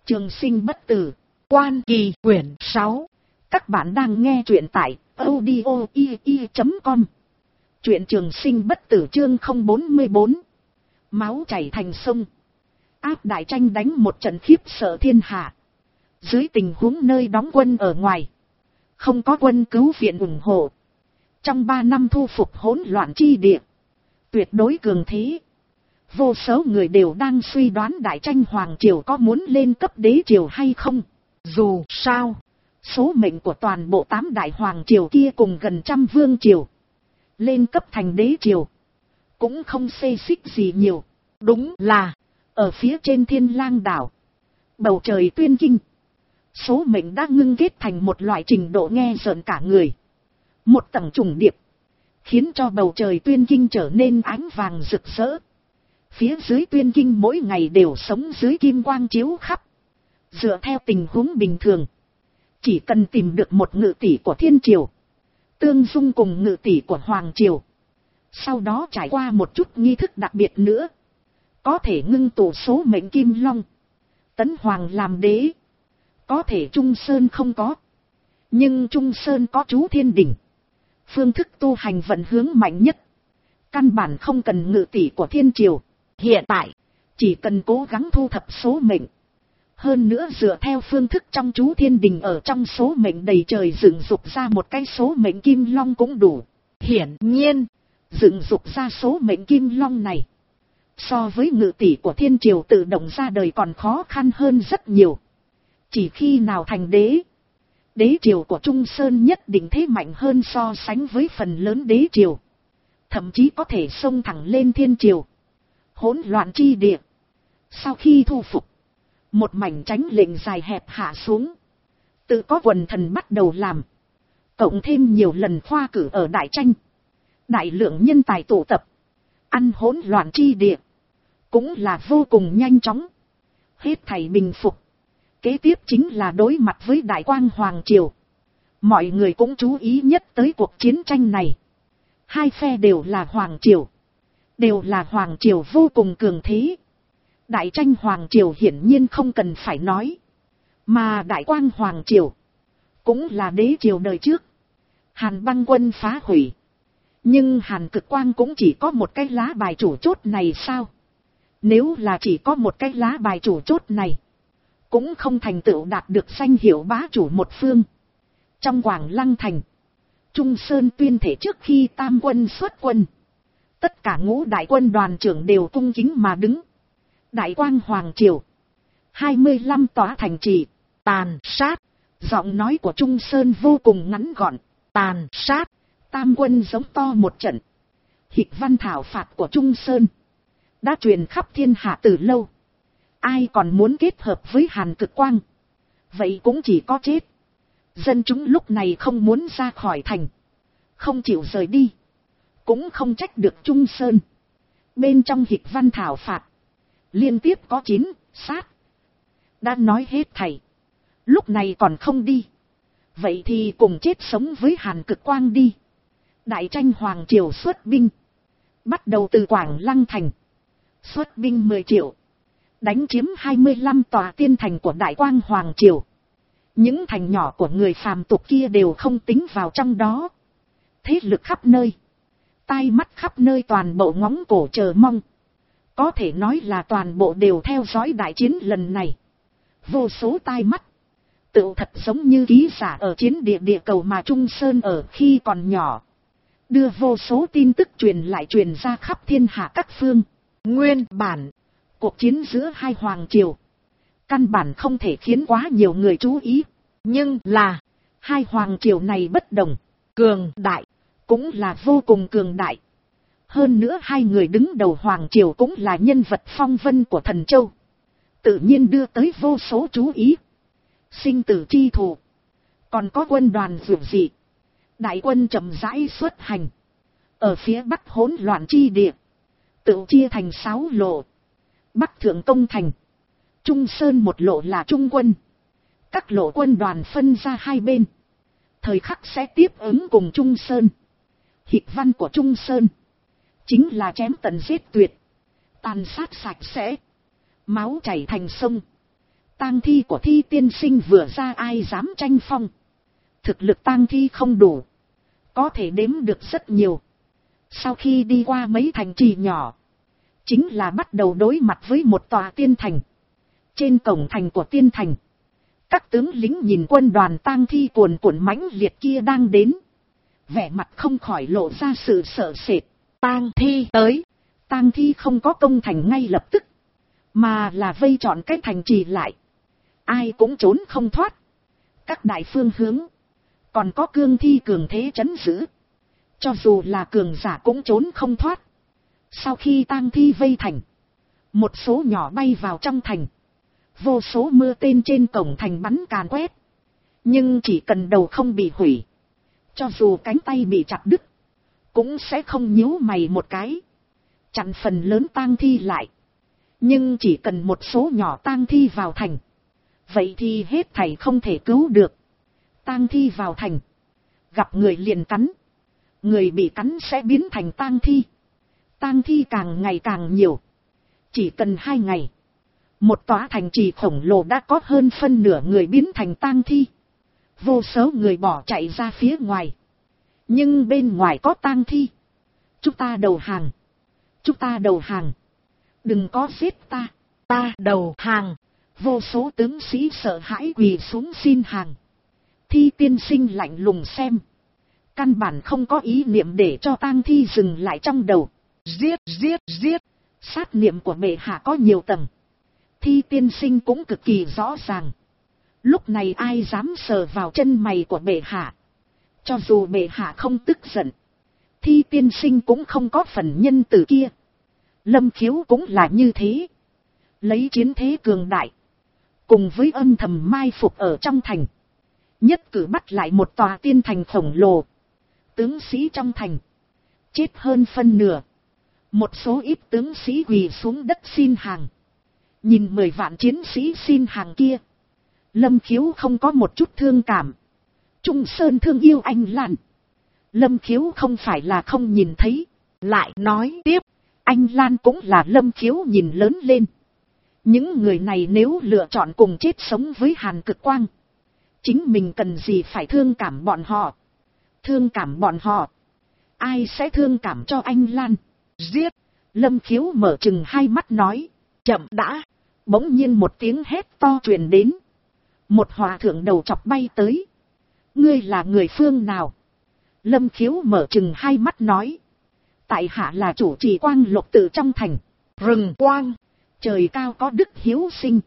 Trường sinh bất tử, Quan Kỳ quyển 6. Các bạn đang nghe truyện tại audio.com. Truyện Trường sinh bất tử chương 044. Máu chảy thành sông. Áp Đại Tranh đánh một trận khiếp sợ thiên hạ. Dưới tình huống nơi đóng quân ở ngoài, không có quân cứu viện ủng hộ. Trong 3 năm thu phục hỗn loạn chi địa, tuyệt đối cường thế. Vô số người đều đang suy đoán Đại Tranh Hoàng Triều có muốn lên cấp đế triều hay không. Dù sao, số mệnh của toàn bộ 8 đại hoàng triều kia cùng gần trăm vương triều lên cấp thành đế triều cũng không xê xích gì nhiều. Đúng là ở phía trên Thiên Lang đảo, bầu trời Tuyên Kinh, số mệnh đã ngưng kết thành một loại trình độ nghe rợn cả người. Một tầng trùng điệp khiến cho bầu trời Tuyên Kinh trở nên ánh vàng rực rỡ. Phía dưới Tuyên Kinh mỗi ngày đều sống dưới kim quang chiếu khắp. Dựa theo tình huống bình thường, chỉ cần tìm được một ngự tỷ của thiên triều, tương dung cùng ngự tỷ của hoàng triều, sau đó trải qua một chút nghi thức đặc biệt nữa, có thể ngưng tụ số mệnh kim long, tấn hoàng làm đế. Có thể Trung Sơn không có, nhưng Trung Sơn có chú thiên đỉnh, phương thức tu hành vận hướng mạnh nhất, căn bản không cần ngự tỷ của thiên triều. Hiện tại chỉ cần cố gắng thu thập số mệnh, hơn nữa dựa theo phương thức trong chú thiên đình ở trong số mệnh đầy trời dựng dục ra một cái số mệnh kim long cũng đủ. Hiển nhiên, dựng dục ra số mệnh kim long này, so với ngự tỷ của thiên triều tự động ra đời còn khó khăn hơn rất nhiều. Chỉ khi nào thành đế, đế triều của Trung Sơn nhất định thế mạnh hơn so sánh với phần lớn đế triều. Thậm chí có thể xông thẳng lên thiên triều. Hỗn loạn chi địa, sau khi thu phục, một mảnh tránh lệnh dài hẹp hạ xuống. Tự có quần thần bắt đầu làm. Cộng thêm nhiều lần khoa cử ở Đại Tranh, đại lượng nhân tài tụ tập, ăn hỗn loạn chi địa, cũng là vô cùng nhanh chóng. Hết thảy bình phục. Kế tiếp chính là đối mặt với Đại Quang Hoàng Triều. Mọi người cũng chú ý nhất tới cuộc chiến tranh này. Hai phe đều là Hoàng Triều. Đều là Hoàng Triều vô cùng cường thế. Đại Tranh Hoàng Triều hiển nhiên không cần phải nói. Mà Đại Quang Hoàng Triều cũng là đế triều đời trước. Hàn Băng quân phá hủy. Nhưng Hàn Cực Quang cũng chỉ có một cái lá bài chủ chốt này sao? Nếu là chỉ có một cái lá bài chủ chốt này, cũng không thành tựu đạt được danh hiệu bá chủ một phương. Trong Quảng Lăng Thành, Trung Sơn tuyên thể trước khi tam quân xuất quân, tất cả ngũ đại quân đoàn trưởng đều cung kính mà đứng. Đại Quang Hoàng Triều, 25 tòa thành trì, tàn sát. Giọng nói của Trung Sơn vô cùng ngắn gọn, tàn sát. Tam quân giống to một trận. Hịch văn thảo phạt của Trung Sơn đã truyền khắp thiên hạ từ lâu. Ai còn muốn kết hợp với Hàn Cực Quang, vậy cũng chỉ có chết. Dân chúng lúc này không muốn ra khỏi thành, không chịu rời đi, cũng không trách được Trung Sơn. Bên trong hịch văn thảo phạt, liên tiếp có 9 sát. Đã nói hết thảy, lúc này còn không đi, vậy thì cùng chết sống với Hàn Cực Quang đi. Đại Tranh Hoàng Triều xuất binh, bắt đầu từ Quảng Lăng Thành, xuất binh 10 triệu, đánh chiếm 25 tòa tiên thành của Đại Quang Hoàng Triều. Những thành nhỏ của người phàm tục kia đều không tính vào trong đó. Thế lực khắp nơi, tai mắt khắp nơi toàn bộ ngóng cổ chờ mong. Có thể nói là toàn bộ đều theo dõi đại chiến lần này. Vô số tai mắt, tựu thật giống như ký giả ở chiến địa địa cầu mà Trung Sơn ở khi còn nhỏ. Đưa vô số tin tức truyền lại truyền ra khắp thiên hạ các phương. Nguyên bản, cuộc chiến giữa hai hoàng triều, căn bản không thể khiến quá nhiều người chú ý. Nhưng là, hai hoàng triều này bất đồng, cường đại, cũng là vô cùng cường đại. Hơn nữa hai người đứng đầu hoàng triều cũng là nhân vật phong vân của Thần Châu. Tự nhiên đưa tới vô số chú ý. Sinh tử chi thù, còn có quân đoàn dữ dị. Đại quân chậm rãi xuất hành. Ở phía bắc hỗn loạn chi địa, tự chia thành 6 lộ. Bắc Thượng Công Thành, Trung Sơn một lộ là Trung quân. Các lộ quân đoàn phân ra hai bên, thời khắc sẽ tiếp ứng cùng Trung Sơn. Hịch văn của Trung Sơn chính là chém tận giết tuyệt, tàn sát sạch sẽ, máu chảy thành sông. Tang thi của Thi tiên sinh vừa ra ai dám tranh phong. Thực lực tang thi không đủ, có thể đếm được rất nhiều. Sau khi đi qua mấy thành trì nhỏ, chính là bắt đầu đối mặt với một tòa tiên thành. Trên cổng thành của tiên thành, các tướng lính nhìn quân đoàn tang thi cuồn cuộn mãnh liệt kia đang đến, vẻ mặt không khỏi lộ ra sự sợ sệt. Tang thi tới. Tang thi không có công thành ngay lập tức, mà là vây trọn cái thành trì lại. Ai cũng trốn không thoát. Các đại phương hướng còn có cương thi cường thế trấn giữ, cho dù là cường giả cũng trốn không thoát. Sau khi tang thi vây thành, một số nhỏ bay vào trong thành, vô số mưa tên trên cổng thành bắn càn quét. Nhưng chỉ cần đầu không bị hủy, cho dù cánh tay bị chặt đứt, cũng sẽ không nhíu mày một cái, chặn phần lớn tang thi lại. Nhưng chỉ cần một số nhỏ tang thi vào thành, vậy thì hết thảy không thể cứu được. Tang thi vào thành, gặp người liền cắn, người bị cắn sẽ biến thành tang thi. Tang thi càng ngày càng nhiều, chỉ cần 2 ngày, một tòa thành trì khổng lồ đã có hơn phân nửa người biến thành tang thi. Vô số người bỏ chạy ra phía ngoài, nhưng bên ngoài có tang thi. Chúng ta đầu hàng, chúng ta đầu hàng, đừng có giết ta, ta đầu hàng. Vô số tướng sĩ sợ hãi quỳ xuống xin hàng. Thi tiên sinh lạnh lùng xem, căn bản không có ý niệm để cho tang thi dừng lại trong đầu. Giết, giết, giết. Sát niệm của bệ hạ có nhiều tầng, Thi tiên sinh cũng cực kỳ rõ ràng. Lúc này ai dám sờ vào chân mày của bệ hạ. Cho dù bệ hạ không tức giận, Thi tiên sinh cũng không có phần nhân từ kia. Lâm Khiếu cũng là như thế. Lấy chiến thế cường đại, cùng với âm thầm mai phục ở trong thành, nhất cử bắt lại một tòa tiên thành khổng lồ. Tướng sĩ trong thành chết hơn phân nửa. Một số ít tướng sĩ quỳ xuống đất xin hàng. Nhìn 10 vạn chiến sĩ xin hàng kia, Lâm Khiếu không có một chút thương cảm. Trung Sơn thương yêu anh Lan. Lâm Khiếu không phải là không nhìn thấy. Lại nói tiếp, anh Lan cũng là Lâm Khiếu nhìn lớn lên. Những người này nếu lựa chọn cùng chết sống với Hàn Cực Quang, chính mình cần gì phải thương cảm bọn họ. Thương cảm bọn họ, ai sẽ thương cảm cho anh Lan. Giết. Lâm Khiếu mở trừng hai mắt nói, chậm đã. Bỗng nhiên một tiếng hét to truyền đến. Một hòa thượng đầu chọc bay tới. Ngươi là người phương nào? Lâm Khiếu mở trừng hai mắt nói, tại hạ là chủ trì Quang Lộc Tự trong thành. Rừng Quang, trời cao có đức hiếu sinh.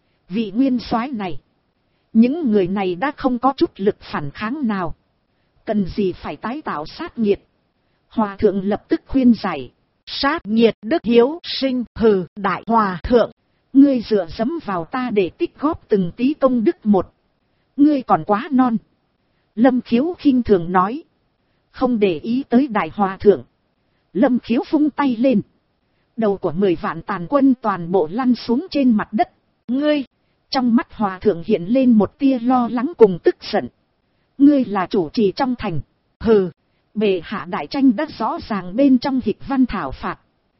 Vị nguyên soái này, những người này đã không có chút lực phản kháng nào, cần gì phải tái tạo sát nghiệt. Hòa thượng lập tức khuyên giải. Sát nghiệt đức hiếu sinh, hừ, đại hòa thượng, ngươi dựa dẫm vào ta để tích góp từng tí công đức một. Ngươi còn quá non. Lâm Khiếu khinh thường nói. Không để ý tới đại hòa thượng, Lâm Khiếu vung tay lên. Đầu của 10 vạn tàn quân toàn bộ lăn xuống trên mặt đất. Ngươi, trong mắt hòa thượng hiện lên một tia lo lắng cùng tức giận. Ngươi là chủ trì trong thành. Hừ, bệ hạ đại tranh đã rõ ràng bên trong hịch văn thảo phạt.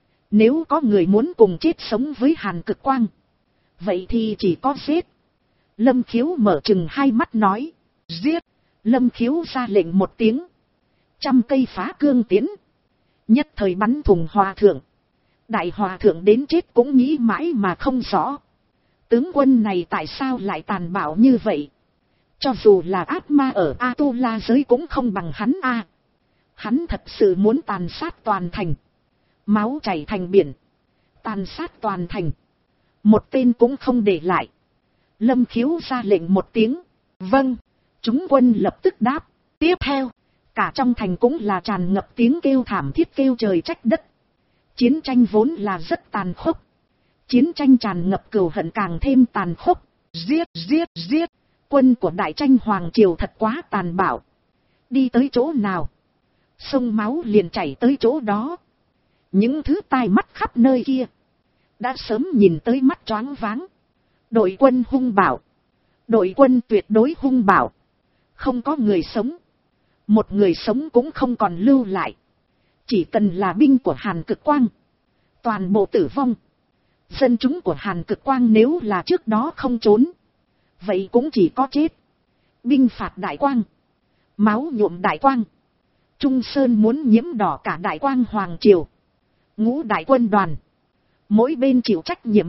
Nếu có người muốn cùng chết sống với Hàn Cực Quang, vậy thì chỉ có giết. Lâm Khiếu mở trừng hai mắt nói. Giết. Lâm Khiếu ra lệnh một tiếng. 100 cây phá cương tiến, nhất thời bắn thùng hòa thượng. Đại hòa thượng đến chết cũng nghĩ mãi mà không rõ. Tướng quân này tại sao lại tàn bạo như vậy? Cho dù là ác ma ở Atula giới cũng không bằng hắn a. Hắn thật sự muốn tàn sát toàn thành. Máu chảy thành biển. Tàn sát toàn thành. Một tên cũng không để lại. Lâm Khiếu ra lệnh một tiếng. Vâng. Chúng quân lập tức đáp. Tiếp theo, cả trong thành cũng là tràn ngập tiếng kêu thảm thiết kêu trời trách đất. Chiến tranh vốn là rất tàn khốc. Chiến tranh tràn ngập cừu hận càng thêm tàn khốc. Giết, giết, giết. Quân của đại tranh hoàng triều thật quá tàn bạo. Đi tới chỗ nào, sông máu liền chảy tới chỗ đó. Những thứ tai mắt khắp nơi kia đã sớm nhìn tới mắt choáng váng. Đội quân hung bạo. Đội quân tuyệt đối hung bạo. Không có người sống. Một người sống cũng không còn lưu lại. Chỉ cần là binh của Hàn Cực Quang, toàn bộ tử vong. Dân chúng của Hàn Cực Quang nếu là trước đó không trốn, vậy cũng chỉ có chết. Binh phạt Đại Quang, máu nhuộm Đại Quang. Trung Sơn muốn nhiễm đỏ cả Đại Quang Hoàng Triều. Ngũ đại quân đoàn, mỗi bên chịu trách nhiệm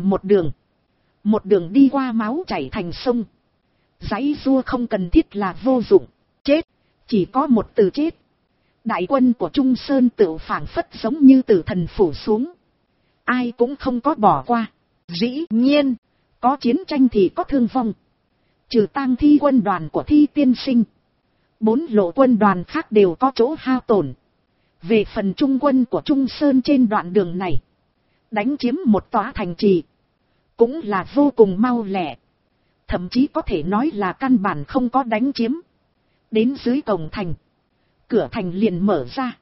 một đường đi qua máu chảy thành sông. Giãy giụa không cần thiết là vô dụng, chết, chỉ có một từ chết. Đại quân của Trung Sơn tự phảng phất giống như tử thần phủ xuống, ai cũng không có bỏ qua. Dĩ nhiên, có chiến tranh thì có thương vong. Trừ Tang Thi quân đoàn của Thi tiên sinh, 4 lộ quân đoàn khác đều có chỗ hao tổn. Về phần trung quân của Trung Sơn trên đoạn đường này, đánh chiếm một tòa thành trì, cũng là vô cùng mau lẹ. Thậm chí có thể nói là căn bản không có đánh chiếm. Đến dưới cổng thành, cửa thành liền mở ra.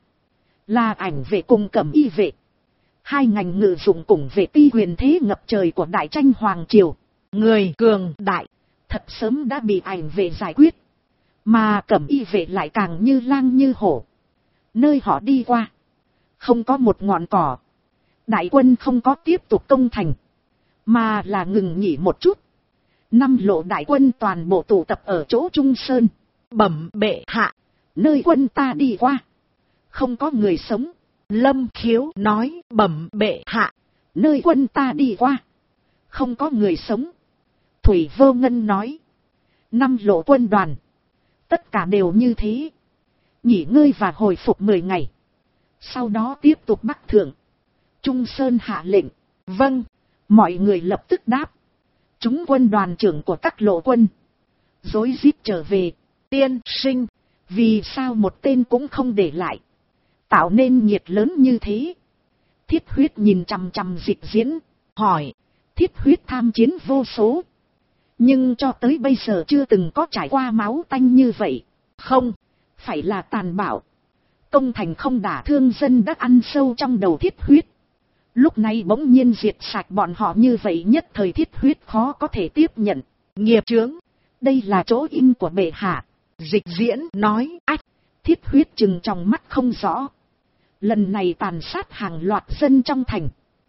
Là Ảnh vệ cùng Cẩm Y vệ, hai ngành ngự dụng cùng vệ ti quyền thế ngập trời của Đại Tranh Hoàng Triều. Người cường đại, thật sớm đã bị Ảnh vệ giải quyết. Mà Cẩm Y vệ lại càng như lang như hổ. Nơi họ đi qua, không có một ngọn cỏ. Đại quân không có tiếp tục công thành, mà là ngừng nghỉ một chút. 5 lộ đại quân toàn bộ tụ tập ở chỗ Trung Sơn. Bẩm bệ hạ, nơi quân ta đi qua, không có người sống. Lâm Khiếu nói, bẩm bệ hạ, nơi quân ta đi qua, không có người sống. Thủy Vô Ngân nói, 5 lộ quân đoàn, tất cả đều như thế. Nghỉ ngơi và hồi phục 10 ngày. Sau đó tiếp tục bắc thượng. Trung Sơn hạ lệnh. Vâng. Mọi người lập tức đáp. Chúng quân đoàn trưởng của các lộ quân rối rít trở về. Tiên sinh, vì sao một tên cũng không để lại, tạo nên nhiệt lớn như thế? Thiết Huyết nhìn chằm chằm Dịch Diễn, hỏi. Thiết Huyết tham chiến vô số, nhưng cho tới bây giờ chưa từng có trải qua máu tanh như vậy. Không, phải là tàn bạo. Công thành không đả thương dân đã ăn sâu trong đầu Thiết Huyết. Lúc này bỗng nhiên diệt sạch bọn họ như vậy, nhất thời Thiết Huyết khó có thể tiếp nhận. Nghiệp chướng, đây là chỗ in của bệ hạ. Dịch Diễn nói. Ách, Thiết Huyết trừng trong mắt không rõ. Lần này tàn sát hàng loạt dân trong thành,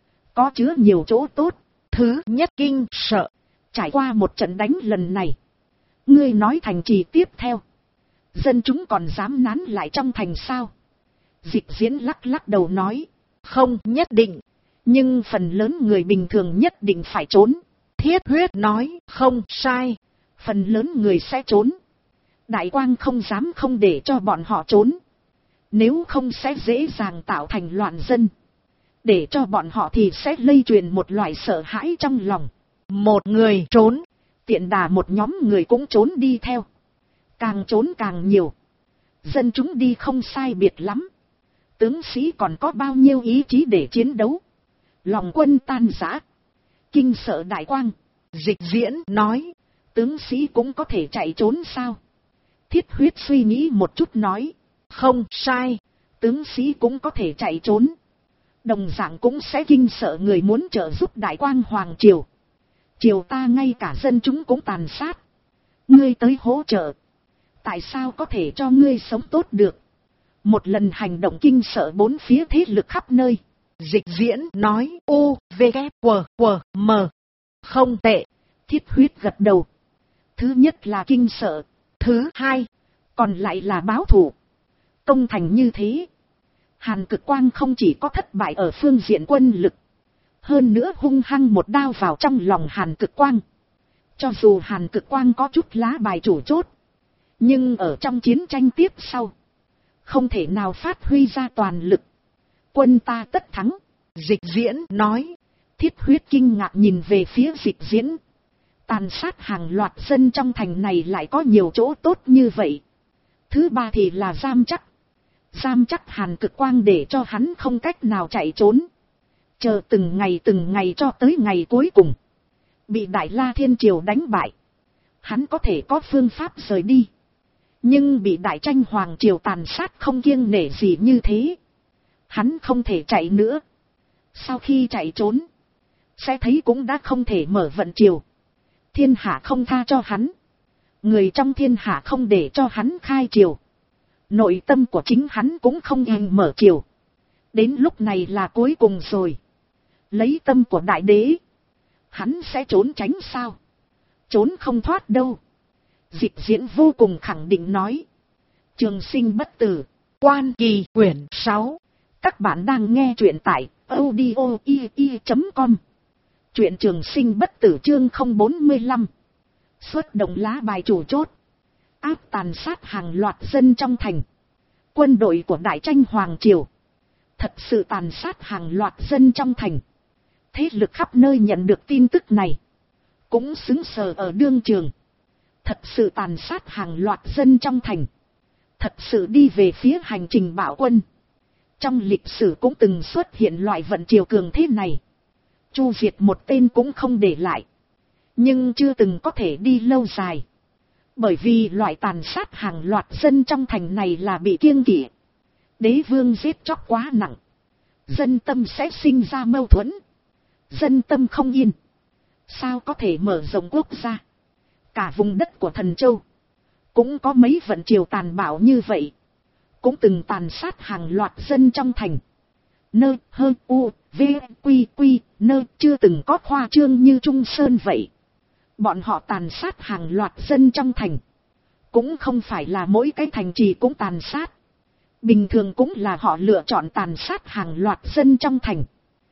có chứa nhiều chỗ tốt. Thứ nhất, kinh sợ. Trải qua một trận đánh lần này, ngươi nói thành trì tiếp theo, dân chúng còn dám nán lại trong thành sao? Dịch Diễn lắc lắc đầu nói. Không nhất định, nhưng phần lớn người bình thường nhất định phải trốn. Thiết Huyết nói. Không sai, phần lớn người sẽ trốn. Đại Quang không dám không để cho bọn họ trốn, nếu không sẽ dễ dàng tạo thành loạn dân. Để cho bọn họ thì sẽ lây truyền một loại sợ hãi trong lòng. Một người trốn, tiện đà một nhóm người cũng trốn đi theo. Càng trốn càng nhiều, dân chúng đi không sai biệt lắm. Tướng sĩ còn có bao nhiêu ý chí để chiến đấu? Lòng quân tan rã, kinh sợ Đại Quang. Dịch Diễn nói. Tướng sĩ cũng có thể chạy trốn sao? Thiết Huyết suy nghĩ một chút nói. Không sai, tướng sĩ cũng có thể chạy trốn, đồng dạng cũng sẽ kinh sợ người muốn trợ giúp Đại Quang Hoàng Triều. Triều ta ngay cả dân chúng cũng tàn sát, ngươi tới hỗ trợ, tại sao có thể cho ngươi sống tốt được? Một lần hành động kinh sợ 4 phía thế lực khắp nơi. Dịch Diễn nói. U, V, K, W, W, M. Không tệ. Thiết Huyết gật đầu. Thứ nhất là kinh sợ, thứ hai còn lại là báo thù. Công thành như thế, Hàn Cực Quang không chỉ có thất bại ở phương diện quân lực, hơn nữa hung hăng một đao vào trong lòng Hàn Cực Quang. Cho dù Hàn Cực Quang có chút lá bài chủ chốt, nhưng ở trong chiến tranh tiếp sau, không thể nào phát huy ra toàn lực. Quân ta tất thắng. Dịch Diễn nói. Thiết Huyết kinh ngạc nhìn về phía Dịch Diễn. Tàn sát hàng loạt dân trong thành này lại có nhiều chỗ tốt như vậy. Thứ ba thì là giam chắc. Giam chắc Hàn Cực Quang để cho hắn không cách nào chạy trốn. Chờ từng ngày cho tới ngày cuối cùng, bị Đại La Thiên Triều đánh bại, hắn có thể có phương pháp rời đi. Nhưng bị Đại Tranh Hoàng Triều tàn sát không kiêng nể gì như thế, hắn không thể chạy nữa. Sau khi chạy trốn, sẽ thấy cũng đã không thể mở vận triều. Thiên hạ không tha cho hắn, người trong thiên hạ không để cho hắn khai triều, nội tâm của chính hắn cũng không yên mở triều. Đến lúc này là cuối cùng rồi. Lấy tâm của đại đế, hắn sẽ trốn tránh sao? Trốn không thoát đâu. Dịch Diễn vô cùng khẳng định nói. Trường sinh bất tử, Quan Kỳ quyển 6. Các bạn đang nghe truyện tại audio.com. Truyện Trường sinh bất tử chương 045. Xuất động lá bài chủ chốt, áp tàn sát hàng loạt dân trong thành. Quân đội của Đại Tranh Hoàng Triều thật sự tàn sát hàng loạt dân trong thành. Thế lực khắp nơi nhận được tin tức này cũng sững sờ ở đương trường. Thật sự tàn sát hàng loạt dân trong thành, thật sự đi về phía hành trình bạo quân. Trong lịch sử cũng từng xuất hiện loại vận triều cường thế này. Chu diệt một tên cũng không để lại, nhưng chưa từng có thể đi lâu dài. Bởi vì loại tàn sát hàng loạt dân trong thành này là bị kiêng kỵ. Đế vương giết chóc quá nặng, dân tâm sẽ sinh ra mâu thuẫn. Dân tâm không yên, sao có thể mở rộng quốc gia? Cả vùng đất của Thần Châu cũng có mấy vận triều tàn bạo như vậy, cũng từng tàn sát hàng loạt dân trong thành. Nơ hơ u v quy quy nơ chưa từng có khoa trương như Trung Sơn vậy. Bọn họ tàn sát hàng loạt dân trong thành, cũng không phải là mỗi cái thành trì cũng tàn sát. Bình thường cũng là họ lựa chọn tàn sát hàng loạt dân trong thành,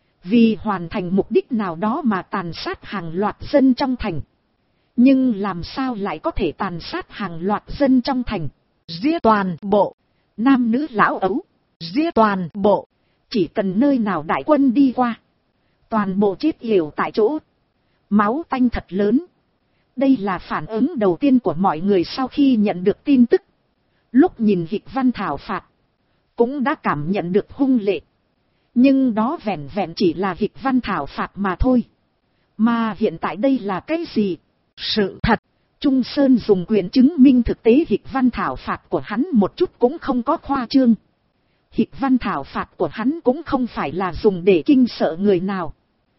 vì hoàn thành mục đích nào đó mà tàn sát hàng loạt dân trong thành. Nhưng làm sao lại có thể tàn sát hàng loạt dân trong thành? Giết toàn bộ, nam nữ lão ấu, giết toàn bộ. Chỉ cần nơi nào đại quân đi qua, toàn bộ chết yểu tại chỗ. Máu tanh thật lớn. Đây là phản ứng đầu tiên của mọi người sau khi nhận được tin tức. Lúc nhìn Hịch Văn thảo phạt, cũng đã cảm nhận được hung lệ. Nhưng đó vẹn vẹn chỉ là Hịch Văn thảo phạt mà thôi. Mà hiện tại đây là cái gì? Sự thật. Trung Sơn dùng quyền chứng minh thực tế Hịch Văn thảo phạt của hắn một chút cũng không có khoa trương. Hịch Văn thảo phạt của hắn cũng không phải là dùng để kinh sợ người nào,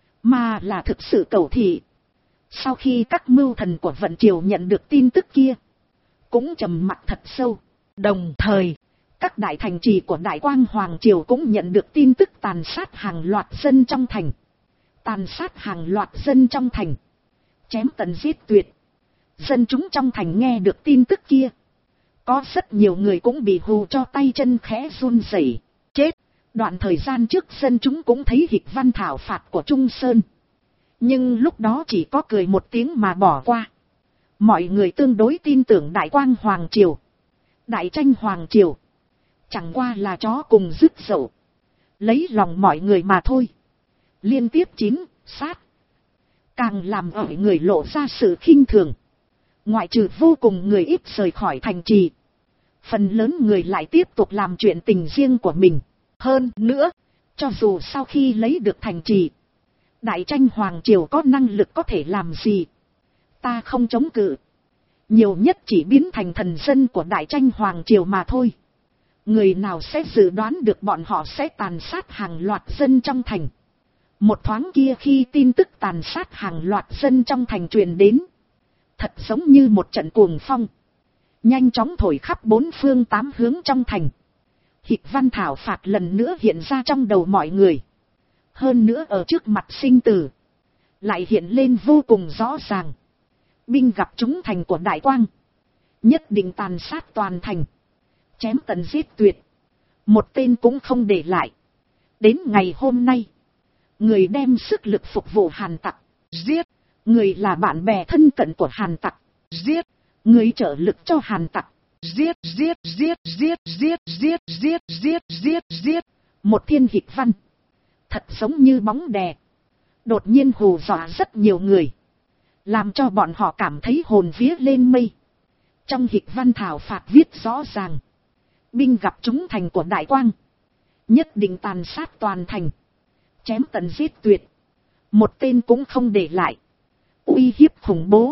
mà là thực sự cầu thị. Sau khi các mưu thần của vận triều nhận được tin tức kia, cũng trầm mặc thật sâu. Đồng thời, các đại thành trì của Đại Quang Hoàng Triều cũng nhận được tin tức tàn sát hàng loạt dân trong thành. Tàn sát hàng loạt dân trong thành, chém tận giết tuyệt. Dân chúng trong thành nghe được tin tức kia, có rất nhiều người cũng bị hù cho tay chân khẽ run rẩy, chết. Đoạn thời gian trước dân chúng cũng thấy Hịch Văn thảo phạt của Trung Sơn, nhưng lúc đó chỉ có cười một tiếng mà bỏ qua. Mọi người tương đối tin tưởng Đại Quang Hoàng Triều. Đại Tranh Hoàng Triều chẳng qua là chó cùng rứt dậu, lấy lòng mọi người mà thôi. Liên tiếp chín sát, càng làm ở người lộ ra sự khinh thường. Ngoại trừ vô cùng người ít rời khỏi thành trì, phần lớn người lại tiếp tục làm chuyện tình riêng của mình. Hơn nữa, cho dù sau khi lấy được thành trì, Đại Tranh Hoàng Triều có năng lực có thể làm gì? Ta không chống cự, nhiều nhất chỉ biến thành thần dân của Đại Tranh Hoàng Triều mà thôi. Người nào sẽ dự đoán được bọn họ sẽ tàn sát hàng loạt dân trong thành? Một thoáng kia khi tin tức tàn sát hàng loạt dân trong thành truyền đến, thật giống như một trận cuồng phong, nhanh chóng thổi khắp bốn phương tám hướng trong thành. Hịch Văn thảo phạt lần nữa hiện ra trong đầu mọi người. Hơn nữa ở trước mặt sinh tử, lại hiện lên vô cùng rõ ràng. Binh gặp trúng thành của Đại Quang, nhất định tàn sát toàn thành, chém tận giết tuyệt, một tên cũng không để lại. Đến ngày hôm nay, người đem sức lực phục vụ Hàn Tặc, giết. Người là bạn bè thân cận của Hàn Tặc, giết. Người trợ lực cho Hàn Tặc, giết giết giết giết giết giết giết giết giết giết. Một thiên Hịch Văn thật giống như bóng đè, đột nhiên hù dọa rất nhiều người, làm cho bọn họ cảm thấy hồn vía lên mây. Trong Hịch Văn thảo phạt viết rõ ràng, binh gặp trúng thành của Đại Quang, nhất định tàn sát toàn thành, chém tận giết tuyệt, một tên cũng không để lại. Uy hiếp khủng bố.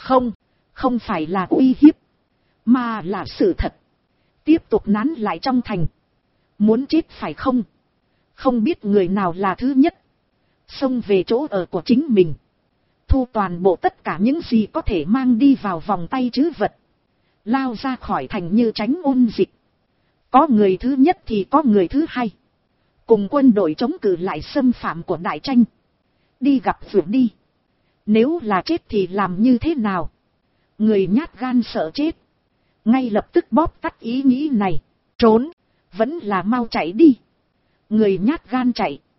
Không phải là uy hiếp, mà là sự thật. Tiếp tục nán lại trong thành, muốn chết phải không? Không biết người nào là thứ nhất xông về chỗ ở của chính mình, thu toàn bộ tất cả những gì có thể mang đi vào vòng tay trữ vật, lao ra khỏi thành như tránh ôn dịch. Có người thứ nhất thì có người thứ hai, cùng quân đội chống cự lại xâm phạm của Đại Tranh. Đi gặp vượt đi. Nếu là chết thì làm như thế nào? Người nhát gan sợ chết, ngay lập tức bóp tắt ý nghĩ này. Trốn, vẫn là mau chạy đi. Người nhát gan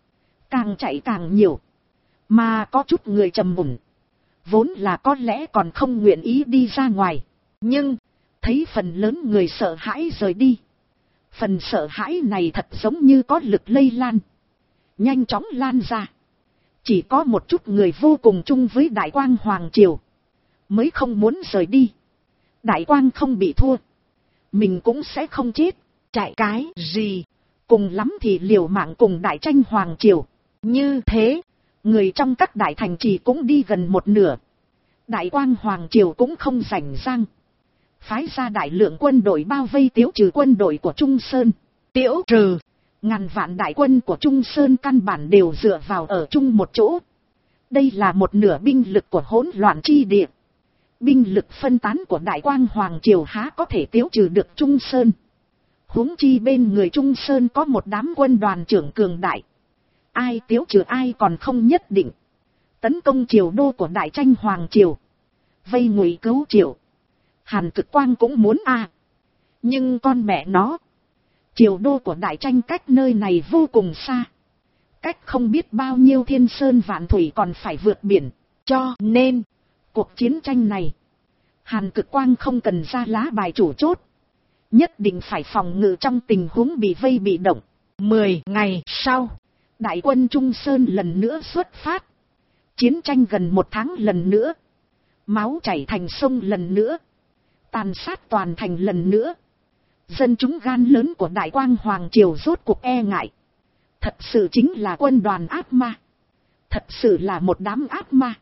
chạy càng nhiều. Mà có chút người trầm mùn, vốn là có lẽ còn không nguyện ý đi ra ngoài. Nhưng, thấy phần lớn người sợ hãi rời đi. Phần sợ hãi này thật giống như có lực lây lan, nhanh chóng lan ra. Chỉ có một chút người vô cùng chung với Đại Quang Hoàng Triều mới không muốn rời đi. Đại Quang không bị thua, mình cũng sẽ không chết. Chạy cái gì? Cùng lắm thì liều mạng cùng Đại Tranh Hoàng Triều. Như thế, người trong các đại thành trì cũng đi gần một nửa. Đại Quang Hoàng Triều cũng không rảnh rang, phái ra đại lượng quân đội bao vây Tiễu Trừ quân đội của Trung Sơn. Tiễu Trừ, ngàn vạn đại quân của Trung Sơn căn bản đều dựa vào ở chung một chỗ. Đây là một nửa binh lực của hỗn loạn chi địa. Binh lực phân tán của Đại Quang Hoàng Triều há có thể Tiễu Trừ được Trung Sơn. Huống chi bên người Trung Sơn có một đám quân đoàn trưởng cường đại. Ai Tiễu Trừ ai còn không nhất định. Tấn công triều đô của Đại Tranh Hoàng Triều, vây Ngụy cứu Triệu, Hàn Cực Quang cũng muốn nhưng con mẹ nó, triều đô của Đại Tranh cách nơi này vô cùng xa, cách không biết bao nhiêu thiên sơn vạn thủy, còn phải vượt biển. Cho nên, cuộc chiến tranh này, Hàn Cực Quang không cần ra lá bài chủ chốt, nhất định phải phòng ngự trong tình huống bị vây bị động. 10 ngày sau, đại quân Trung Sơn lần nữa xuất phát. Chiến tranh gần 1 tháng lần nữa, máu chảy thành sông lần nữa, tàn sát toàn thành lần nữa. Dân chúng gan lớn của Đại Quang Hoàng Triều rốt cuộc e ngại. Thật sự chính là quân đoàn ác ma. Thật sự là một đám ác ma.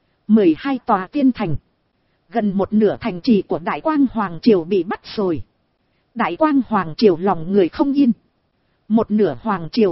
12 tòa tiên thành, gần một nửa thành trì của Đại Quang Hoàng Triều bị bắt rồi. Đại Quang Hoàng Triều lòng người không yên. Một nửa Hoàng Triều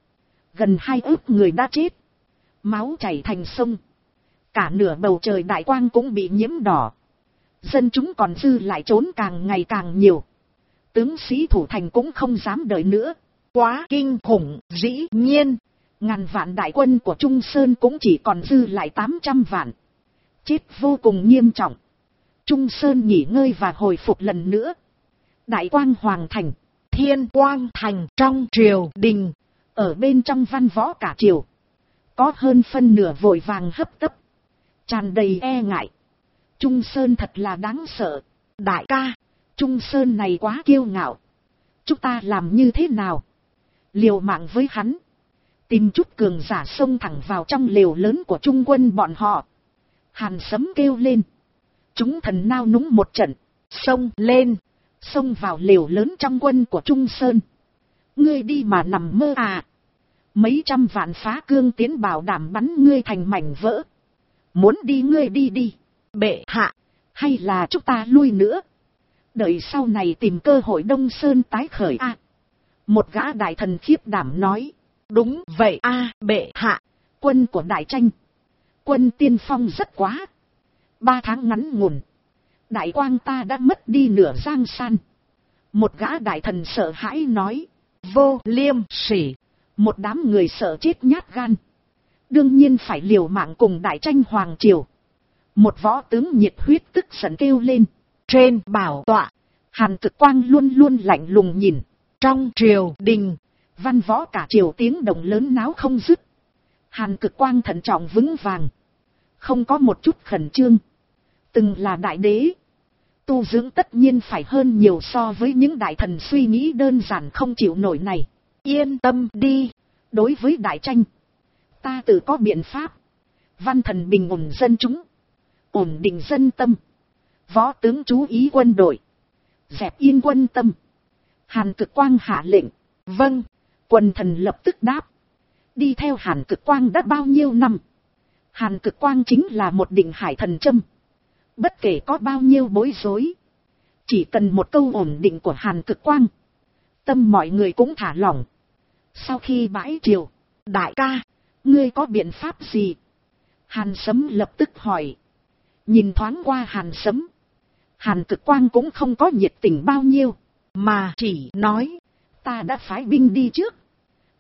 gần 2 ức người đã chết, máu chảy thành sông. Cả nửa bầu trời Đại Quang cũng bị nhiễm đỏ. Dân chúng còn dư lại trốn càng ngày càng nhiều. Tướng sĩ thủ thành cũng không dám đợi nữa. Quá kinh khủng. Dĩ nhiên, ngàn vạn đại quân của Trung Sơn cũng chỉ còn dư lại 800 vạn. Chết vô cùng nghiêm trọng. Trung Sơn nghỉ ngơi và hồi phục lần nữa. Đại Quang Hoàng Thành, Thiên Quang Thành trong triều đình, ở bên trong văn võ cả triều, có hơn phân nửa vội vàng hấp tấp, tràn đầy e ngại. Trung Sơn thật là đáng sợ. Đại ca, Trung Sơn này quá kiêu ngạo. Chúng ta làm như thế nào? Liều mạng với hắn, tìm chút cường giả xông thẳng vào trong lều lớn của Trung quân bọn họ. Hàn Sấm kêu lên. Chúng thần nao núng một trận, xông lên, xông vào lều lớn trong quân của Trung Sơn. Ngươi đi mà nằm mơ à? Mấy trăm vạn phá cương tiến bảo đảm bắn ngươi thành mảnh vỡ. Muốn đi ngươi đi đi. Bệ hạ, hay là chúng ta lui nữa, đợi sau này tìm cơ hội Đông Sơn tái khởi Một gã đại thần khiếp đảm nói. Đúng vậy bệ hạ. Quân của Đại Tranh, quân tiên phong rất quá. 3 tháng ngắn ngủn, Đại Quang ta đã mất đi nửa giang san. Một gã đại thần sợ hãi nói. Vô liêm sỉ. Một đám người sợ chết nhát gan, đương nhiên phải liều mạng cùng Đại Tranh Hoàng Triều. Một võ tướng nhiệt huyết tức giận kêu lên. Trên bảo tọa, Hàn Cực Quang luôn luôn lạnh lùng nhìn. Trong triều đình, văn võ cả triều tiếng động lớn náo không dứt. Hàn Cực Quang thận trọng vững vàng, không có một chút khẩn trương. Từng là đại đế, tu dưỡng tất nhiên phải hơn nhiều so với những đại thần suy nghĩ đơn giản không chịu nổi này. Yên tâm đi, đối với Đại Tranh, ta tự có biện pháp. Văn thần bình ổn dân chúng, ổn định dân tâm. Võ tướng chú ý quân đội, dẹp yên quân tâm. Hàn Cực Quang hạ lệnh. Vâng. Quần thần lập tức đáp. Đi theo Hàn Cực Quang đã bao nhiêu năm, Hàn Cực Quang chính là một định hải thần châm. Bất kể có bao nhiêu bối rối, chỉ cần một câu ổn định của Hàn Cực Quang, tâm mọi người cũng thả lỏng. Sau khi bãi triều, đại ca, ngươi có biện pháp gì? Hàn Sấm lập tức hỏi. Nhìn thoáng qua Hàn Sấm, Hàn Cực Quang cũng không có nhiệt tình bao nhiêu, mà chỉ nói, ta đã phái binh đi trước,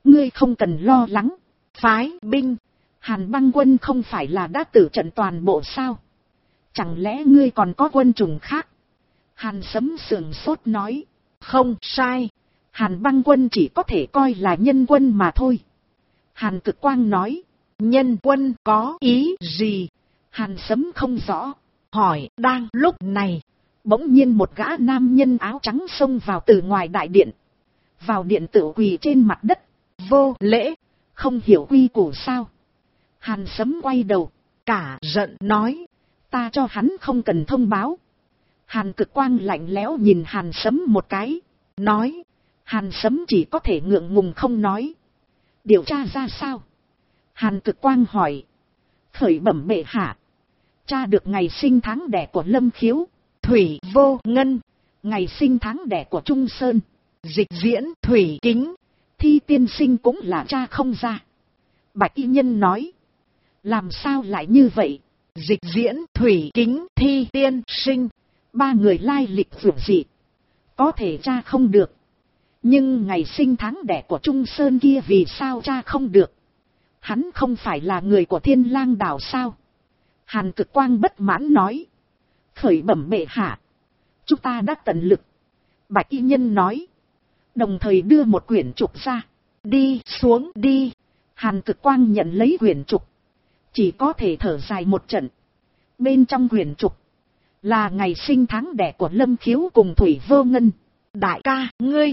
Ngươi không cần lo lắng. Phái binh. Hàn Băng quân không phải là đã tử trận toàn bộ sao? Chẳng lẽ ngươi còn có quân chủng khác? Hàn Sấm sườn sốt nói. Không sai. Hàn Băng quân chỉ có thể coi là nhân quân mà thôi. Hàn Cực Quang nói. Nhân quân có ý gì? Hàn Sấm không rõ. Hỏi. Đang lúc này. Bỗng nhiên một gã nam nhân áo trắng xông vào từ ngoài đại điện. Vào điện tự quỳ trên mặt đất. Vô lễ. Không hiểu quy củ sao? Hàn Sấm quay đầu. Cả giận nói. Ta cho hắn không cần thông báo. Hàn Cực Quang lạnh lẽo nhìn Hàn Sấm một cái. Nói. Hàn Sấm chỉ có thể ngượng ngùng không nói. Điều tra ra sao? Hàn Cực Quang hỏi. Khởi bẩm bệ hạ. Tra được ngày sinh tháng đẻ của Lâm Khiếu, Thủy Vô Ngân, ngày sinh tháng đẻ của Trung Sơn, Dịch Diễn, Thủy Kính, Thi tiên sinh cũng là tra không ra. Bạch y nhân nói. Làm sao lại như vậy? Dịch Diễn, Thủy Kính, Thi tiên sinh, ba người lai lịch vượt dị, có thể tra không được. Nhưng ngày sinh tháng đẻ của Trung Sơn kia vì sao tra không được? Hắn không phải là người của Thiên Lang đảo sao? Hàn Cực Quang bất mãn nói. Khởi bẩm bệ hạ. Chúng ta đã tận lực. Bạch y nhân nói. Đồng thời đưa một quyển trục ra. Đi xuống đi. Hàn Cực Quang nhận lấy quyển trục. Chỉ có thể thở dài một trận. Bên trong quyển trục là ngày sinh tháng đẻ của Lâm Khiếu cùng Thủy Vô Ngân. Đại ca,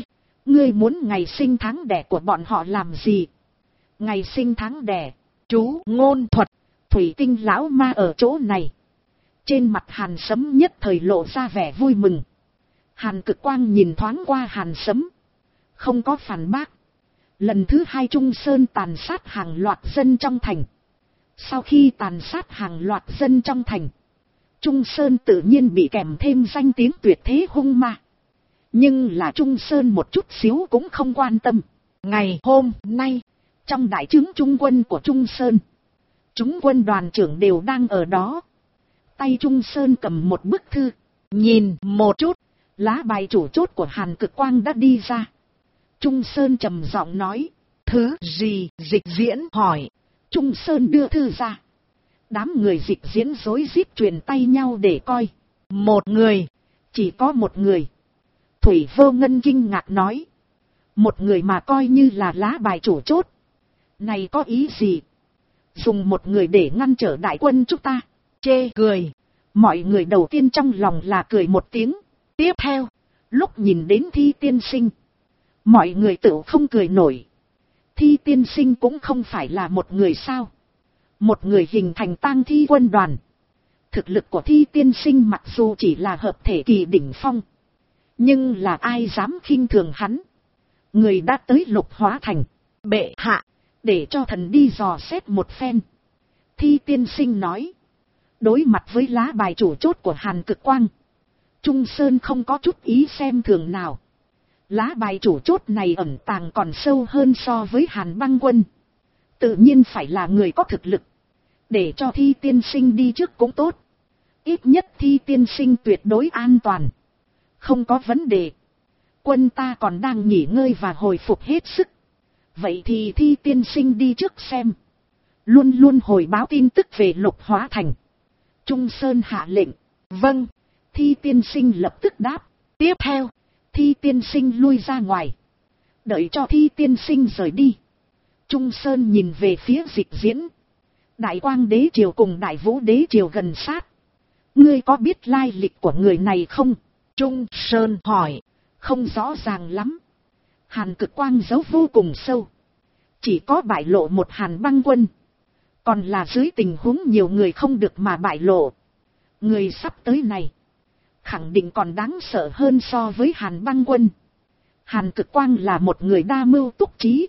ngươi muốn ngày sinh tháng đẻ của bọn họ làm gì? Ngày sinh tháng đẻ, chú ngôn thuật, Thủy Tinh lão ma ở chỗ này. Trên mặt Hàn Sấm nhất thời lộ ra vẻ vui mừng. Hàn Cực Quang nhìn thoáng qua Hàn Sấm, không có phản bác. Lần thứ hai Trung Sơn tàn sát hàng loạt dân trong thành. Sau khi tàn sát hàng loạt dân trong thành, Trung Sơn tự nhiên bị kèm thêm danh tiếng tuyệt thế hung ma. Nhưng là Trung Sơn một chút xíu cũng không quan tâm. Ngày hôm nay, trong đại trướng trung quân của Trung Sơn, chúng quân đoàn trưởng đều đang ở đó. Tay Trung Sơn cầm một bức thư, nhìn một chút, lá bài chủ chốt của Hàn Cực Quang đã đi ra. Trung Sơn trầm giọng nói. Thứ gì? Dịch Diễn hỏi. Trung Sơn đưa thư ra. Đám người Dịch Diễn rối rít truyền tay nhau để coi. Một người. Chỉ có một người. Thủy Vô Ngân kinh ngạc nói. Một người mà coi như là lá bài chủ chốt. Này có ý gì? Dùng một người để ngăn trở đại quân chúng ta. Chê cười. Mọi người đầu tiên trong lòng là cười một tiếng. Tiếp theo, lúc nhìn đến Thi tiên sinh, mọi người tự không cười nổi. Thi tiên sinh cũng không phải là một người sao. Một người hình thành tang thi quân đoàn. Thực lực của Thi tiên sinh mặc dù chỉ là hợp thể kỳ đỉnh phong, nhưng là ai dám khinh thường hắn. Người đã tới Lục Hóa Thành. Bệ hạ, để cho thần đi dò xét một phen. Thi tiên sinh nói. Đối mặt với lá bài chủ chốt của Hàn Cực Quang, Trung Sơn không có chút ý xem thường nào. Lá bài chủ chốt này ẩn tàng còn sâu hơn so với Hàn Băng quân. Tự nhiên phải là người có thực lực. Để cho Thi tiên sinh đi trước cũng tốt. Ít nhất Thi tiên sinh tuyệt đối an toàn. Không có vấn đề. Quân ta còn đang nghỉ ngơi và hồi phục hết sức. Vậy thì Thi tiên sinh đi trước xem. Luôn luôn hồi báo tin tức về Lục Hóa Thành. Trung Sơn hạ lệnh. Vâng. Thi tiên sinh lập tức đáp. Tiếp theo, Thi tiên sinh lui ra ngoài. Đợi cho Thi tiên sinh rời đi, Trung Sơn nhìn về phía Dịch Diễn. Đại Quang đế triều cùng Đại Vũ đế triều gần sát. Ngươi có biết lai lịch của người này không? Trung Sơn hỏi. Không rõ ràng lắm. Hàn Cực Quang giấu vô cùng sâu. Chỉ có bại lộ một Hàn Băng quân. Còn là dưới tình huống nhiều người không được mà bại lộ. Người sắp tới này khẳng định còn đáng sợ hơn so với Hàn Băng quân. Hàn Cực Quang là một người đa mưu túc trí.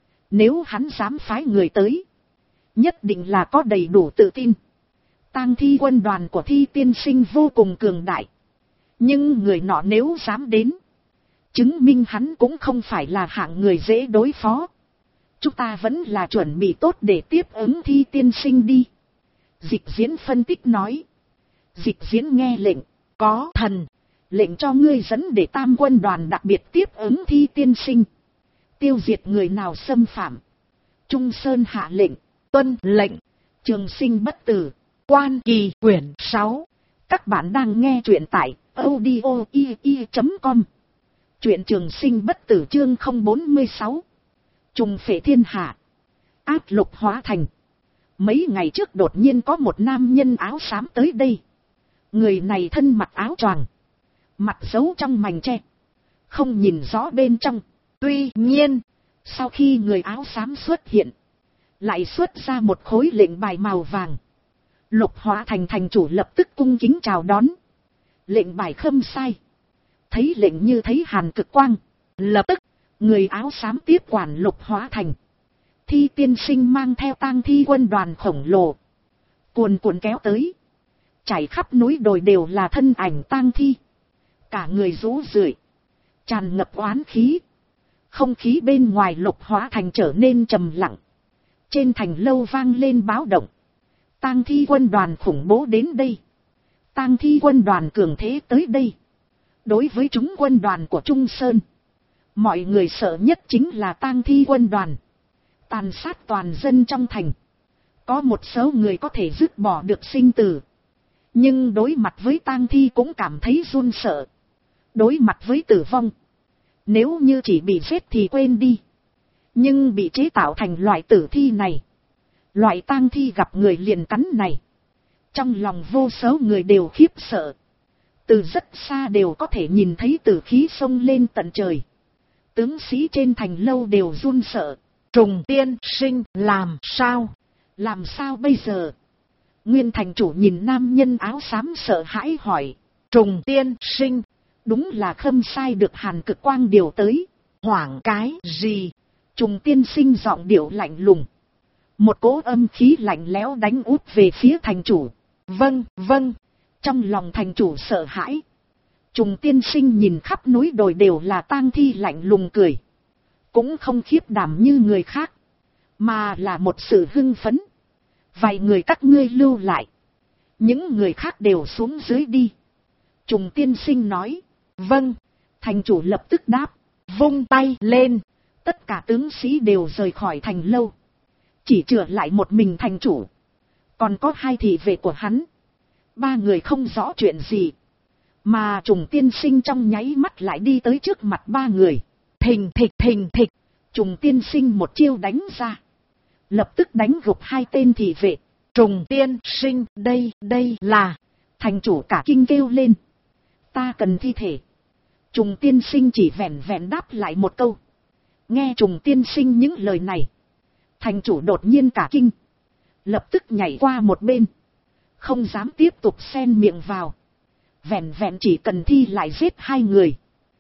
Nếu hắn dám phái người tới, nhất định là có đầy đủ tự tin. Tang thi quân đoàn của Thi tiên sinh vô cùng cường đại. Nhưng người nọ nếu dám đến, chứng minh hắn cũng không phải là hạng người dễ đối phó. Chúng ta vẫn là chuẩn bị tốt để tiếp ứng Thi tiên sinh đi. Dịch Diễn phân tích nói. Dịch Diễn nghe lệnh. Có thần. Lệnh cho ngươi dẫn để tam quân đoàn đặc biệt tiếp ứng Thi tiên sinh. Tiêu diệt người nào xâm phạm. Trung Sơn hạ lệnh, tuân lệnh. Trường Sinh bất tử. Quan Kỳ quyển 6. Các bạn đang nghe truyện tại audio.com. Truyện Trường Sinh bất tử chương 046. Trùng phệ thiên hạ. Áp lục hóa thành. Mấy ngày trước đột nhiên có một nam nhân áo xám tới đây. Người này thân mặc áo choàng, mặt giấu trong mành tre, không nhìn rõ bên trong. Tuy nhiên, sau khi người áo xám xuất hiện, lại xuất ra một khối lệnh bài màu vàng. Lục hóa thành thành chủ lập tức cung kính chào đón. Lệnh bài khâm sai. Thấy lệnh như thấy hàn cực quang. Lập tức, người áo xám tiếp quản lục hóa thành. Thi tiên sinh mang theo tang thi quân đoàn khổng lồ, cuồn cuộn kéo tới. Chảy khắp núi đồi đều là thân ảnh tang thi. Cả người rũ rượi, tràn ngập oán khí. Không khí bên ngoài lục hóa thành trở nên trầm lặng. Trên thành lâu vang lên báo động. Tang thi quân đoàn khủng bố đến đây. Tang thi quân đoàn cường thế tới đây. Đối với chúng quân đoàn của Trung Sơn, mọi người sợ nhất chính là tang thi quân đoàn. Tàn sát toàn dân trong thành. Có một số người có thể dứt bỏ được sinh tử, nhưng đối mặt với tang thi cũng cảm thấy run sợ. Đối mặt với tử vong, nếu như chỉ bị giết thì quên đi. Nhưng bị chế tạo thành loại tử thi này, loại tang thi gặp người liền cắn này, trong lòng vô số người đều khiếp sợ. Từ rất xa đều có thể nhìn thấy tử khí xông lên tận trời. Tướng sĩ trên thành lâu đều run sợ. Trùng tiên sinh làm sao? Làm sao bây giờ? Nguyên thành chủ nhìn nam nhân áo xám sợ hãi hỏi. Trùng tiên sinh, đúng là khâm sai được hàn cực quang điều tới. Hoảng cái gì? Trùng tiên sinh giọng điệu lạnh lùng. Một cỗ âm khí lạnh lẽo đánh úp về phía thành chủ. Vâng, vâng. Trong lòng thành chủ sợ hãi. Trùng tiên sinh nhìn khắp núi đồi đều là tang thi lạnh lùng cười. Cũng không khiếp đảm như người khác, mà là một sự hưng phấn. Vài người các ngươi lưu lại, những người khác đều xuống dưới đi. Trùng tiên sinh nói. Vâng. Thành chủ lập tức đáp. Vung tay lên. Tất cả tướng sĩ đều rời khỏi thành lâu. Chỉ chừa lại một mình thành chủ. Còn có hai thị vệ của hắn. Ba người không rõ chuyện gì. Mà trùng tiên sinh trong nháy mắt lại đi tới trước mặt ba người. Thình thịch thình thịch. Trùng tiên sinh một chiêu đánh ra. Lập tức đánh gục hai tên thị vệ. Trùng tiên sinh, đây là. Thành chủ cả kinh kêu lên. Ta cần thi thể. Trùng tiên sinh chỉ vẹn vẹn đáp lại một câu. Nghe trùng tiên sinh những lời này, thành chủ đột nhiên cả kinh. Lập tức nhảy qua một bên. Không dám tiếp tục xen miệng vào. Vẹn vẹn chỉ cần thi lại giết hai người.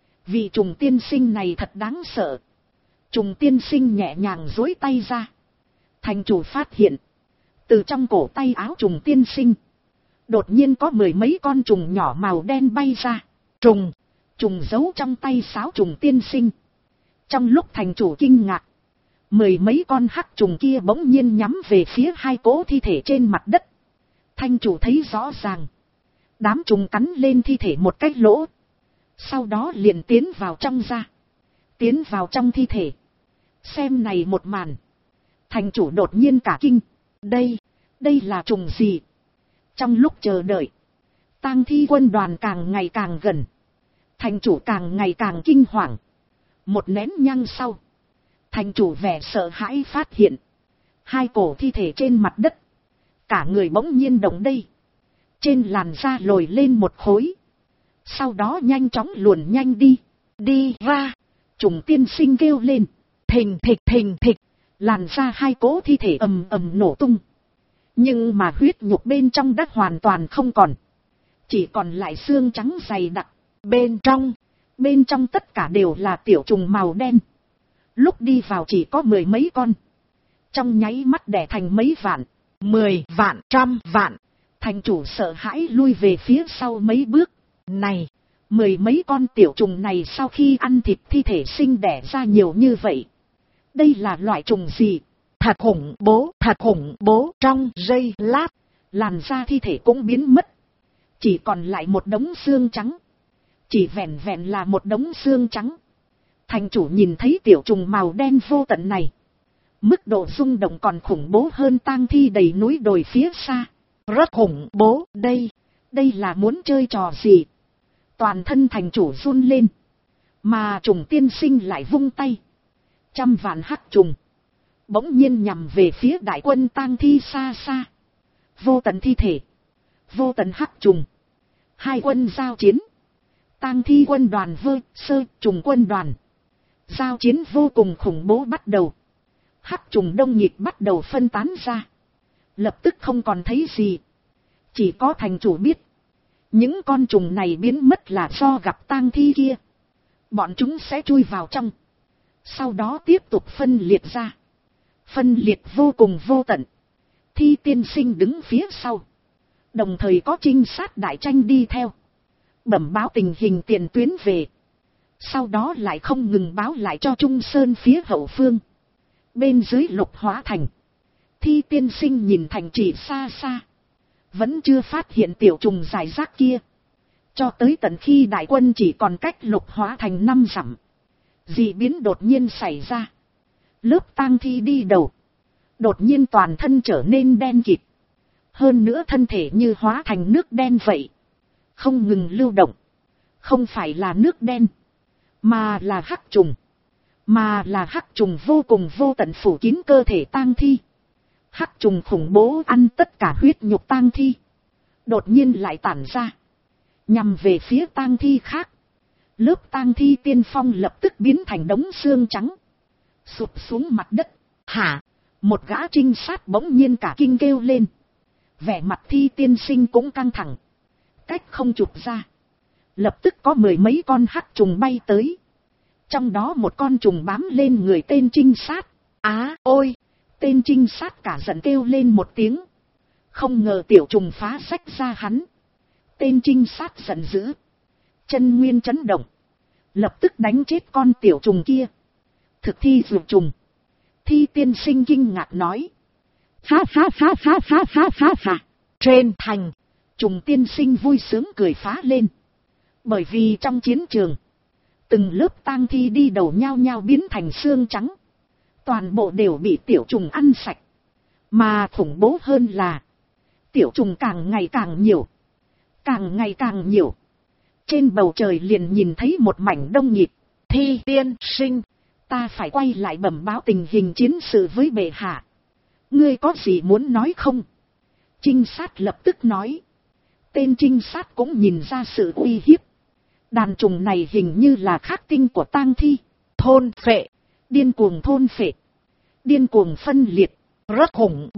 Vị trùng tiên sinh này thật đáng sợ. Trùng tiên sinh nhẹ nhàng duỗi tay ra. Thành chủ phát hiện, từ trong cổ tay áo trùng tiên sinh, đột nhiên có mười mấy con trùng nhỏ màu đen bay ra. Trùng giấu trong tay sáo trùng tiên sinh. Trong lúc thành chủ kinh ngạc, mười mấy con hắc trùng kia bỗng nhiên nhắm về phía hai cỗ thi thể trên mặt đất. Thành chủ thấy rõ ràng, đám trùng cắn lên thi thể một cái lỗ. Sau đó liền tiến vào trong da, tiến vào trong thi thể. Xem này một màn, thành chủ đột nhiên cả kinh. Đây là trùng gì? Trong lúc chờ đợi, tang thi quân đoàn càng ngày càng gần. Thành chủ càng ngày càng kinh hoàng. Một nén nhang sau, thành chủ vẻ sợ hãi phát hiện hai cổ thi thể trên mặt đất. Cả người bỗng nhiên động đây. Trên làn da lồi lên một khối. Sau đó nhanh chóng luồn nhanh đi ra. Trùng tiên sinh kêu lên. Thình thịch. Làn da hai cỗ thi thể ầm ầm nổ tung. Nhưng mà huyết nhục bên trong đã hoàn toàn không còn. Chỉ còn lại xương trắng dày đặc. Bên trong tất cả đều là tiểu trùng màu đen. Lúc đi vào chỉ có mười mấy con. Trong nháy mắt đẻ thành mấy vạn, 10 vạn, 100 vạn. Thành chủ sợ hãi lui về phía sau mấy bước. Này, mười mấy con tiểu trùng này sau khi ăn thịt thi thể sinh đẻ ra nhiều như vậy. Đây là loại trùng gì? Thật khủng bố. Trong giây lát, làn da thi thể cũng biến mất. Chỉ còn lại một đống xương trắng. Chỉ vẹn vẹn là một đống xương trắng. Thành chủ nhìn thấy tiểu trùng màu đen vô tận này. Mức độ rung động còn khủng bố hơn tang thi đầy núi đồi phía xa. Rất khủng bố, đây là muốn chơi trò gì? Toàn thân thành chủ run lên. Mà trùng tiên sinh lại vung tay. Trăm vạn hắc trùng bỗng nhiên nhằm về phía đại quân tang thi xa xa. Vô tận thi thể, vô tận hắc trùng. Hai quân giao chiến. Tang thi quân đoàn vs trùng quân đoàn. Giao chiến vô cùng khủng bố bắt đầu. Hắc trùng đông nghịt bắt đầu phân tán ra. Lập tức không còn thấy gì. Chỉ có thành chủ biết. Những con trùng này biến mất là do gặp tang thi kia. Bọn chúng sẽ chui vào trong. Sau đó tiếp tục phân liệt ra. Phân liệt vô cùng vô tận. Thi tiên sinh đứng phía sau. Đồng thời có trinh sát đại tranh đi theo. Bẩm báo tình hình tiền tuyến về. Sau đó lại không ngừng báo lại cho Trung Sơn phía hậu phương. Bên dưới Lục Hóa Thành. Thi tiên sinh nhìn thành trì xa xa. Vẫn chưa phát hiện tiểu trùng giải rác kia. Cho tới tận khi đại quân chỉ còn cách Lục Hóa Thành 5 dặm. Dị biến đột nhiên xảy ra. Lớp tang thi đi đầu. Đột nhiên toàn thân trở nên đen kịt. Hơn nữa thân thể như hóa thành nước đen vậy. Không ngừng lưu động. Không phải là nước đen. Mà là hắc trùng. Mà là hắc trùng vô cùng vô tận phủ kín cơ thể tang thi. Hắc trùng khủng bố ăn tất cả huyết nhục tang thi. Đột nhiên lại tản ra. Nhằm về phía tang thi khác. Lớp tang thi tiên phong lập tức biến thành đống xương trắng. Sụp xuống mặt đất. Hả? Một gã trinh sát bỗng nhiên cả kinh kêu lên. Vẻ mặt thi tiên sinh cũng căng thẳng. Cách không chụp ra. Lập tức có 10 mấy con hắc trùng bay tới. Trong đó một con trùng bám lên người tên trinh sát. Ôi! Tên trinh sát cả giận kêu lên một tiếng. Không ngờ tiểu trùng phá rách ra hắn. Tên trinh sát giận dữ. Chân nguyên chấn động. Lập tức đánh chết con tiểu trùng kia. Thực thi dược trùng. Thi tiên sinh kinh ngạc nói. Phá. Trên thành. Trùng tiên sinh vui sướng cười phá lên. Bởi vì trong chiến trường. Từng lớp tang thi đi đầu nhau nhau biến thành xương trắng. Toàn bộ đều bị tiểu trùng ăn sạch. Mà khủng bố hơn là. Tiểu trùng càng ngày càng nhiều. Càng ngày càng nhiều. Trên bầu trời liền nhìn thấy một mảnh đông nghịt. Thi tiên sinh. Ta phải quay lại bẩm báo tình hình chiến sự với bệ hạ. Ngươi có gì muốn nói không? Trinh sát lập tức nói. Tên trinh sát cũng nhìn ra sự uy hiếp. Đàn trùng này hình như là khắc tinh của tang thi. Thôn phệ. Điên cuồng thôn phệ. Điên cuồng phân liệt. Rất khủng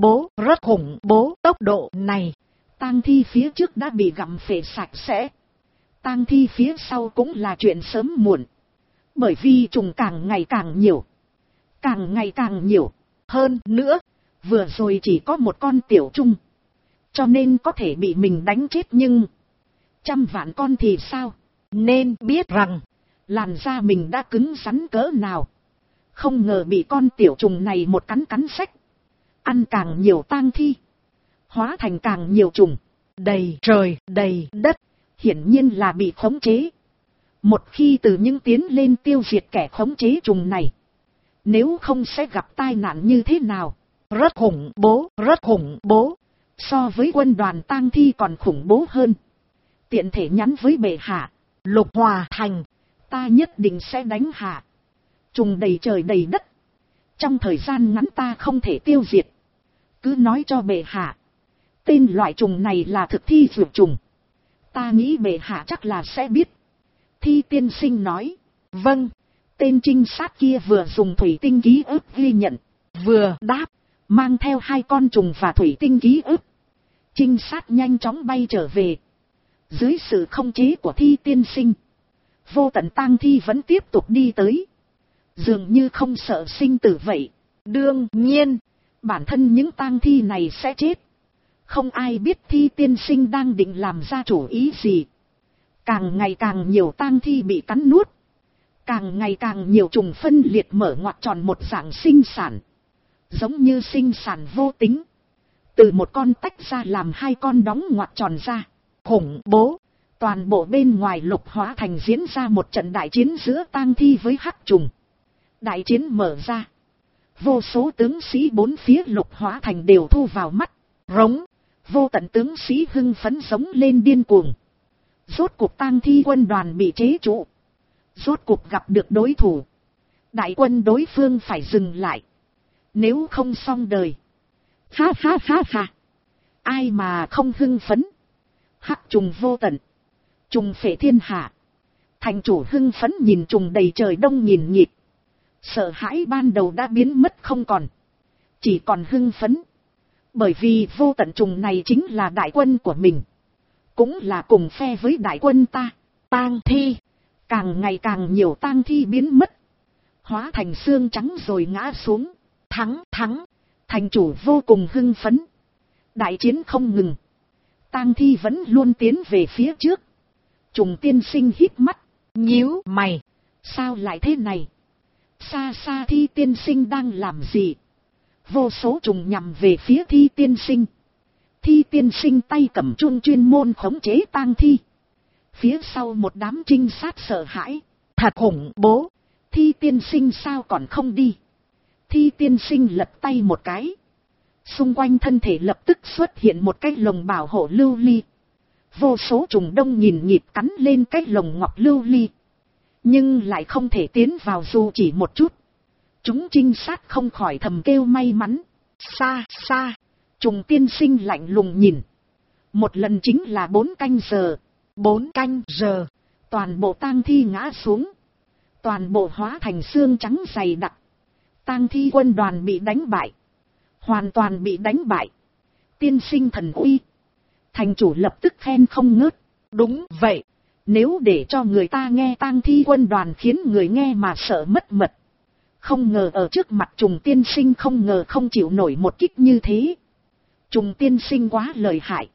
bố. Tốc độ này. Tang thi phía trước đã bị gặm phệ sạch sẽ. Tang thi phía sau cũng là chuyện sớm muộn. Bởi vì trùng càng ngày càng nhiều. Càng ngày càng nhiều. Hơn nữa. Vừa rồi chỉ có một con tiểu trùng. Cho nên có thể bị mình đánh chết nhưng. Trăm vạn con thì sao? Nên biết rằng. Làn da mình đã cứng rắn cỡ nào. Không ngờ bị con tiểu trùng này một cắn xách. Ăn càng nhiều tang thi. Hóa thành càng nhiều trùng. Đầy trời, đầy đất. Hiển nhiên là bị khống chế. Một khi từ những tiến lên tiêu diệt kẻ khống chế trùng này. Nếu không sẽ gặp tai nạn như thế nào? Rất khủng bố. So với quân đoàn tang thi còn khủng bố hơn. Tiện thể nhắn với bệ hạ. Lục Hòa Thành. Ta nhất định sẽ đánh hạ. Trùng đầy trời đầy đất. Trong thời gian ngắn ta không thể tiêu diệt. Cứ nói cho bệ hạ. Tên loại trùng này là thực thi dược trùng. Ta nghĩ bệ hạ chắc là sẽ biết. Thi tiên sinh nói. Vâng. Tên trinh sát kia vừa dùng thủy tinh ký ức ghi nhận. Vừa đáp. Mang theo 2 con trùng và thủy tinh ký ức. Trinh sát nhanh chóng bay trở về. Dưới sự khống chế của thi tiên sinh. Vô tận tang thi vẫn tiếp tục đi tới. Dường như không sợ sinh tử vậy. Đương nhiên. Bản thân những tang thi này sẽ chết. Không ai biết thi tiên sinh đang định làm ra chủ ý gì. Càng ngày càng nhiều tang thi bị cắn nuốt. Càng ngày càng nhiều trùng phân liệt mở ngoặc tròn một dạng sinh sản. Giống như sinh sản vô tính. Từ một con tách ra làm 2 con đóng ngoặc tròn ra. Khủng bố. Toàn bộ bên ngoài Lục Hóa Thành diễn ra một trận đại chiến giữa tang thi với hắc trùng. Đại chiến mở ra. Vô số tướng sĩ bốn phía Lục Hóa Thành đều thu vào mắt. Rống. Vô tận tướng sĩ hưng phấn giống lên điên cuồng. Rốt cuộc tang thi quân đoàn bị chế trụ. Rốt cuộc gặp được đối thủ. Đại quân đối phương phải dừng lại. Nếu không xong đời. Ha ha ha ha. Ai mà không hưng phấn. Hắc trùng vô tận. Trùng phệ thiên hạ. Thành chủ hưng phấn nhìn trùng đầy trời đông nhìn nhịp. Sợ hãi ban đầu đã biến mất không còn. Chỉ còn hưng phấn. Bởi vì vô tận trùng này chính là đại quân của mình. Cũng là cùng phe với đại quân ta. Tang thi. Càng ngày càng nhiều tang thi biến mất. Hóa thành xương trắng rồi ngã xuống. Thắng. Thành chủ vô cùng hưng phấn. Đại chiến không ngừng. Tang thi vẫn luôn tiến về phía trước. Trùng tiên sinh hít mắt. Nhíu mày. Sao lại thế này? Xa xa Thi tiên sinh đang làm gì? Vô số trùng nhằm về phía Thi tiên sinh. Thi tiên sinh tay cầm chuông chuyên môn khống chế tang thi. Phía sau một đám trinh sát sợ hãi. Thật khủng bố. Thi tiên sinh sao còn không đi? Thi tiên sinh lật tay một cái. Xung quanh thân thể lập tức xuất hiện một cái lồng bảo hộ lưu ly. Vô số trùng đông nhìn nhịp cắn lên cái lồng ngọc lưu ly. Nhưng lại không thể tiến vào dù chỉ một chút. Chúng trinh sát không khỏi thầm kêu may mắn. Xa. Trùng tiên sinh lạnh lùng nhìn. Một lần chính là 4 canh giờ. 4 canh giờ. Toàn bộ tang thi ngã xuống. Toàn bộ hóa thành xương trắng dày đặc. Tang thi quân đoàn bị đánh bại. Hoàn toàn bị đánh bại. Tiên sinh thần uy. Thành chủ lập tức khen không ngớt. Đúng vậy. Nếu để cho người ta nghe tang thi quân đoàn khiến người nghe mà sợ mất mật. Không ngờ ở trước mặt trùng tiên sinh không ngờ không chịu nổi một kích như thế. Trùng tiên sinh quá lợi hại.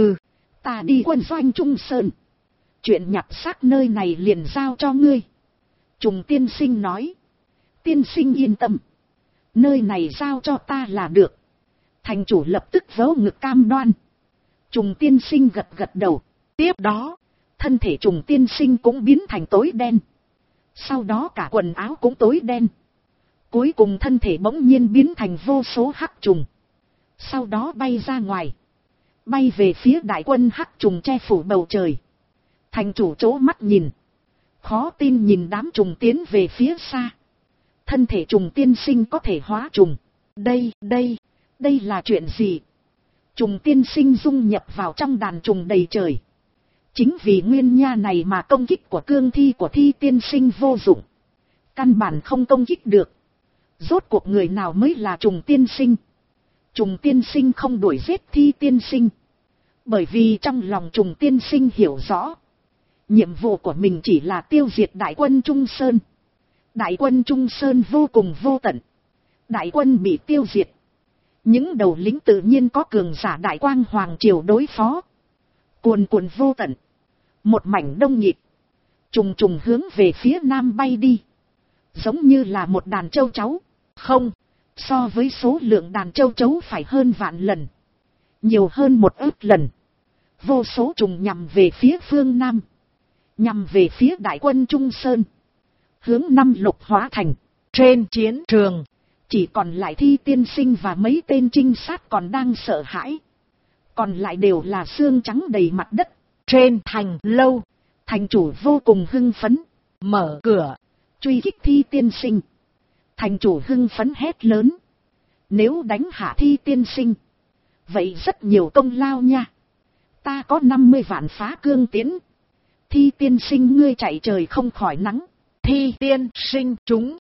Ta đi quân doanh Trung Sơn. Chuyện nhặt xác nơi này liền giao cho ngươi. Trùng tiên sinh nói. Tiên sinh yên tâm. Nơi này giao cho ta là được. Thành chủ lập tức vỗ ngực cam đoan. Trùng tiên sinh gật gật đầu. Tiếp đó, thân thể trùng tiên sinh cũng biến thành tối đen. Sau đó cả quần áo cũng tối đen. Cuối cùng thân thể bỗng nhiên biến thành vô số hắc trùng. Sau đó bay ra ngoài. Bay về phía đại quân hắc trùng che phủ bầu trời. Thành chủ chố mắt nhìn. Khó tin nhìn đám trùng tiến về phía xa. Thân thể trùng tiên sinh có thể hóa trùng. Đây là chuyện gì? Trùng tiên sinh dung nhập vào trong đàn trùng đầy trời. Chính vì nguyên nha này mà công kích của cương thi của Thi tiên sinh vô dụng. Căn bản không công kích được. Rốt cuộc người nào mới là trùng tiên sinh? Trùng tiên sinh không đuổi giết Thi tiên sinh. Bởi vì trong lòng trùng tiên sinh hiểu rõ. Nhiệm vụ của mình chỉ là tiêu diệt đại quân Trung Sơn. Đại quân Trung Sơn vô cùng vô tận. Đại quân bị tiêu diệt. Những đầu lính tự nhiên có cường giả đại quang hoàng triều đối phó. Cuồn cuộn vô tận. Một mảnh đông nhịp. Trùng trùng hướng về phía nam bay đi. Giống như là một đàn châu chấu. Không, so với số lượng đàn châu chấu phải hơn vạn lần. Nhiều hơn 1 ức lần. Vô số trùng nhằm về phía phương nam. Nhằm về phía đại quân Trung Sơn. Hướng năm Lục Hóa Thành. Trên chiến trường. Chỉ còn lại Thi tiên sinh và mấy tên trinh sát còn đang sợ hãi. Còn lại đều là xương trắng đầy mặt đất. Trên thành lâu. Thành chủ vô cùng hưng phấn. Mở cửa. Truy kích Thi tiên sinh. Thành chủ hưng phấn hét lớn. Nếu đánh hạ Thi tiên sinh. Vậy rất nhiều công lao nha. Ta có 50 vạn phá cương tiến. Thi tiên sinh ngươi chạy trời không khỏi nắng. Thi tiên sinh chúng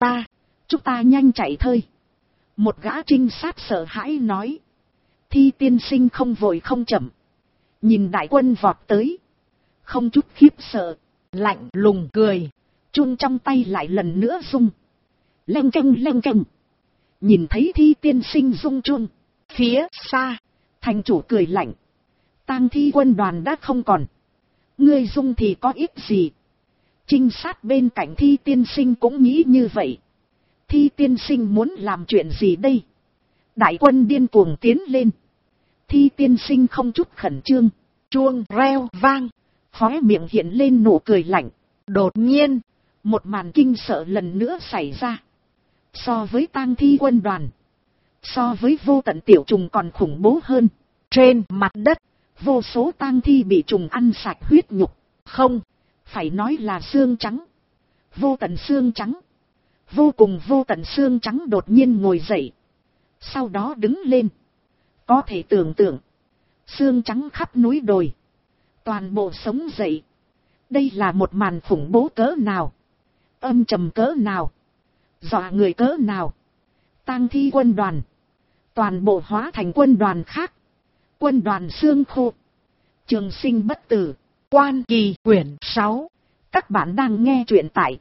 ta nhanh chạy thôi. Một gã trinh sát sợ hãi nói. Thi tiên sinh không vội không chậm. Nhìn đại quân vọt tới. Không chút khiếp sợ. Lạnh lùng cười. Chun trong tay lại lần nữa rung. Leng keng. Nhìn thấy Thi tiên sinh rung chun. Phía xa. Thành chủ cười lạnh. Tang thi quân đoàn đã không còn. Ngươi rung thì có ích gì. Trinh sát bên cạnh Thi tiên sinh cũng nghĩ như vậy. Thi tiên sinh muốn làm chuyện gì đây? Đại quân điên cuồng tiến lên. Thi tiên sinh không chút khẩn trương. Chuông reo vang. Khóe miệng hiện lên nụ cười lạnh. Đột nhiên, một màn kinh sợ lần nữa xảy ra. So với tang thi quân đoàn, so với vô tận tiểu trùng còn khủng bố hơn. Trên mặt đất, vô số tang thi bị trùng ăn sạch huyết nhục. Không, phải nói là xương trắng. Vô tận xương trắng. Vô cùng vô tận xương trắng đột nhiên ngồi dậy. Sau đó đứng lên. Có thể tưởng tượng, xương trắng khắp núi đồi. Toàn bộ sống dậy. Đây là một màn khủng bố cỡ nào. Âm trầm cỡ nào. Dọa người cỡ nào. Tang thi quân đoàn. Toàn bộ hóa thành quân đoàn khác. Quân đoàn xương khô. Trường sinh bất tử. Quan Kỳ quyển 6. Các bạn đang nghe truyện tại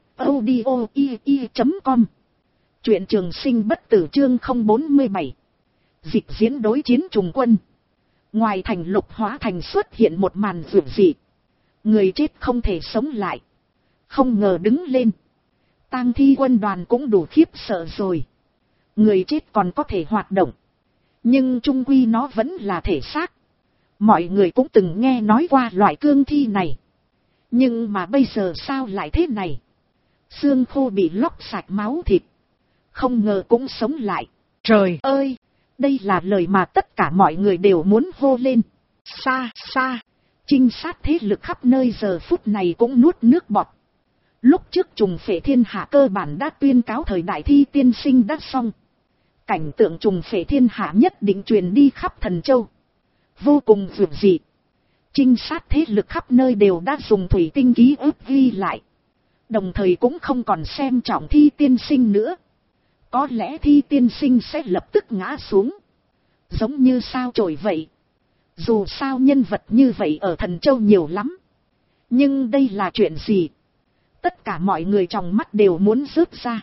audio.com. Truyện trường sinh bất tử chương 047. Dịch diễn đối chiến trùng quân. Ngoài thành Lục Hóa Thành xuất hiện một màn vượt dị. Người chết không thể sống lại. Không ngờ đứng lên. Tang thi quân đoàn cũng đủ khiếp sợ rồi. Người chết còn có thể hoạt động. Nhưng chung quy nó vẫn là thể xác. Mọi người cũng từng nghe nói qua loại cương thi này. Nhưng mà bây giờ sao lại thế này? Xương khô bị lóc sạch máu thịt. Không ngờ cũng sống lại. Trời ơi! Đây là lời mà tất cả mọi người đều muốn hô lên. Xa xa, trinh sát thế lực khắp nơi giờ phút này cũng nuốt nước bọt. Lúc trước trùng phệ thiên hạ cơ bản đã tuyên cáo thời đại thi tiên sinh đã xong. Cảnh tượng trùng phệ thiên hạ nhất định truyền đi khắp Thần Châu. Vô cùng vượt dị. Trinh sát thế lực khắp nơi đều đã dùng thủy tinh ký ức ghi lại. Đồng thời cũng không còn xem trọng thi tiên sinh nữa. Có lẽ thi tiên sinh sẽ lập tức ngã xuống. Giống như sao chổi vậy. Dù sao nhân vật như vậy ở Thần Châu nhiều lắm. Nhưng đây là chuyện gì? Tất cả mọi người trong mắt đều muốn rớt ra.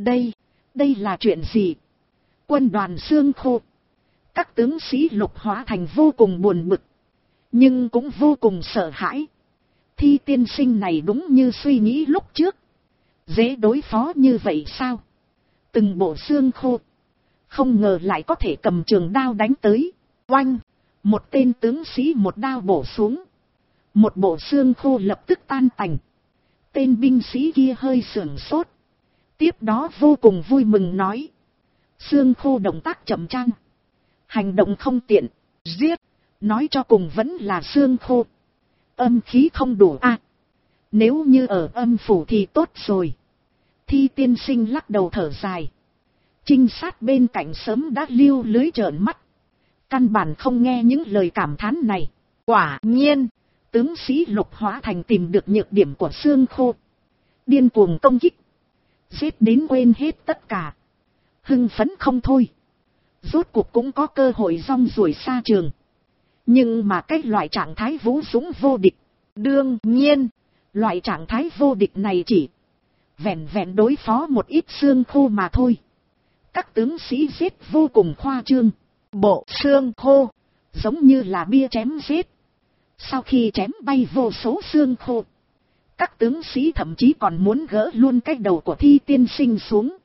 Đây là chuyện gì? Quân đoàn xương khô. Các tướng sĩ Lục Hóa Thành vô cùng buồn bực. Nhưng cũng vô cùng sợ hãi. Thi tiên sinh này đúng như suy nghĩ lúc trước. Dễ đối phó như vậy sao? Từng bộ xương khô. Không ngờ lại có thể cầm trường đao đánh tới. Oanh! Một tên tướng sĩ một đao bổ xuống. Một bộ xương khô lập tức tan tành. Tên binh sĩ kia hơi sửng sốt. Tiếp đó vô cùng vui mừng nói. Xương khô động tác chậm chang. Hành động không tiện. Giết! Nói cho cùng vẫn là xương khô. Âm khí không đủ à. Nếu như ở âm phủ thì tốt rồi. Thi tiên sinh lắc đầu thở dài. Trinh sát bên cạnh sớm đã lưu lưới trợn mắt. Căn bản không nghe những lời cảm thán này. Quả nhiên, tướng sĩ Lục Hóa Thành tìm được nhược điểm của xương khô. Điên cuồng công kích. Giết đến quên hết tất cả. Hưng phấn không thôi. Rốt cuộc cũng có cơ hội rong ruổi xa trường. Nhưng mà cái loại trạng thái vũ dũng vô địch. Đương nhiên, loại trạng thái vô địch này chỉ vẹn vẹn đối phó một ít xương khô mà thôi. Các tướng sĩ giết vô cùng khoa trương. Bộ xương khô, giống như là bia chém giết. Sau khi chém bay vô số xương khô, các tướng sĩ thậm chí còn muốn gỡ luôn cái đầu của thi tiên sinh xuống.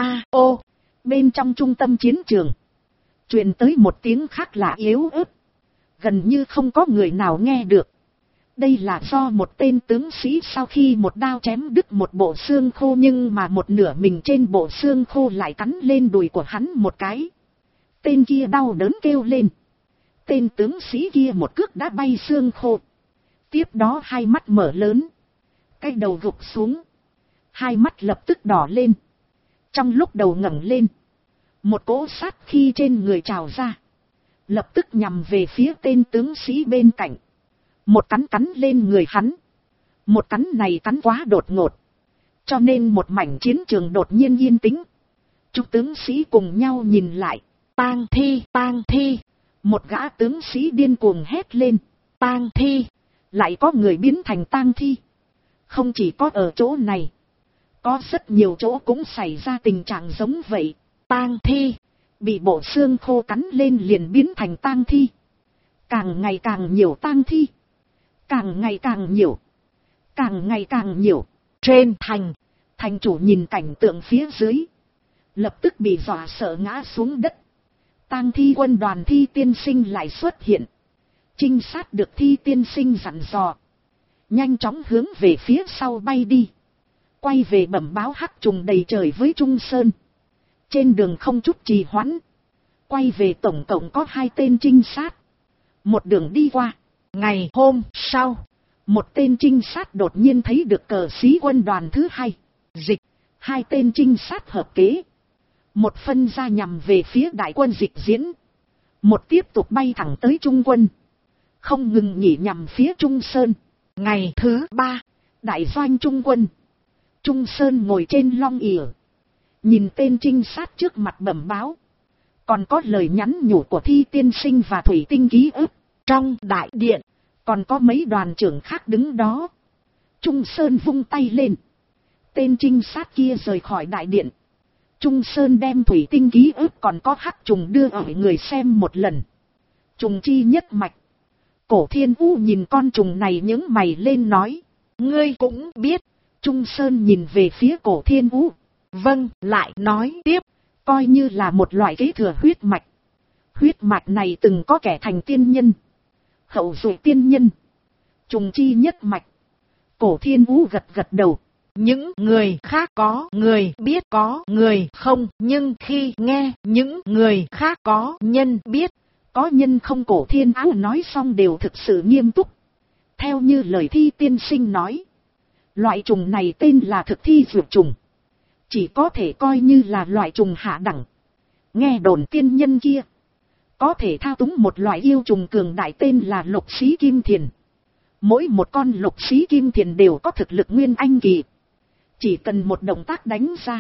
Bên trong trung tâm chiến trường, truyền tới một tiếng khác lạ yếu ớt. Gần như không có người nào nghe được. Đây là do một tên tướng sĩ sau khi một đao chém đứt một bộ xương khô nhưng mà một nửa mình trên bộ xương khô lại cắn lên đùi của hắn một cái. Tên kia đau đớn kêu lên. Tên tướng sĩ kia một cước đã bay xương khô. Tiếp đó hai mắt mở lớn. Cái đầu gục xuống. Hai mắt lập tức đỏ lên. Trong lúc đầu ngẩng lên, một cỗ sát khí trên người trào ra. Lập tức nhằm về phía tên tướng sĩ bên cạnh. Một cắn cắn lên người hắn. Một cắn này cắn quá đột ngột. Cho nên một mảnh chiến trường đột nhiên yên tĩnh. Chúng tướng sĩ cùng nhau nhìn lại. Tang thi, tang thi. Một gã tướng sĩ điên cuồng hét lên. Tang thi. Lại có người biến thành tang thi. Không chỉ có ở chỗ này. Có rất nhiều chỗ cũng xảy ra tình trạng giống vậy. Tang thi. Bị bộ xương khô cắn lên liền biến thành tang thi. Càng ngày càng nhiều tang thi. Càng ngày càng nhiều. Càng ngày càng nhiều. Trên thành. Thành chủ nhìn cảnh tượng phía dưới. Lập tức bị dọa sợ ngã xuống đất. Tang thi quân đoàn thi tiên sinh lại xuất hiện. Trinh sát được thi tiên sinh dặn dò. nhanh chóng hướng về phía sau bay đi, quay về bẩm báo hắc trùng đầy trời với Trung Sơn. Trên đường không chút trì hoãn, quay về tổng cộng có 2 tên trinh sát, một đường đi qua. Ngày hôm sau, một tên trinh sát đột nhiên thấy được cờ sĩ quân đoàn thứ 2, Dịch. 2 tên trinh sát hợp kế, một phân ra nhằm về phía đại quân Dịch Diễn, một tiếp tục bay thẳng tới Trung quân, không ngừng nghỉ nhằm phía Trung Sơn. Ngày thứ 3, đại doanh Trung quân. Trung Sơn ngồi trên long ỉa, nhìn tên trinh sát trước mặt bẩm báo, còn có lời nhắn nhủ của Thi tiên sinh và Thủy Tinh ký ức. Trong đại điện, còn có mấy đoàn trưởng khác đứng đó. Trung Sơn vung tay lên, tên trinh sát kia rời khỏi đại điện. Trung Sơn đem Thủy Tinh ký ức còn có hắc trùng đưa ở người xem một lần. Trùng chi nhất mạch. Cổ Thiên U nhìn con trùng này nhướng mày lên nói, ngươi cũng biết. Trung Sơn nhìn về phía Cổ Thiên U. Vâng, lại nói tiếp, coi như là một loại kế thừa huyết mạch. Huyết mạch này từng có kẻ thành tiên nhân, hậu duệ tiên nhân. Trùng chi nhất mạch. Cổ Thiên U gật gật đầu. Những người khác có người biết có người không, nhưng khi nghe những người khác có nhân biết, có nhân không, Cổ Thiên U nói xong đều thực sự nghiêm túc. Theo như lời Thi tiên sinh nói, loại trùng này tên là thực thi dược trùng, chỉ có thể coi như là loại trùng hạ đẳng. Nghe đồn tiên nhân kia có thể thao túng một loại yêu trùng cường đại tên là lục xí kim thiền. Mỗi một con lục xí kim thiền đều có thực lực nguyên anh kỳ. Chỉ cần một động tác đánh ra,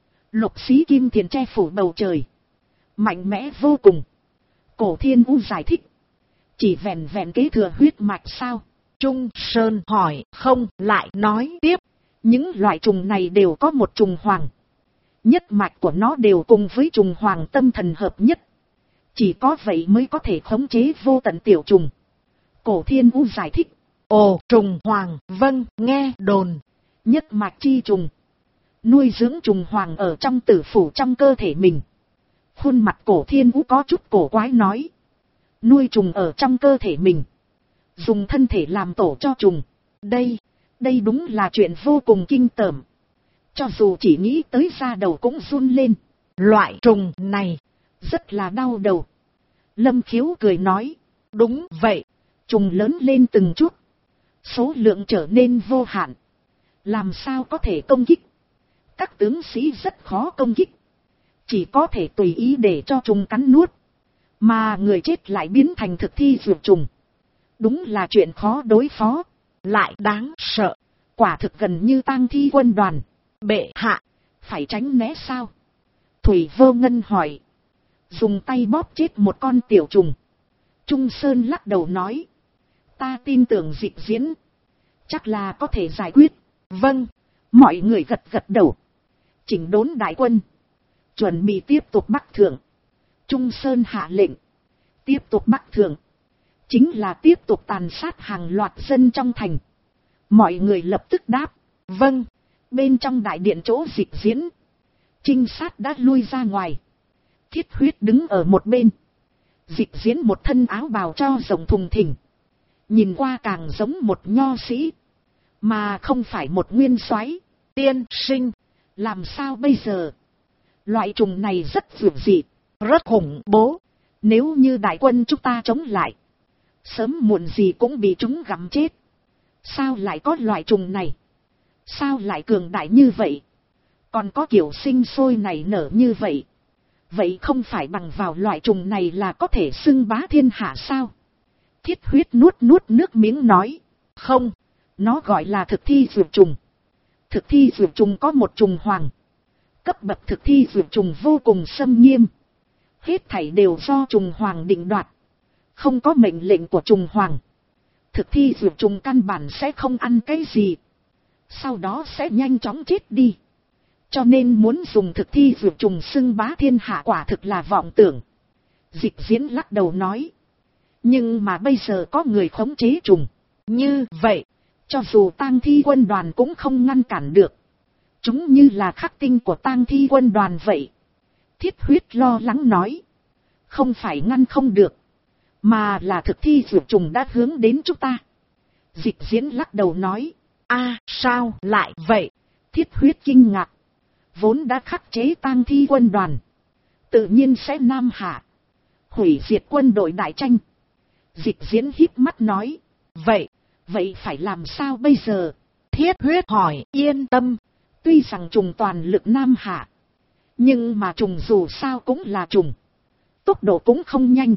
lục xí kim thiền che phủ bầu trời, mạnh mẽ vô cùng. Cổ Thiên U giải thích, chỉ vẹn vẹn kế thừa huyết mạch sao? Trung Sơn hỏi. Không, lại nói tiếp, những loại trùng này đều có một trùng hoàng. Nhất mạch của nó đều cùng với trùng hoàng tâm thần hợp nhất. Chỉ có vậy mới có thể khống chế vô tận tiểu trùng. Cổ Thiên U giải thích. Ồ, trùng hoàng, vâng, nghe đồn. Nhất mạch chi trùng. Nuôi dưỡng trùng hoàng ở trong tử phủ trong cơ thể mình. Khuôn mặt Cổ Thiên U có chút cổ quái nói. Nuôi trùng ở trong cơ thể mình. Dùng thân thể làm tổ cho trùng. Đây đúng là chuyện vô cùng kinh tởm. Cho dù chỉ nghĩ tới da đầu cũng run lên. Loại trùng này rất là đau đầu. Lâm Khiếu cười nói. Đúng vậy. Trùng lớn lên từng chút, số lượng trở nên vô hạn. Làm sao có thể công kích? Các tướng sĩ rất khó công kích. Chỉ có thể tùy ý để cho trùng cắn nuốt. Mà người chết lại biến thành thực thi dược trùng. Đúng là chuyện khó đối phó. Lại đáng sợ. Quả thực gần như tang thi quân đoàn. Bệ hạ, phải tránh né sao? Thủy Vô Ngân hỏi. Dùng tay bóp chết một con tiểu trùng. Trung Sơn lắc đầu nói. Ta tin tưởng Dịch Diễn chắc là có thể giải quyết. Vâng, mọi người gật gật đầu. Chỉnh đốn đại quân, chuẩn bị tiếp tục bắc thượng. Trung Sơn hạ lệnh. Tiếp tục bắc thượng chính là tiếp tục tàn sát hàng loạt dân trong thành. Mọi người lập tức đáp. Vâng. Bên trong đại điện chỗ Dịch Diễn, trinh sát đã lui ra ngoài. Thiết Huyết đứng ở một bên. Dịch Diễn một thân áo bào cho rộng thùng thình, nhìn qua càng giống một nho sĩ, mà không phải một nguyên soái. Tiên sinh, làm sao bây giờ? Loại trùng này rất vượt dị, rất khủng bố. Nếu như đại quân chúng ta chống lại, sớm muộn gì cũng bị chúng gặm chết. Sao lại có loại trùng này? Sao lại cường đại như vậy? Còn có kiểu sinh sôi nảy nở như vậy. Vậy không phải bằng vào loại trùng này là có thể xưng bá thiên hạ sao? Thiết Huyết nuốt nước miếng nói. Không, nó gọi là thực thi dược trùng. Thực thi dược trùng có một trùng hoàng. Cấp bậc thực thi dược trùng vô cùng xâm nghiêm. Hết thảy đều do trùng hoàng định đoạt. Không có mệnh lệnh của trùng hoàng, thực thi dược trùng căn bản sẽ không ăn cái gì. Sau đó sẽ nhanh chóng chết đi. Cho nên muốn dùng thực thi dược trùng xưng bá thiên hạ quả thực là vọng tưởng. Dịch Diễn lắc đầu nói. Nhưng mà bây giờ có người khống chế trùng. Như vậy, cho dù tang thi quân đoàn cũng không ngăn cản được. Chúng như là khắc tinh của tang thi quân đoàn vậy. Thiết Huyết lo lắng nói. Không phải ngăn không được, mà là thực thi dược trùng đã hướng đến chúng ta. Dịch diễn lắc đầu nói. Sao lại vậy? Thiết huyết kinh ngạc. Vốn đã khắc chế tang thi quân đoàn, tự nhiên sẽ nam hạ, hủy diệt quân đội Đại Tranh. Dịch diễn híp mắt nói. Vậy phải làm sao bây giờ? Thiết huyết hỏi. Yên tâm, tuy rằng trùng toàn lực nam hạ, nhưng mà trùng dù sao cũng là trùng, tốc độ cũng không nhanh.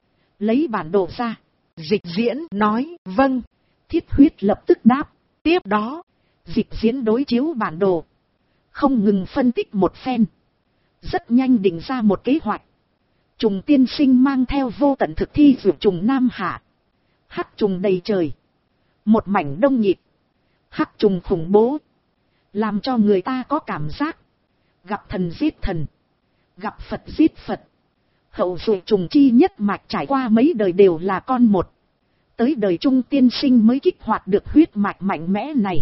Lấy bản đồ ra. Dịch diễn nói. Vâng. Thiết huyết lập tức đáp. Tiếp đó, dịch diễn đối chiếu bản đồ, không ngừng phân tích một phen, rất nhanh định ra một kế hoạch. Trùng tiên sinh mang theo vô tận thực thi dược trùng nam hạ. Hắc trùng đầy trời, một mảnh đông nhịp. Hắc trùng khủng bố, làm cho người ta có cảm giác gặp thần giết thần, gặp Phật giết Phật. Hậu duệ trùng chi nhất mạch trải qua mấy đời đều là con một. Tới đời trung tiên sinh mới kích hoạt được huyết mạch mạnh mẽ này.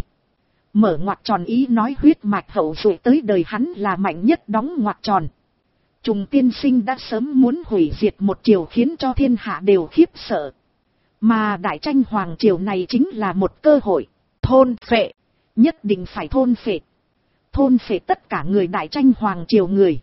Mở ngoặc tròn ý nói huyết mạch hậu duệ tới đời hắn là mạnh nhất, đóng ngoặc tròn. Trùng tiên sinh đã sớm muốn hủy diệt một triều khiến cho thiên hạ đều khiếp sợ. Mà Đại Tranh hoàng triều này chính là một cơ hội. Thôn phệ, nhất định phải thôn phệ. Thôn phệ tất cả người Đại Tranh hoàng triều người.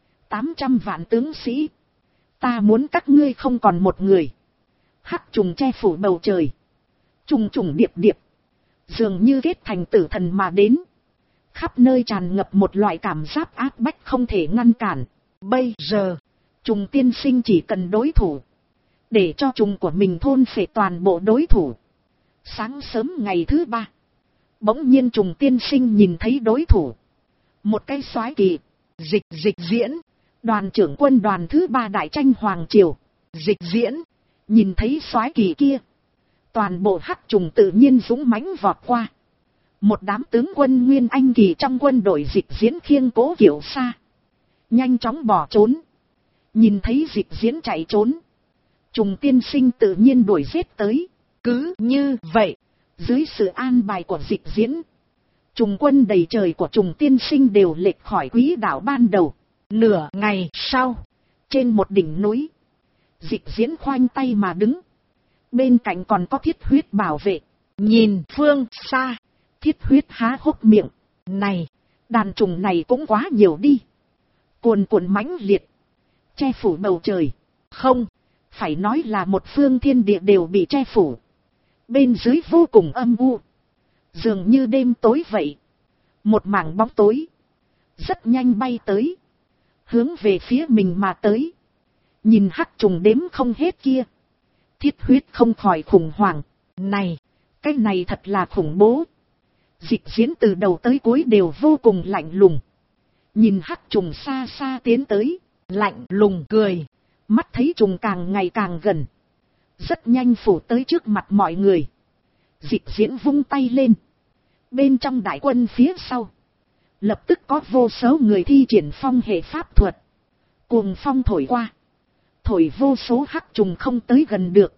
800 vạn tướng sĩ. Ta muốn các ngươi không còn một người. Hắc trùng che phủ bầu trời, trùng trùng điệp điệp, dường như kết thành tử thần mà đến. Khắp nơi tràn ngập một loại cảm giác áp bách không thể ngăn cản. Bây giờ, trùng tiên sinh chỉ cần đối thủ, để cho trùng của mình thôn phệ toàn bộ đối thủ. Sáng sớm ngày thứ 3, bỗng nhiên trùng tiên sinh nhìn thấy đối thủ, một cái soái kỳ. Dịch diễn, đoàn trưởng quân đoàn thứ 3 Đại Tranh hoàng triều. Dịch diễn nhìn thấy soái kỳ kia, toàn bộ hắc trùng tự nhiên dũng mãnh vọt qua. Một đám tướng quân nguyên anh kỳ trong quân đội dịch diễn khiêng cố kiệu xa, nhanh chóng bỏ trốn. Nhìn thấy dịch diễn chạy trốn, trùng tiên sinh tự nhiên đuổi giết tới. Cứ như vậy, dưới sự an bài của dịch diễn, trùng quân đầy trời của trùng tiên sinh đều lệch khỏi quỹ đạo ban đầu. Nửa ngày sau, trên một đỉnh núi, dịch diễn khoanh tay mà đứng. Bên cạnh còn có thiết huyết bảo vệ. Nhìn phương xa, thiết huyết há hốc miệng. Này, đàn trùng này cũng quá nhiều đi. Cuồn cuộn mãnh liệt, che phủ bầu trời. Không, phải nói là một phương thiên địa đều bị che phủ. Bên dưới vô cùng âm u, dường như đêm tối vậy. Một mảng bóng tối, rất nhanh bay tới, hướng về phía mình mà tới. Nhìn hắc trùng đếm không hết kia, thiết huyết không khỏi khủng hoảng. Này, cái này thật là khủng bố. Dịch diễn từ đầu tới cuối đều vô cùng lạnh lùng. Nhìn hắc trùng xa xa tiến tới, lạnh lùng cười. Mắt thấy trùng càng ngày càng gần, rất nhanh phủ tới trước mặt mọi người. Dịch diễn vung tay lên, bên trong đại quân phía sau, lập tức có vô số người thi triển phong hệ pháp thuật. Cuồng phong thổi qua, thổi vô số hắc trùng không tới gần được.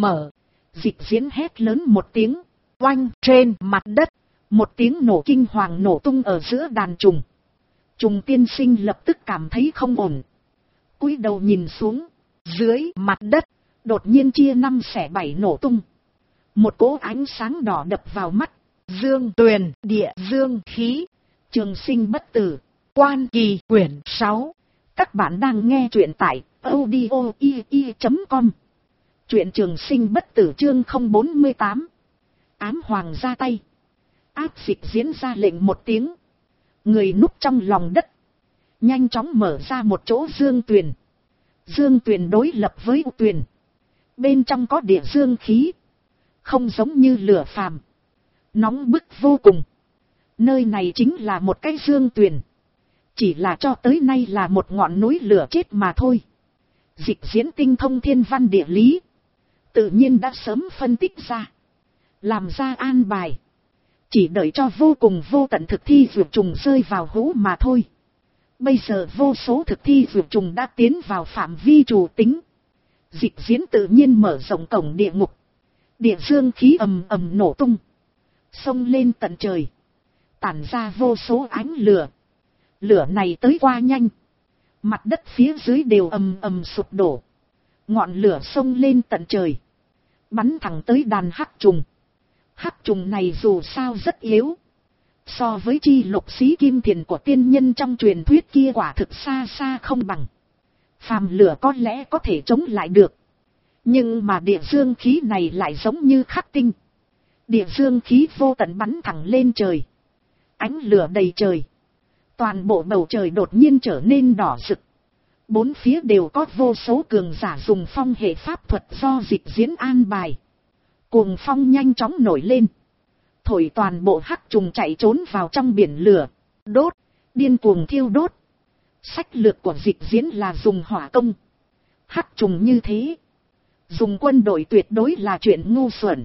Dịch diễn hét lớn một tiếng, oanh. Trên mặt đất, một tiếng nổ kinh hoàng nổ tung ở giữa đàn trùng. Trùng tiên sinh lập tức cảm thấy không ổn, cúi đầu nhìn xuống. Dưới mặt đất, đột nhiên chia 5 xẻ 7 nổ tung. Một cỗ ánh sáng đỏ đập vào mắt. Dương tuyền, địa dương khí, trường sinh bất tử. Quan Kỳ quyển 6. Các bạn đang nghe truyện tại audio.com. Truyện trường sinh bất tử chương 048. Ám hoàng ra tay. Áp dịch diễn ra lệnh một tiếng. Người núp trong lòng đất, nhanh chóng mở ra một chỗ dương tuyền. Dương tuyền đối lập với u tuyền, bên trong có địa dương khí, không giống như lửa phàm, nóng bức vô cùng. Nơi này chính là một cái dương tuyền, chỉ là cho tới nay là một ngọn núi lửa chết mà thôi. Dịch diễn tinh thông thiên văn địa lý, tự nhiên đã sớm phân tích ra, làm ra an bài, chỉ đợi cho vô cùng vô tận thực thi dược trùng rơi vào hũ mà thôi. Bây giờ vô số thực thi dược trùng đã tiến vào phạm vi trù tính. Dịch diễn tự nhiên mở rộng cổng địa ngục. Địa dương khí ầm ầm nổ tung, xông lên tận trời, tản ra vô số ánh lửa. Lửa này tới qua nhanh, mặt đất phía dưới đều ầm ầm sụp đổ. Ngọn lửa xông lên tận trời, bắn thẳng tới đàn hắc trùng. Hắc trùng này dù sao rất yếu. So với chi lục xí kim thiền của tiên nhân trong truyền thuyết kia quả thực xa xa không bằng. Phàm lửa có lẽ có thể chống lại được. Nhưng mà địa dương khí này lại giống như khắc tinh. Địa dương khí vô tận bắn thẳng lên trời. Ánh lửa đầy trời. Toàn bộ bầu trời đột nhiên trở nên đỏ rực. Bốn phía đều có vô số cường giả dùng phong hệ pháp thuật do dịch diễn an bài. Cuồng phong nhanh chóng nổi lên. Thổi toàn bộ hắc trùng chạy trốn vào trong biển lửa. Đốt, điên cuồng thiêu đốt. Sách lược của dịch diễn là dùng hỏa công. Hắc trùng như thế. Dùng quân đội tuyệt đối là chuyện ngu xuẩn.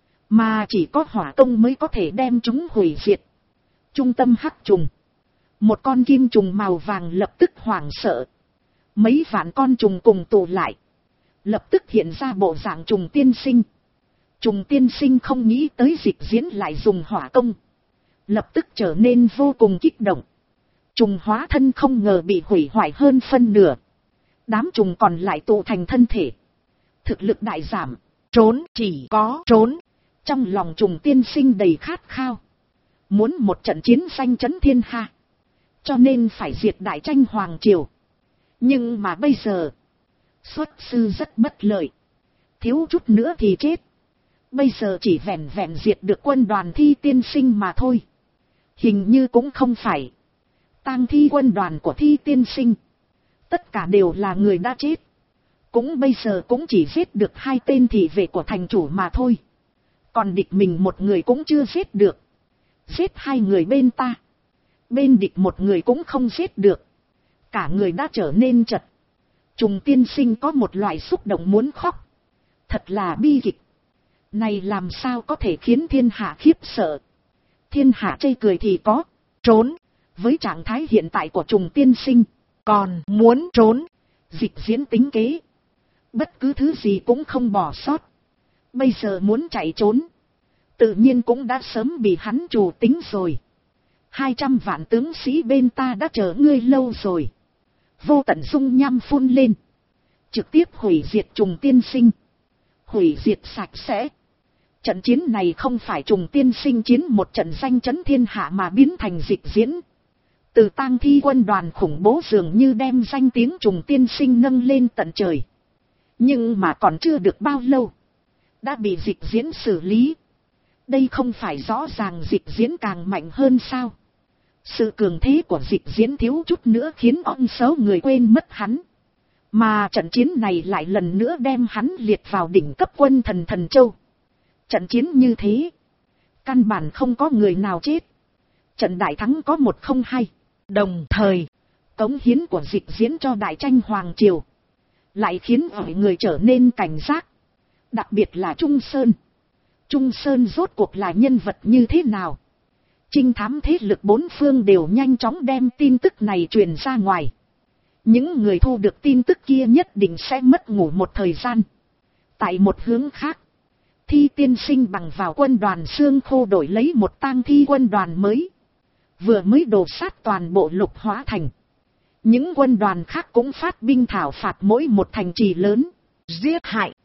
Mà chỉ có hỏa công mới có thể đem chúng hủy diệt. Trung tâm hắc trùng. Một con kim trùng màu vàng lập tức hoảng sợ. Mấy vạn con trùng cùng tụ lại. Lập tức hiện ra bộ dạng trùng tiên sinh. Trùng tiên sinh không nghĩ tới dịch diễn lại dùng hỏa công. Lập tức trở nên vô cùng kích động. Trùng hóa thân không ngờ bị hủy hoại hơn phân nửa. Đám trùng còn lại tụ thành thân thể. Thực lực đại giảm. Trốn, chỉ có trốn. Trong lòng trùng tiên sinh đầy khát khao. Muốn một trận chiến danh chấn thiên hạ. Cho nên phải diệt đại tranh hoàng triều. Nhưng mà bây giờ. Xuất sư rất bất lợi. Thiếu chút nữa thì chết. Bây giờ chỉ vẹn vẹn diệt được quân đoàn Thi tiên sinh mà thôi. Hình như cũng không phải. Tang thi quân đoàn của Thi tiên sinh. Tất cả đều là người đã chết. Cũng bây giờ cũng chỉ giết được 2 tên thị vệ của thành chủ mà thôi. Còn địch mình một người cũng chưa giết được. Giết 2 người bên ta. Bên địch một người cũng không giết được. Cả người đã trở nên chật. Trùng tiên sinh có một loại xúc động muốn khóc. Thật là bi kịch. Này làm sao có thể khiến thiên hạ khiếp sợ. Thiên hạ chê cười thì có. Trốn. Với trạng thái hiện tại của trùng tiên sinh. Còn muốn trốn. Dịch diễn tính kế. Bất cứ thứ gì cũng không bỏ sót. Bây giờ muốn chạy trốn. Tự nhiên cũng đã sớm bị hắn trù tính rồi. 200 vạn tướng sĩ bên ta đã chờ ngươi lâu rồi. Vô tận dung nham phun lên. Trực tiếp hủy diệt trùng tiên sinh. Hủy diệt sạch sẽ. Trận chiến này không phải trùng tiên sinh chiến một trận danh chấn thiên hạ mà biến thành dịch diễn. Từ tang thi quân đoàn khủng bố dường như đem danh tiếng trùng tiên sinh nâng lên tận trời. Nhưng mà còn chưa được bao lâu. Đã bị dịch diễn xử lý. Đây không phải rõ ràng dịch diễn càng mạnh hơn sao. Sự cường thế của dịch diễn thiếu chút nữa khiến ông số người quên mất hắn. Mà trận chiến này lại lần nữa đem hắn liệt vào đỉnh cấp quân thần Thần Châu. Trận chiến như thế. Căn bản không có người nào chết. Trận đại thắng có 1-0-2. Đồng thời, cống hiến của dịch diễn cho đại tranh hoàng triều. Lại khiến mọi người trở nên cảnh giác. Đặc biệt là Trung Sơn. Trung Sơn rốt cuộc là nhân vật như thế nào? Trinh thám thế lực 4 phương đều nhanh chóng đem tin tức này truyền ra ngoài. Những người thu được tin tức kia nhất định sẽ mất ngủ một thời gian. Tại một hướng khác, Thi tiên sinh bằng vào quân đoàn xương khô đổi lấy một tang thi quân đoàn mới. Vừa mới đổ sát toàn bộ Lục Hóa Thành. Những quân đoàn khác cũng phát binh thảo phạt mỗi một thành trì lớn. Giết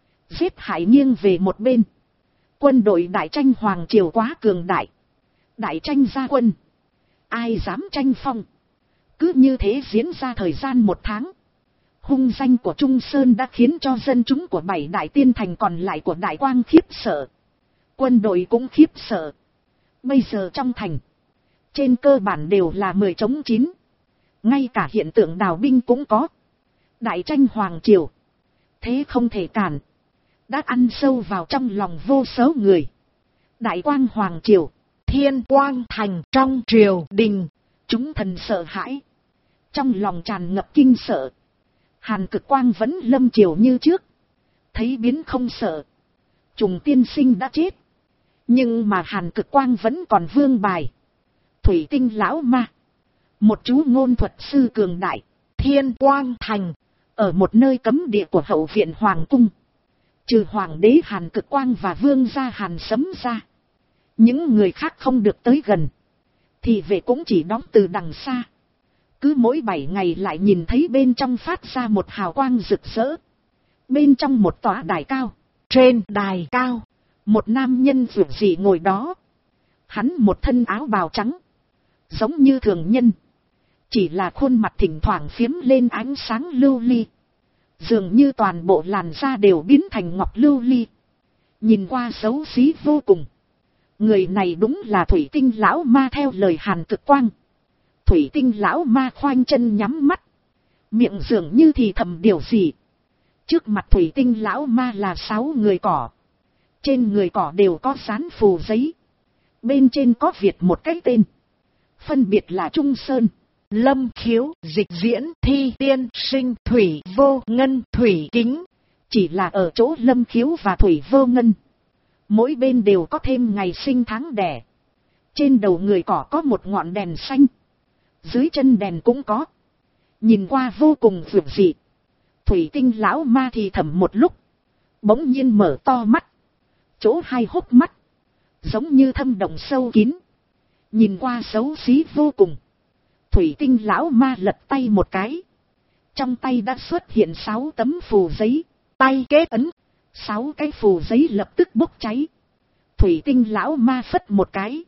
hại nghiêng về một bên. Quân đội đại tranh hoàng triều quá cường đại. Đại tranh gia quân. Ai dám tranh phong. Cứ như thế diễn ra thời gian 1 tháng. Hung danh của Trung Sơn đã khiến cho dân chúng của 7 đại tiên thành còn lại của Đại Quang khiếp sợ. Quân đội cũng khiếp sợ. Bây giờ trong thành, trên cơ bản đều là 10 chống 9. Ngay cả hiện tượng đào binh cũng có. Đại tranh hoàng triều. Thế không thể cản. Đã ăn sâu vào trong lòng vô số người. Đại Quang hoàng triều. Thiên Quang thành trong triều đình. Chúng thần sợ hãi. Trong lòng tràn ngập kinh sợ. Hàn Cực Quang vẫn lâm triều như trước. Thấy biến không sợ. Trùng tiên sinh đã chết. Nhưng mà Hàn Cực Quang vẫn còn vương bài. Thủy tinh lão ma. Một chú ngôn thuật sư cường đại. Thiên Quang thành. Ở một nơi cấm địa của hậu viện hoàng cung. Trừ hoàng đế Hàn Cực Quang và vương gia Hàn Sấm ra. Những người khác không được tới gần. Thì vệ cũng chỉ đóng từ đằng xa. Cứ mỗi 7 ngày lại nhìn thấy bên trong phát ra một hào quang rực rỡ. Bên trong một tòa đài cao. Trên đài cao, Một nam nhân vượt dị ngồi đó. Hắn một thân áo bào trắng. Giống như thường nhân. Chỉ là khuôn mặt thỉnh thoảng phiếm lên ánh sáng lưu ly. Dường như toàn bộ làn da đều biến thành ngọc lưu ly. Nhìn qua xấu xí vô cùng. Người này đúng là thủy tinh lão ma theo lời Hàn Cực Quang. Thủy tinh lão ma khoanh chân nhắm mắt. Miệng dường như thì thầm điều gì. Trước mặt thủy tinh lão ma là 6 người cỏ. Trên người cỏ đều có dán phù giấy. Bên trên có viết một cái tên. Phân biệt là Trung Sơn, Lâm Khiếu, Dịch Diễn, Thi Tiên, Sinh, Thủy Vô Ngân, Thủy Kính. Chỉ là ở chỗ Lâm Khiếu và Thủy Vô Ngân, mỗi bên đều có thêm ngày sinh tháng đẻ. Trên đầu người cỏ có một ngọn đèn xanh. Dưới chân đèn cũng có. Nhìn qua vô cùng vượt dị. Thủy tinh lão ma thì thầm một lúc. Bỗng nhiên mở to mắt. Chỗ hai hốc mắt. Giống như thâm động sâu kín. Nhìn qua xấu xí vô cùng. Thủy tinh lão ma lật tay một cái. Trong tay đã xuất hiện 6 tấm phù giấy. Tay kết ấn. 6 cái phù giấy lập tức bốc cháy. Thủy tinh lão ma phất một cái.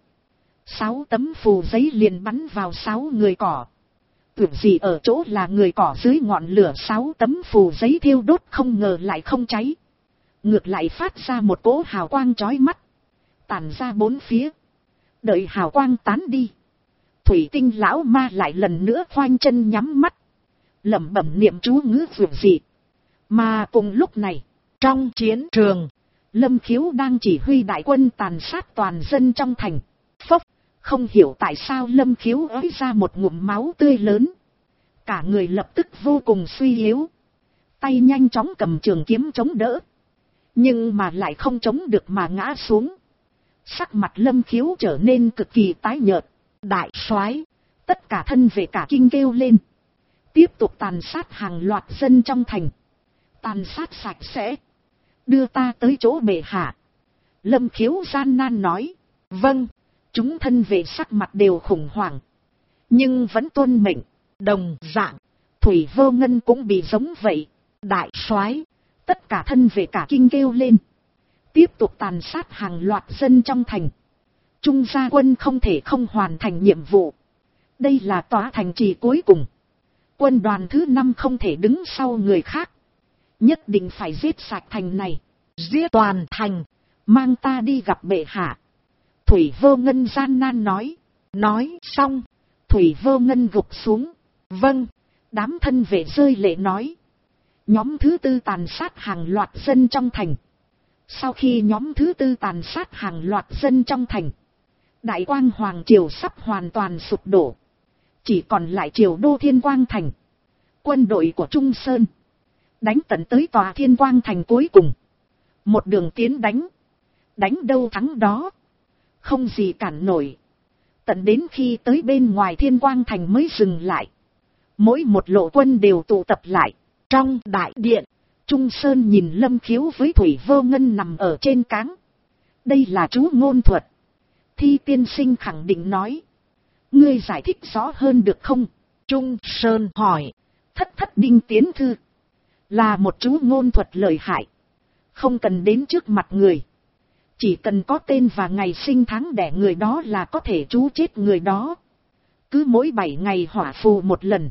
6 tấm phù giấy liền bắn vào 6 người cỏ. Tưởng gì ở chỗ là người cỏ dưới ngọn lửa 6 tấm phù giấy thiêu đốt không ngờ lại không cháy. Ngược lại phát ra một cỗ hào quang chói mắt. Tản ra bốn phía. Đợi hào quang tán đi. Thủy tinh lão ma lại lần nữa khoanh chân nhắm mắt. Lẩm bẩm niệm chú ngữ vượt dị. Mà cùng lúc này, trong chiến trường, Lâm Khiếu đang chỉ huy đại quân tàn sát toàn dân trong thành. Phốc, không hiểu tại sao Lâm Khiếu ới ra một ngụm máu tươi lớn. Cả người lập tức vô cùng suy yếu. Tay nhanh chóng cầm trường kiếm chống đỡ. Nhưng mà lại không chống được mà ngã xuống. Sắc mặt Lâm Khiếu trở nên cực kỳ tái nhợt. Đại soái, tất cả thân vệ cả kinh kêu lên. Tiếp tục tàn sát hàng loạt dân trong thành. Tàn sát sạch sẽ. Đưa ta tới chỗ bệ hạ. Lâm Khiếu gian nan nói. Vâng. Chúng thân vệ sắc mặt đều khủng hoảng. Nhưng vẫn tuân mệnh. Đồng dạng. Thủy Vô Ngân cũng bị giống vậy. Đại soái, tất cả thân vệ cả kinh kêu lên. Tiếp tục tàn sát hàng loạt dân trong thành. Trung gia quân không thể không hoàn thành nhiệm vụ. Đây là tòa thành trì cuối cùng. Quân đoàn thứ 5 không thể đứng sau người khác. Nhất định phải giết sạch thành này. Giết toàn thành. Mang ta đi gặp bệ hạ. Thủy Vô Ngân gian nan nói. Nói xong. Thủy Vô Ngân gục xuống. Vâng. Đám thân vệ rơi lệ nói. Nhóm thứ 4 tàn sát hàng loạt dân trong thành. Sau khi nhóm thứ 4 tàn sát hàng loạt dân trong thành. Đại Quang Hoàng Triều sắp hoàn toàn sụp đổ. Chỉ còn lại Triều Đô Thiên Quang Thành. Quân đội của Trung Sơn. Đánh tận tới tòa Thiên Quang Thành cuối cùng. Một đường tiến đánh. Đánh đâu thắng đó. Không gì cản nổi. Tận đến khi tới bên ngoài Thiên Quang Thành mới dừng lại. Mỗi một lộ quân đều tụ tập lại. Trong đại điện, Trung Sơn nhìn Lâm Khiếu với Thủy Vô Ngân nằm ở trên cáng. Đây là chú ngôn thuật. Thi tiên sinh khẳng định nói. Ngươi giải thích rõ hơn được không? Trung Sơn hỏi. Thất đinh tiến thư. Là một chú ngôn thuật lợi hại. Không cần đến trước mặt người. Chỉ cần có tên và ngày sinh tháng đẻ người đó là có thể chú chết người đó. Cứ mỗi 7 ngày hỏa phù một lần.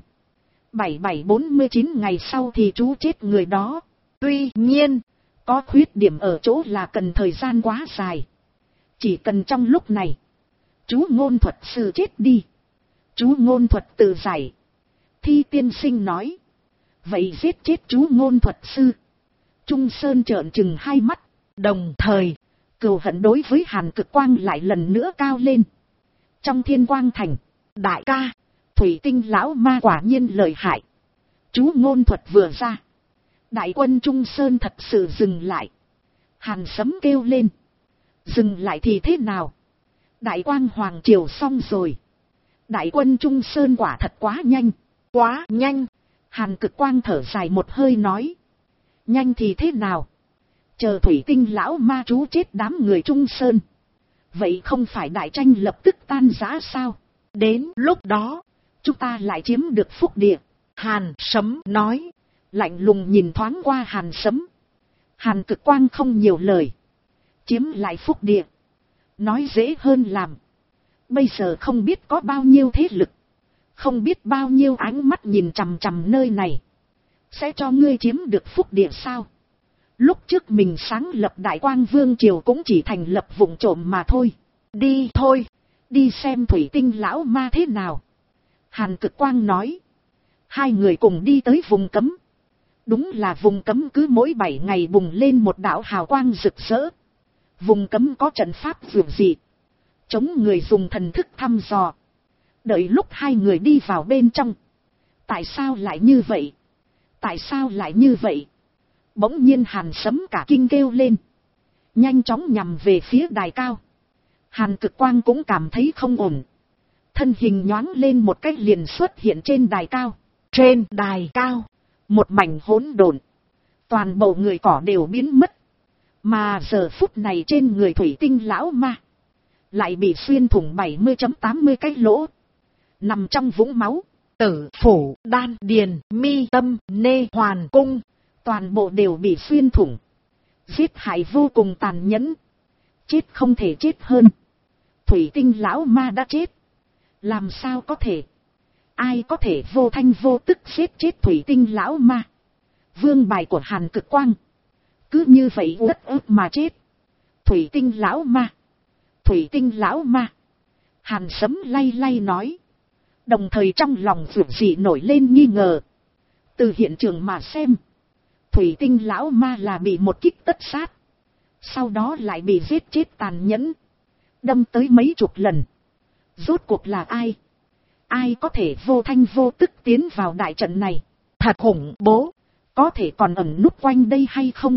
7749 ngày sau thì chú chết người đó. Tuy nhiên, có khuyết điểm ở chỗ là cần thời gian quá dài. Chỉ cần trong lúc này, chú ngôn thuật sư chết đi. Chú ngôn thuật tự giải. Thi tiên sinh nói. Vậy giết chết chú ngôn thuật sư. Trung Sơn trợn trừng hai mắt. Đồng thời, cừu hận đối với Hàn Cực Quang lại lần nữa cao lên. Trong Thiên Quang Thành, đại ca, Thủy tinh lão ma quả nhiên lợi hại. Chú ngôn thuật vừa ra. Đại quân Trung Sơn thật sự dừng lại. Hàn Sấm kêu lên. Dừng lại thì thế nào? Đại Quang Hoàng Triều xong rồi. Đại quân Trung Sơn quả thật quá nhanh. Quá nhanh. Hàn Cực Quang thở dài một hơi nói. Nhanh thì thế nào? Chờ thủy tinh lão ma chú chết đám người Trung Sơn. Vậy không phải đại tranh lập tức tan rã sao? Đến lúc đó, chúng ta lại chiếm được phúc địa. Hàn Sấm nói. Lạnh lùng nhìn thoáng qua Hàn Sấm. Hàn Cực Quang không nhiều lời. chiếm lại phúc địa. Nói dễ hơn làm. Bây giờ không biết có bao nhiêu thế lực. Không biết bao nhiêu ánh mắt nhìn chằm chằm nơi này. Sẽ cho ngươi chiếm được phúc địa sao? Lúc trước mình sáng lập Đại Quang Vương Triều cũng chỉ thành lập vụng trộm mà thôi. Đi thôi, đi xem thủy tinh lão ma thế nào. Hàn Cực Quang nói. Hai người cùng đi tới vùng cấm. Đúng là vùng cấm cứ mỗi 7 ngày bùng lên một đạo hào quang rực rỡ. Vùng cấm có trận pháp vượt dị. Chống người dùng thần thức thăm dò. Đợi lúc hai người đi vào bên trong. Tại sao lại như vậy? Tại sao lại như vậy? Bỗng nhiên Hàn Sấm cả kinh kêu lên. Nhanh chóng nhằm về phía đài cao. Hàn Cực Quang cũng cảm thấy không ổn. Thân hình nhoáng lên một cách liền xuất hiện trên đài cao. Trên đài cao, một mảnh hỗn độn. Toàn bộ người cỏ đều biến mất. Mà giờ phút này trên người thủy tinh lão ma lại bị xuyên thủng 70.80 cái lỗ. Nằm trong vũng máu, tử phủ, đan, điền, mi tâm, nê, hoàn, cung. Toàn bộ đều bị xuyên thủng. Giết hại vô cùng tàn nhẫn. Chết không thể chết hơn. Thủy tinh lão ma đã chết. Làm sao có thể? Ai có thể vô thanh vô tức giết chết thủy tinh lão ma? Vương bài của Hàn Cực Quang. Cứ như vậy uất ức mà chết. Thủy tinh lão ma. Thủy tinh lão ma. Hàn Sấm lay lay nói. Đồng thời trong lòng vượt dị nổi lên nghi ngờ. Từ hiện trường mà xem. Thủy tinh lão ma là bị một kích tất sát. Sau đó lại bị giết chết tàn nhẫn. Đâm tới mấy chục lần. Rốt cuộc là ai? Ai có thể vô thanh vô tức tiến vào đại trận này? Thật khủng bố. Có thể còn ẩn núp quanh đây hay không?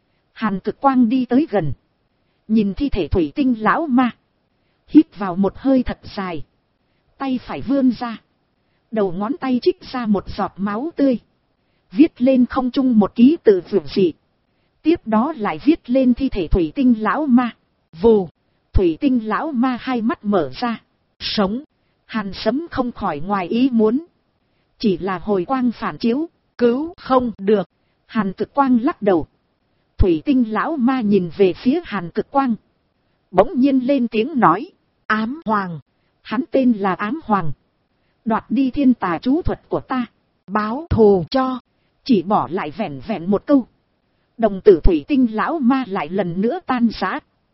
Hàn Cực Quang đi tới gần. Nhìn thi thể thủy tinh lão ma. Hít vào một hơi thật dài. Tay phải vươn ra. Đầu ngón tay trích ra một giọt máu tươi. Viết lên không trung một ký tự vượt dị. Tiếp đó lại viết lên thi thể thủy tinh lão ma. Vù. Thủy tinh lão ma hai mắt mở ra. Sống. Hàn Sấm không khỏi ngoài ý muốn. Chỉ là hồi quang phản chiếu. Cứu không được. Hàn Cực Quang lắc đầu. Thủy tinh lão ma nhìn về phía Hàn Cực Quang. Bỗng nhiên lên tiếng nói. Ám Hoàng. Hắn tên là Ám Hoàng. Đoạt đi thiên tà chú thuật của ta. Báo thù cho. Chỉ bỏ lại vẹn vẹn một câu. Đồng tử thủy tinh lão ma lại lần nữa tan rã.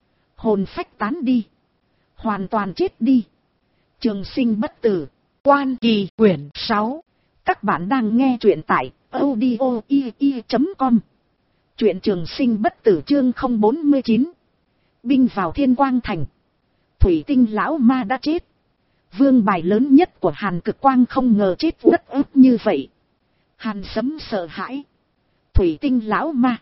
Hồn phách tán đi. Hoàn toàn chết đi. Trường sinh bất tử. Quan Kỳ quyển 6. Các bạn đang nghe truyện tại audio.com. Truyện trường sinh bất tử chương 049. Binh vào Thiên Quang Thành. Thủy tinh lão ma đã chết. Vương bài lớn nhất của Hàn Cực Quang không ngờ chết uất ức như vậy. Hàn Sấm sợ hãi. Thủy tinh lão ma.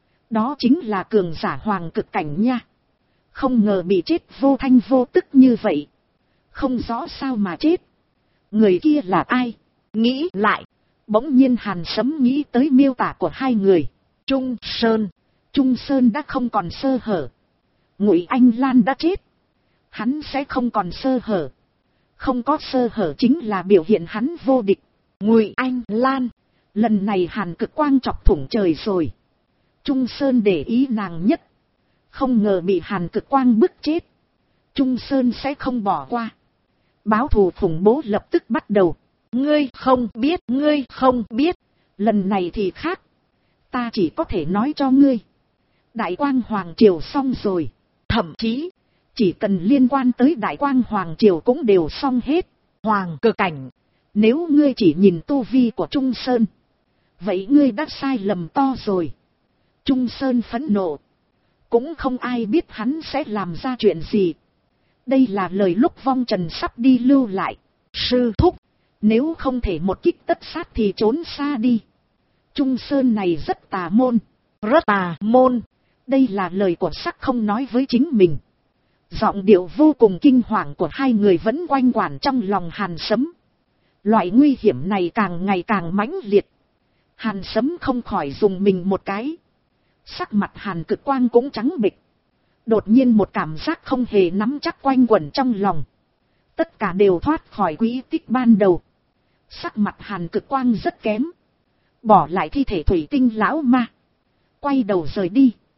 Đó chính là cường giả hoàng cực cảnh nha. Không ngờ bị chết vô thanh vô tức như vậy. Không rõ sao mà chết. Người kia là ai? Nghĩ lại. Bỗng nhiên Hàn Sấm nghĩ tới miêu tả của hai người. Trung Sơn. Trung Sơn đã không còn sơ hở. Ngụy Anh Lan đã chết. Hắn sẽ không còn sơ hở. Không có sơ hở chính là biểu hiện hắn vô địch. Ngụy Anh Lan. Lần này Hàn Cực Quang chọc thủng trời rồi. Trung Sơn để ý nàng nhất. Không ngờ bị Hàn Cực Quang bức chết. Trung Sơn sẽ không bỏ qua. Báo thù khủng bố lập tức bắt đầu. Ngươi không biết, ngươi không biết. Lần này thì khác. Ta chỉ có thể nói cho ngươi. Đại Quang Hoàng Triều xong rồi. Thậm chí, chỉ cần liên quan tới Đại Quang Hoàng Triều cũng đều xong hết. Hoàng cực cảnh. Nếu ngươi chỉ nhìn tu vi của Trung Sơn. Vậy ngươi đã sai lầm to rồi. Trung Sơn phẫn nộ. Cũng không ai biết hắn sẽ làm ra chuyện gì. Đây là lời lúc vong trần sắp đi lưu lại. Sư thúc. Nếu không thể một kích tất sát thì trốn xa đi. Trung Sơn này rất tà môn. Rất tà môn. Đây là lời của sắc không nói với chính mình. Giọng điệu vô cùng kinh hoàng của hai người vẫn quanh quẩn trong lòng Hàn Sấm. Loại nguy hiểm này càng ngày càng mãnh liệt. Hàn Sấm không khỏi dùng mình một cái. Sắc mặt Hàn Cực Quang cũng trắng bệch. Đột nhiên một cảm giác không hề nắm chắc quanh quẩn trong lòng. Tất cả đều thoát khỏi quỹ tích ban đầu. Sắc mặt Hàn Cực Quang rất kém. Bỏ lại thi thể thủy tinh lão ma. Quay đầu rời đi.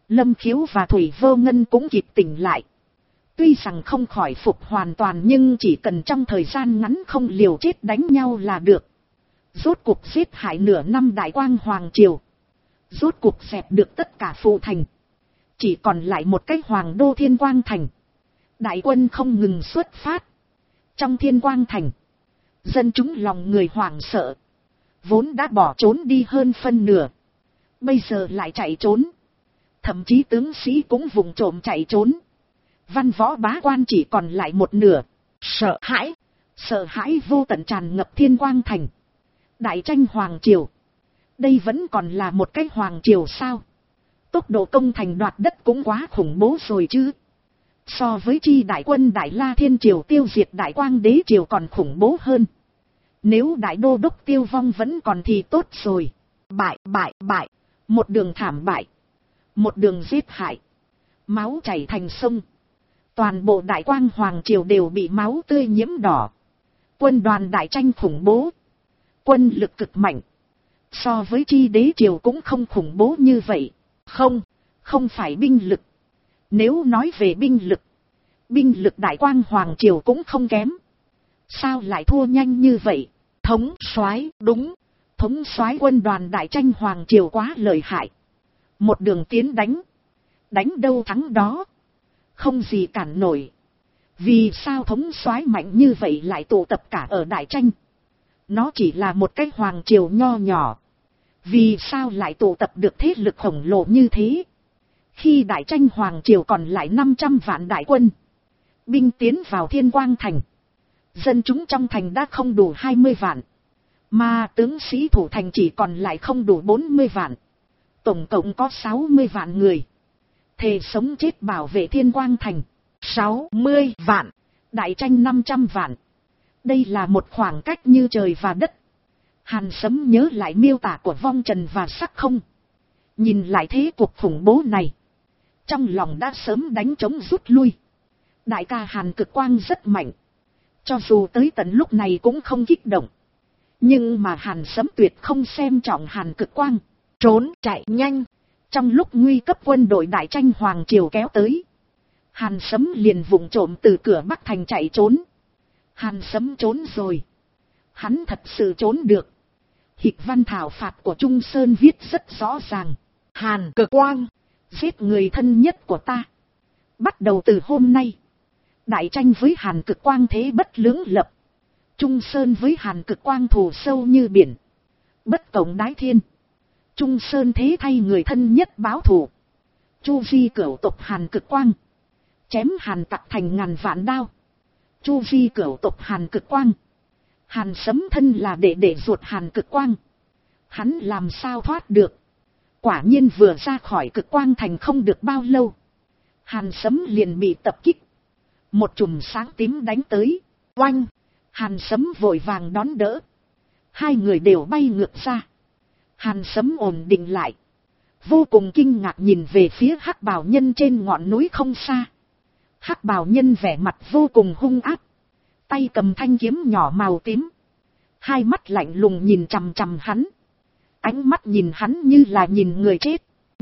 Lâm Khiếu và Thủy Vô Ngân cũng kịp tỉnh lại. Tuy rằng không khỏi phục hoàn toàn nhưng chỉ cần trong thời gian ngắn không liều chết đánh nhau là được. Rốt cuộc giết hại nửa năm Đại Quang Hoàng Triều. Rốt cuộc dẹp được tất cả phụ thành. Chỉ còn lại một cái Hoàng đô Thiên Quang Thành. Đại quân không ngừng xuất phát. Trong Thiên Quang Thành, dân chúng lòng người hoảng sợ. Vốn đã bỏ trốn đi hơn phân nửa. Bây giờ lại chạy trốn. Thậm chí tướng sĩ cũng vùng trộm chạy trốn. Văn võ bá quan chỉ còn lại một nửa. Sợ hãi vô tận tràn ngập Thiên Quang Thành. Đại tranh Hoàng Triều. Đây vẫn còn là một cái Hoàng Triều sao? Tốc độ công thành đoạt đất cũng quá khủng bố rồi chứ. So với chi đại quân Đại La Thiên Triều tiêu diệt Đại Quang Đế Triều còn khủng bố hơn. Nếu đại đô đốc tiêu vong vẫn còn thì tốt rồi. Bại. Một đường thảm bại. Một đường giết hại. Máu chảy thành sông. Toàn bộ Đại Quang Hoàng Triều đều bị máu tươi nhiễm đỏ. Quân đoàn đại tranh khủng bố. Quân lực cực mạnh. So với chi đế triều cũng không khủng bố như vậy. Không phải binh lực. Nếu nói về binh lực Đại Quang Hoàng Triều cũng không kém. Sao lại thua nhanh như vậy? Thống soái, đúng. Thống soái quân đoàn đại tranh Hoàng Triều quá lợi hại. Một đường tiến đánh. Đánh đâu thắng đó. Không gì cản nổi. Vì sao thống soái mạnh như vậy lại tụ tập cả ở đại tranh? Nó chỉ là một cái Hoàng Triều nho nhỏ. Vì sao lại tụ tập được thế lực khổng lồ như thế? Khi đại tranh Hoàng Triều còn lại 500 vạn đại quân. Binh tiến vào Thiên Quang Thành. Dân chúng trong thành đã không đủ 20 vạn. Mà tướng sĩ thủ thành chỉ còn lại không đủ 40 vạn. Tổng cộng có 60 vạn người. Thề sống chết bảo vệ Thiên Quang Thành. 60 vạn. Đại tranh 500 vạn. Đây là một khoảng cách như trời và đất. Hàn Sấm nhớ lại miêu tả của Vong Trần và Sắc Không. Nhìn lại thế cuộc khủng bố này. Trong lòng đã sớm đánh trống rút lui. Đại ca Hàn Cực Quang rất mạnh. Cho dù tới tận lúc này cũng không kích động. Nhưng mà Hàn Sấm tuyệt không xem trọng Hàn Cực Quang. Trốn chạy nhanh. Trong lúc nguy cấp quân đội đại tranh Hoàng Triều kéo tới. Hàn Sấm liền vụng trộm từ cửa Bắc Thành chạy trốn. Hàn Sấm trốn rồi. Hắn thật sự trốn được. Hịch văn thảo phạt của Trung Sơn viết rất rõ ràng. Hàn Cực Quang, giết người thân nhất của ta. Bắt đầu từ hôm nay. Đại tranh với Hàn Cực Quang thế bất lưỡng lập. Trung Sơn với Hàn Cực Quang thù sâu như biển. Bất cộng đái thiên. Trung Sơn thế thay người thân nhất báo thù. Chu vi cửu tộc Hàn Cực Quang. Chém Hàn Tặc thành ngàn vạn đao. Chu vi cửu tộc Hàn Cực Quang. Hàn Sấm thân là đệ ruột Hàn Cực Quang. Hắn làm sao thoát được. Quả nhiên vừa ra khỏi Cực Quang Thành không được bao lâu. Hàn Sấm liền bị tập kích. Một chùm sáng tím đánh tới. Oanh! Hàn Sấm vội vàng đón đỡ. Hai người đều bay ngược ra. Hàn Sấm ổn định lại. Vô cùng kinh ngạc nhìn về phía Hắc Bào Nhân trên ngọn núi không xa. Hắc Bào Nhân vẻ mặt vô cùng hung ác. Tay cầm thanh kiếm nhỏ màu tím. Hai mắt lạnh lùng nhìn chằm chằm hắn. Ánh mắt nhìn hắn như là nhìn người chết.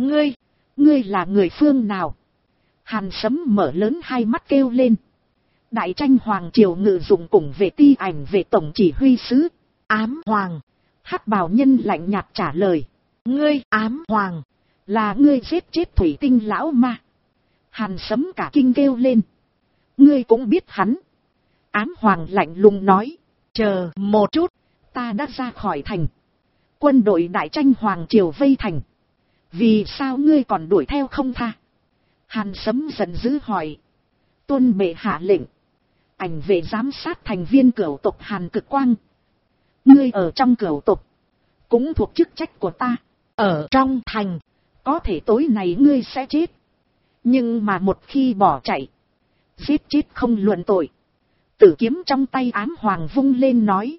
Ngươi là người phương nào? Hàn Sấm mở lớn hai mắt kêu lên. Đại tranh Hoàng Triều ngự dụng cùng về ti ảnh về tổng chỉ huy sứ. Ám Hoàng. Hắc Bào Nhân lạnh nhạt trả lời. Ngươi Ám Hoàng. Là ngươi giết chết Thủy Tinh lão ma. Hàn Sấm cả kinh kêu lên. Ngươi cũng biết hắn. Ám Hoàng lạnh lùng nói. Chờ một chút. Ta đã ra khỏi thành. Quân đội đại tranh Hoàng Triều vây thành. Vì sao ngươi còn đuổi theo không tha? Hàn Sấm giận dữ hỏi. Tuân bệ hạ lệnh. Ảnh vệ giám sát thành viên cửu tộc Hàn Cực Quang. Ngươi ở trong cửu tộc. Cũng thuộc chức trách của ta. Ở trong thành. Có thể tối nay ngươi sẽ chết. Nhưng mà một khi bỏ chạy. Giết chết không luận tội. Tử kiếm trong tay Ám Hoàng vung lên nói.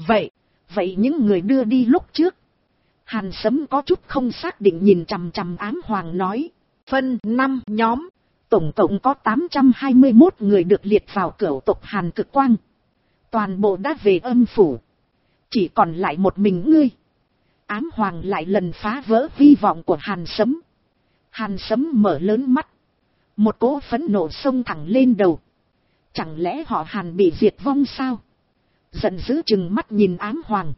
Vậy những người đưa đi lúc trước. Hàn Sấm có chút không xác định nhìn chằm chằm Ám Hoàng nói. Phân 5 nhóm. Tổng cộng có 821 người được liệt vào cửu tộc Hàn Cực Quang. Toàn bộ đã về âm phủ. Chỉ còn lại một mình ngươi. Ám Hoàng lại lần phá vỡ hy vọng của Hàn Sấm. Hàn Sấm mở lớn mắt. Một cỗ phẫn nộ xông thẳng lên đầu. Chẳng lẽ họ Hàn bị diệt vong sao? Giận dữ chừng mắt nhìn Ám Hoàng.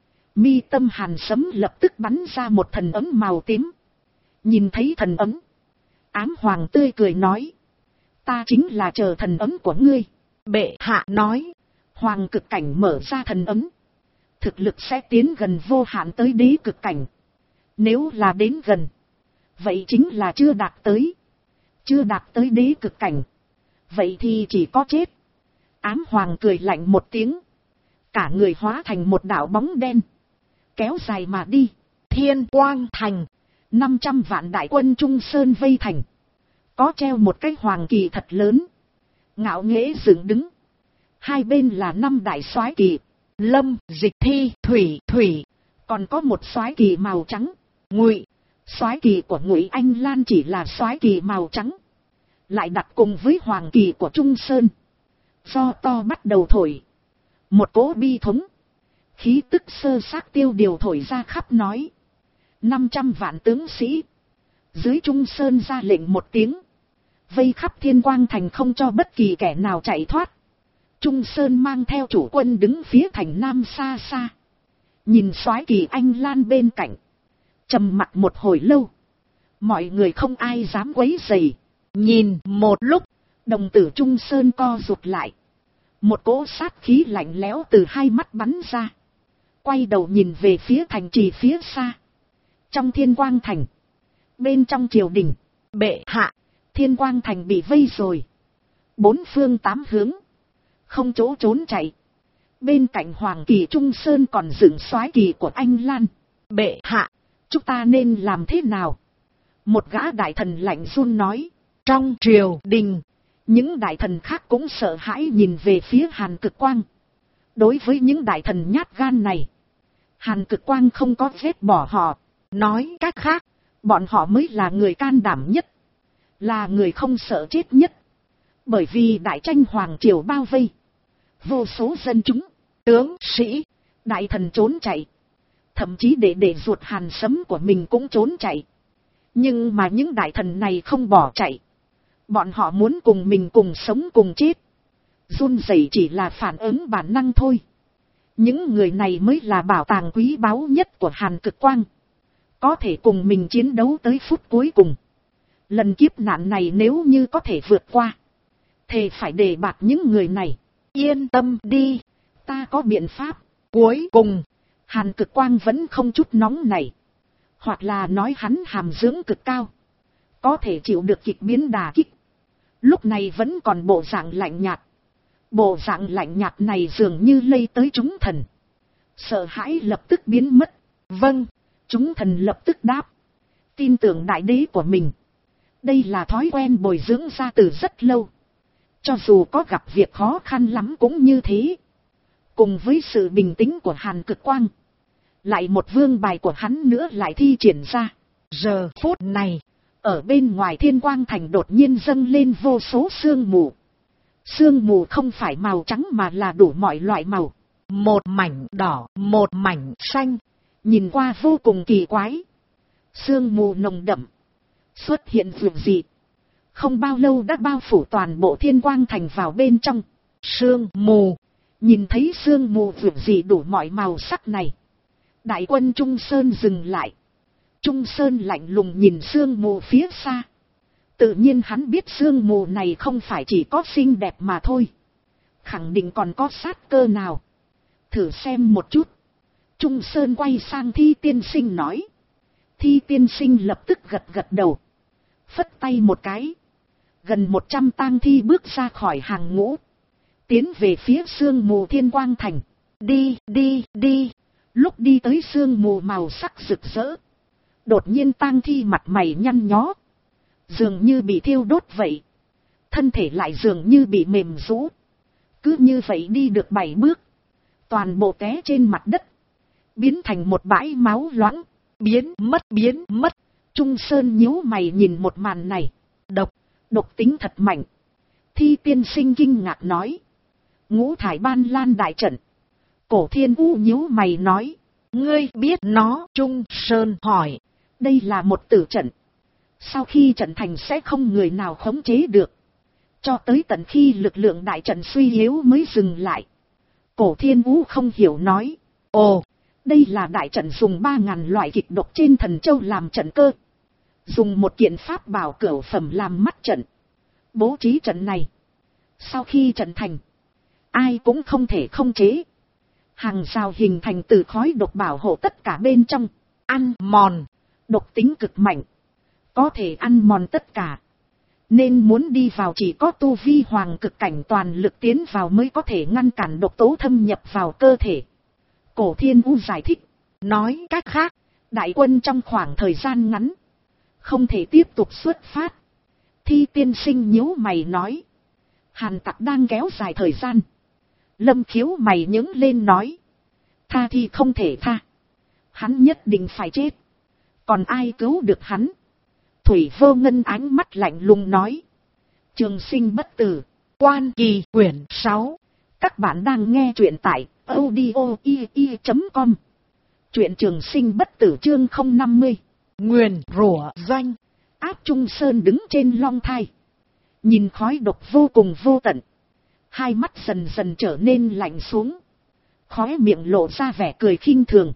Mi tâm Hàn Sấm lập tức bắn ra một thần ấm màu tím. Nhìn thấy thần ấm, Ám Hoàng tươi cười nói. Ta chính là chờ thần ấm của ngươi. Bệ hạ nói. Hoàng cực cảnh mở ra thần ấm. Thực lực sẽ tiến gần vô hạn tới đế cực cảnh. Nếu là đến gần, vậy chính là chưa đạt tới. Chưa đạt tới đế cực cảnh, vậy thì chỉ có chết. Ám Hoàng cười lạnh một tiếng. Cả người hóa thành một đạo bóng đen. Kéo dài mà đi. Thiên Quang Thành. 500 vạn đại quân Trung Sơn vây thành. Có treo một cái hoàng kỳ thật lớn. Ngạo nghễ dựng đứng. Hai bên là 5 đại soái kỳ. Lâm, Dịch, Thi, Thủy. Còn có một soái kỳ màu trắng. Ngụy. Soái kỳ của Ngụy Anh Lan chỉ là soái kỳ màu trắng. Lại đặt cùng với hoàng kỳ của Trung Sơn. Do to bắt đầu thổi. Một cỗ bi thống. Khí tức sơ xác tiêu điều thổi ra khắp nói. 500 vạn tướng sĩ. Dưới Trung Sơn ra lệnh một tiếng. Vây khắp Thiên Quang Thành không cho bất kỳ kẻ nào chạy thoát. Trung Sơn mang theo chủ quân đứng phía thành nam xa xa. Nhìn soái kỳ Anh Lan bên cạnh. Trầm mặc một hồi lâu. Mọi người không ai dám quấy rầy. Nhìn một lúc, đồng tử Trung Sơn co rụt lại. Một cỗ sát khí lạnh lẽo từ hai mắt bắn ra. Quay đầu nhìn về phía thành trì phía xa. Trong Thiên Quang Thành. Bên trong triều đình. Bệ hạ, Thiên Quang Thành bị vây rồi. 4 phương 8 hướng. Không chỗ trốn chạy. Bên cạnh Hoàng kỳ Trung Sơn còn dựng soái kỳ của Anh Lan. Bệ hạ, chúng ta nên làm thế nào? Một gã đại thần lạnh run nói. Trong triều đình, những đại thần khác cũng sợ hãi nhìn về phía Hàn Cực Quang. Đối với những đại thần nhát gan này, Hàn Cực Quang không có ghét bỏ họ. Nói cách khác, bọn họ mới là người can đảm nhất. Là người không sợ chết nhất. Bởi vì đại tranh hoàng triều bao vây. Vô số dân chúng, tướng sĩ, đại thần trốn chạy. Thậm chí để ruột Hàn Sấm của mình cũng trốn chạy. Nhưng mà những đại thần này không bỏ chạy. Bọn họ muốn cùng mình cùng sống cùng chết. Run rẩy chỉ là phản ứng bản năng thôi. Những người này mới là bảo tàng quý báu nhất của Hàn Cực Quang. Có thể cùng mình chiến đấu tới phút cuối cùng. Lần kiếp nạn này nếu như có thể vượt qua, thì phải đề bạt những người này. Yên tâm đi, ta có biện pháp. Cuối cùng, Hàn Cực Quang vẫn không chút nóng này. Hoặc là nói hắn hàm dưỡng cực cao. Có thể chịu được kịch biến đả kích. Lúc này vẫn còn bộ dạng lạnh nhạt. Bộ dạng lạnh nhạt này dường như lây tới chúng thần. Sợ hãi lập tức biến mất. Vâng, chúng thần lập tức đáp. Tin tưởng đại đế của mình. Đây là thói quen bồi dưỡng ra từ rất lâu. Cho dù có gặp việc khó khăn lắm cũng như thế. Cùng với sự bình tĩnh của Hàn Cực Quang, lại một vương bài của hắn nữa lại thi triển ra. Giờ phút này, ở bên ngoài Thiên Quang Thành đột nhiên dâng lên vô số sương mù. Sương mù không phải màu trắng mà là đủ mọi loại màu. Một mảnh đỏ, một mảnh xanh. Nhìn qua vô cùng kỳ quái. Sương mù nồng đậm. Xuất hiện việc gì? Không bao lâu đã bao phủ toàn bộ Thiên Quang Thành vào bên trong. Sương mù. Nhìn thấy sương mù việc gì đủ mọi màu sắc này. Đại quân Trung Sơn dừng lại. Trung Sơn lạnh lùng nhìn sương mù phía xa. Tự nhiên hắn biết sương mù này không phải chỉ có xinh đẹp mà thôi. Khẳng định còn có sát cơ nào. Thử xem một chút. Trung Sơn quay sang Thi tiên sinh nói. Thi tiên sinh lập tức gật gật đầu. Phất tay một cái. Gần 100 tang thi bước ra khỏi hàng ngũ. Tiến về phía sương mù Thiên Quang Thành. Đi. Lúc đi tới sương mù màu sắc rực rỡ. Đột nhiên tang thi mặt mày nhăn nhó. Dường như bị thiêu đốt vậy. Thân thể lại dường như bị mềm rũ. Cứ như vậy đi được 7 bước. Toàn bộ té trên mặt đất. Biến thành một bãi máu loãng. Biến mất. Trung Sơn nhíu mày nhìn một màn này. Độc tính thật mạnh. Thi tiên sinh kinh ngạc nói. Ngũ thải ban lan đại trận. Cổ Thiên U nhíu mày nói. Ngươi biết nó? Trung Sơn hỏi. Đây là một tử trận. Sau khi trận thành sẽ không người nào khống chế được. Cho tới tận khi lực lượng đại trận suy yếu mới dừng lại. Cổ Thiên Vũ không hiểu nói. Ồ, đây là đại trận dùng 3.000 loại kịch độc trên thần châu làm trận cơ. Dùng một kiện pháp bảo cửu phẩm làm mắt trận. Bố trí trận này. Sau khi trận thành, ai cũng không thể không chế. Hàng rào hình thành từ khói độc bảo hộ tất cả bên trong. Ăn mòn, độc tính cực mạnh. Có thể ăn mòn tất cả. Nên muốn đi vào chỉ có tu vi hoàng cực cảnh toàn lực tiến vào mới có thể ngăn cản độc tố thâm nhập vào cơ thể. Cổ Thiên Vũ giải thích. Nói cách khác, đại quân trong khoảng thời gian ngắn không thể tiếp tục xuất phát. Thi tiên sinh nhíu mày nói. Hàn Tặc đang kéo dài thời gian. Lâm Khiếu mày nhướng lên nói. Tha thì không thể tha. Hắn nhất định phải chết. Còn ai cứu được hắn? Thủy Vô Ngân ánh mắt lạnh lùng nói. Trường sinh bất tử. Quan Kỳ quyển 6. Các bạn đang nghe truyện tại audio.com. Truyện Trường sinh bất tử chương 050. Nguyền rủa danh. Áp Trung Sơn đứng trên long thai. Nhìn khói độc vô cùng vô tận. Hai mắt dần dần trở nên lạnh xuống. Khóe miệng lộ ra vẻ cười khinh thường.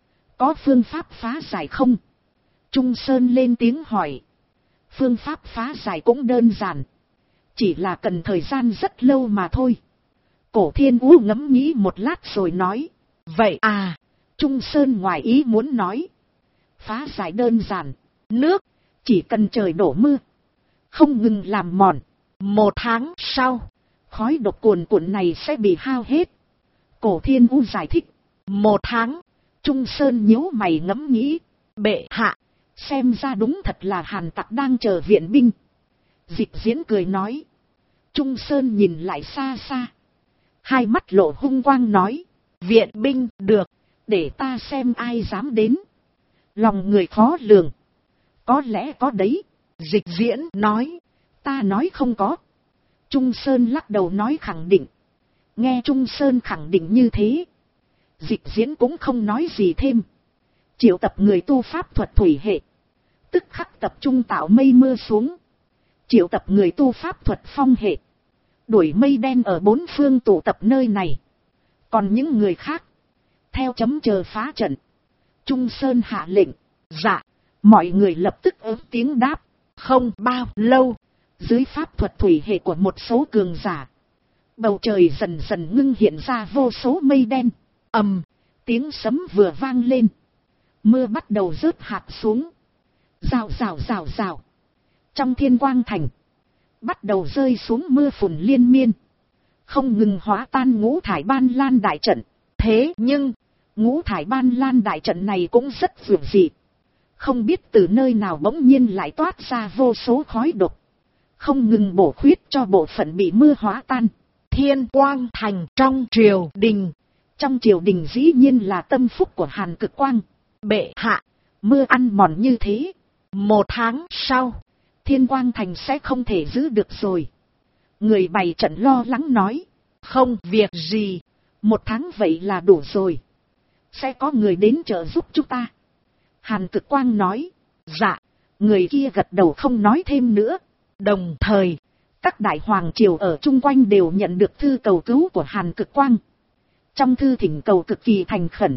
Có phương pháp phá giải không? Trung Sơn lên tiếng hỏi. Phương pháp phá giải cũng đơn giản. Chỉ là cần thời gian rất lâu mà thôi. Cổ Thiên Vũ ngẫm nghĩ một lát rồi nói. Vậy à? Trung Sơn ngoài ý muốn nói. Phá giải đơn giản. Nước, chỉ cần trời đổ mưa. Không ngừng làm mòn. 1 tháng sau, khói độc cuồn cuộn này sẽ bị hao hết. Cổ Thiên Vũ giải thích. 1 tháng. Trung Sơn nhíu mày ngẫm nghĩ. Bệ hạ, xem ra đúng thật là Hàn Tặc đang chờ viện binh. Dịch Diễn cười nói. Trung Sơn nhìn lại xa xa. Hai mắt lộ hung quang nói. Viện binh được, để ta xem ai dám đến. Lòng người khó lường. Có lẽ có đấy. Dịch Diễn nói. Ta nói không có. Trung Sơn lắc đầu nói khẳng định. Nghe Trung Sơn khẳng định như thế, Dịch Diễn cũng không nói gì thêm. Triệu tập người tu pháp thuật thủy hệ, tức khắc tập trung tạo mây mưa xuống. Triệu tập người tu pháp thuật phong hệ, đuổi mây đen ở 4 phương tụ tập nơi này. Còn những người khác, theo chấm chờ phá trận. Trung Sơn hạ lệnh. Dạ. Mọi người lập tức ớt tiếng đáp. Không bao lâu, dưới pháp thuật thủy hệ của một số cường giả, bầu trời dần dần ngưng hiện ra vô số mây đen. Ầm, tiếng sấm vừa vang lên. Mưa bắt đầu rớt hạt xuống. Rào rào rào rào. Trong Thiên Quang Thành, bắt đầu rơi xuống mưa phùn liên miên. Không ngừng hóa tan ngũ thải ban lan đại trận. Thế nhưng, ngũ thải ban lan đại trận này cũng rất vượt dị. Không biết từ nơi nào bỗng nhiên lại toát ra vô số khói độc. Không ngừng bổ khuyết cho bộ phận bị mưa hóa tan. Thiên Quang Thành trong triều đình. Trong triều đình dĩ nhiên là tâm phúc của Hàn Cực Quang. Bệ hạ, mưa ăn mòn như thế, 1 tháng sau, Thiên Quang Thành sẽ không thể giữ được rồi. Người bày trận lo lắng nói. Không việc gì, 1 tháng vậy là đủ rồi. Sẽ có người đến trợ giúp chúng ta. Hàn Cực Quang nói. Dạ. Người kia gật đầu không nói thêm nữa. Đồng thời, các đại hoàng triều ở chung quanh đều nhận được thư cầu cứu của Hàn Cực Quang. Trong thư thỉnh cầu cực kỳ thành khẩn.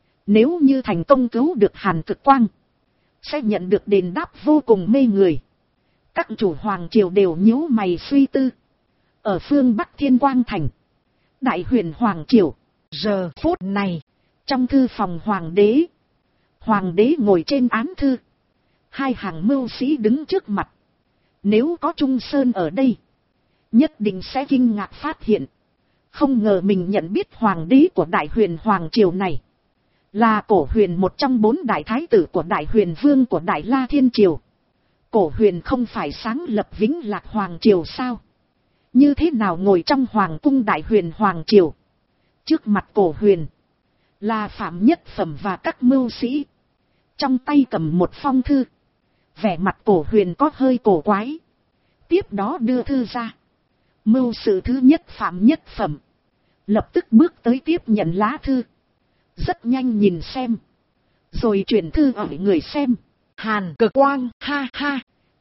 Nếu như thành công cứu được Hàn Cực Quang, sẽ nhận được đền đáp vô cùng mê người. Các chủ hoàng triều đều nhíu mày suy tư. Ở phương Bắc Thiên Quang Thành, Đại Huyền Hoàng Triều, giờ phút này, trong thư phòng Hoàng đế ngồi trên án thư. 2 hàng mưu sĩ đứng trước mặt. Nếu có Trung Sơn ở đây, nhất định sẽ kinh ngạc phát hiện. Không ngờ mình nhận biết Hoàng đế của Đại Huyền Hoàng Triều này là Cổ Huyền, một trong 4 đại thái tử của Đại Huyền Vương của Đại La Thiên Triều. Cổ Huyền không phải sáng lập Vĩnh Lạc Hoàng Triều sao? Như thế nào ngồi trong Hoàng cung Đại Huyền Hoàng Triều? Trước mặt Cổ Huyền là Phạm Nhất Phẩm và các mưu sĩ. Trong tay cầm một phong thư. Vẻ mặt Cổ Huyền có hơi cổ quái. Tiếp đó đưa thư ra. Mưu sự thứ nhất Phạm Nhất Phẩm lập tức bước tới tiếp nhận lá thư. Rất nhanh nhìn xem, rồi chuyển thư ở người xem. Hàn Cực Quang ha ha,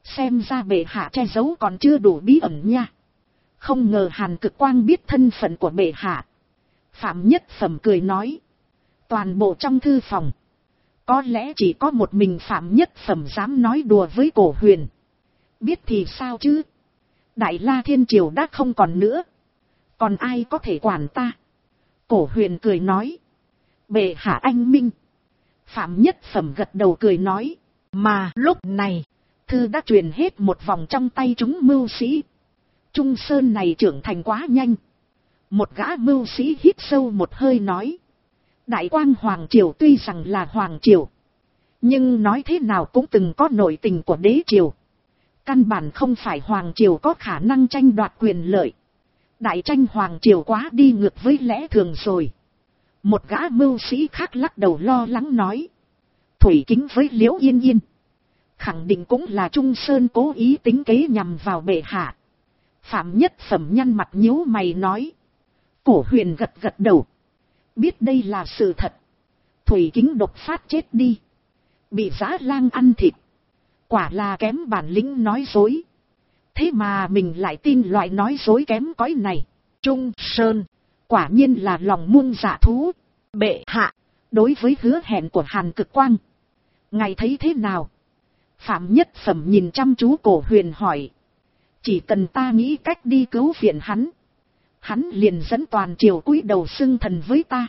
Xem ra bệ hạ che giấu còn chưa đủ bí ẩn nha. Không ngờ Hàn Cực Quang biết thân phận của bệ hạ. Phạm Nhất Phẩm cười nói. Toàn bộ trong thư phòng, có lẽ chỉ có một mình Phạm Nhất Phẩm dám nói đùa với Cổ Huyền. Biết thì sao chứ? Đại La Thiên Triều đã không còn nữa. Còn ai có thể quản ta? Cổ Huyền cười nói. Bệ hạ anh minh. Phạm Nhất Phẩm gật đầu cười nói. Mà lúc này, thư đã truyền hết một vòng trong tay chúng mưu sĩ. Trung Sơn này trưởng thành quá nhanh. Một gã mưu sĩ hít sâu một hơi nói. Đại Quang Hoàng Triều tuy rằng là Hoàng Triều, nhưng nói thế nào cũng từng có nội tình của đế triều. Căn bản không phải Hoàng Triều có khả năng tranh đoạt quyền lợi. Đại tranh Hoàng Triều quá đi ngược với lẽ thường rồi. Một gã mưu sĩ khác lắc đầu lo lắng nói. Thủy Kính với Liễu Yên Yên, khẳng định cũng là Trung Sơn cố ý tính kế nhằm vào bệ hạ. Phạm Nhất Phẩm nhăn mặt nhíu mày nói. Cổ Huyền gật gật đầu. Biết đây là sự thật. Thủy Kính độc phát chết đi, bị Dã Lang ăn thịt. Quả là kém bản lĩnh nói dối. Thế mà mình lại tin loại nói dối kém cỏi này. Trung Sơn quả nhiên là lòng muông dạ thú. Bệ hạ, đối với hứa hẹn của Hàn Cực Quang, ngài thấy thế nào? Phạm Nhất Phẩm nhìn chăm chú Cổ Huyền hỏi. Chỉ cần ta nghĩ cách đi cứu viện hắn liền dẫn toàn triều cúi đầu xưng thần với ta.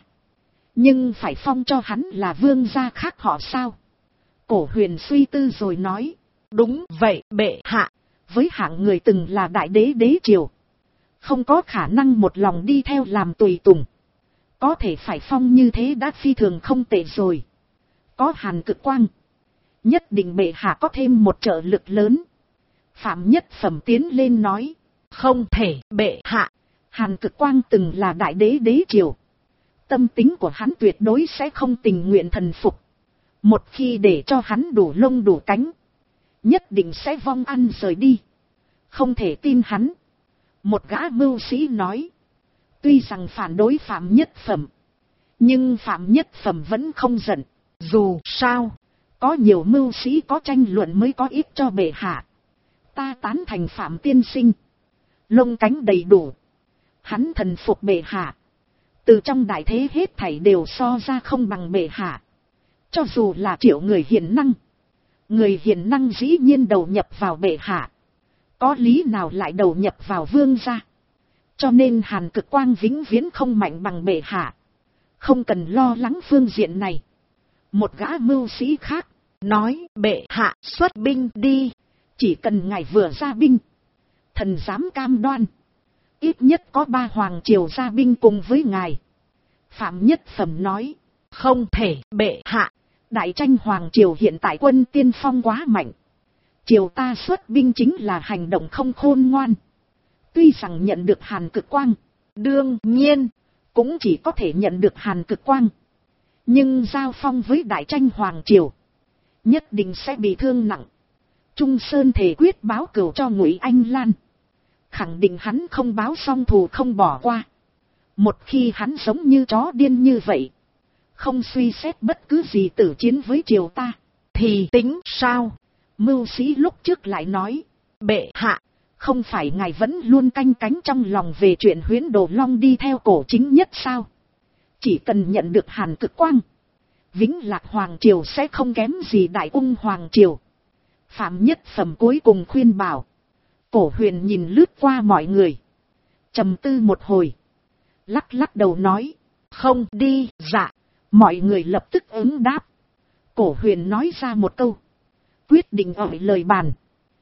Nhưng phải phong cho hắn là vương gia khác họ sao? Cổ Huyền suy tư rồi nói. Đúng vậy bệ hạ. Với hạng người từng là đại đế đế triều, không có khả năng một lòng đi theo làm tùy tùng. Có thể phải phong như thế đã phi thường không tệ rồi. Có Hàn Cực Quang, nhất định bệ hạ có thêm một trợ lực lớn. Phạm Nhất Phẩm tiến lên nói. Không thể bệ hạ. Hàn Cực Quang từng là đại đế đế triều. Tâm tính của hắn tuyệt đối sẽ không tình nguyện thần phục. Một khi để cho hắn đủ lông đủ cánh, nhất định sẽ vong ăn rời đi. Không thể tin hắn. Một gã mưu sĩ nói. Tuy rằng phản đối Phạm Nhất Phẩm, nhưng Phạm Nhất Phẩm vẫn không giận. Dù sao, có nhiều mưu sĩ có tranh luận mới có ích cho bệ hạ. Ta tán thành Phạm tiên sinh. Lông cánh đầy đủ, hắn thần phục bệ hạ. Từ trong đại thế hết thảy đều so ra không bằng bệ hạ. Cho dù là triệu người hiền năng, người hiền năng dĩ nhiên đầu nhập vào bệ hạ, có lý nào lại đầu nhập vào vương gia? Cho nên Hàn Cực Quang vĩnh viễn không mạnh bằng bệ hạ. Không cần lo lắng phương diện này. Một gã mưu sĩ khác nói. Bệ hạ xuất binh đi. Chỉ cần ngài vừa ra binh, thần dám cam đoan ít nhất có 3 hoàng triều ra binh cùng với ngài. Phạm Nhất Phẩm nói. Không thể bệ hạ. Đại tranh hoàng triều hiện tại quân tiên phong quá mạnh. Triều ta xuất binh chính là hành động không khôn ngoan. Tuy rằng nhận được Hàn Cực Quang, đương nhiên cũng chỉ có thể nhận được Hàn Cực Quang. Nhưng giao phong với đại tranh hoàng triều, nhất định sẽ bị thương nặng. Trung Sơn thể quyết báo cửu cho Ngụy Anh Lan. Khẳng định hắn không báo xong thù không bỏ qua. Một khi hắn giống như chó điên như vậy, không suy xét bất cứ gì tử chiến với triều ta, thì tính sao? Mưu sĩ lúc trước lại nói. Bệ hạ, không phải ngài vẫn luôn canh cánh trong lòng về chuyện Huyễn Đồ Long đi theo Cổ Chính Nhất sao? Chỉ cần nhận được Hàn Cực Quang, Vĩnh Lạc Hoàng Triều sẽ không kém gì Đại Ung Hoàng Triều. Phạm Nhất Phẩm cuối cùng khuyên bảo. Cổ Huyền nhìn lướt qua mọi người, trầm tư một hồi, lắc lắc đầu nói. Không đi. Dạ. Mọi người lập tức ứng đáp. Cổ Huyền nói ra một câu, quyết định ở lời bàn.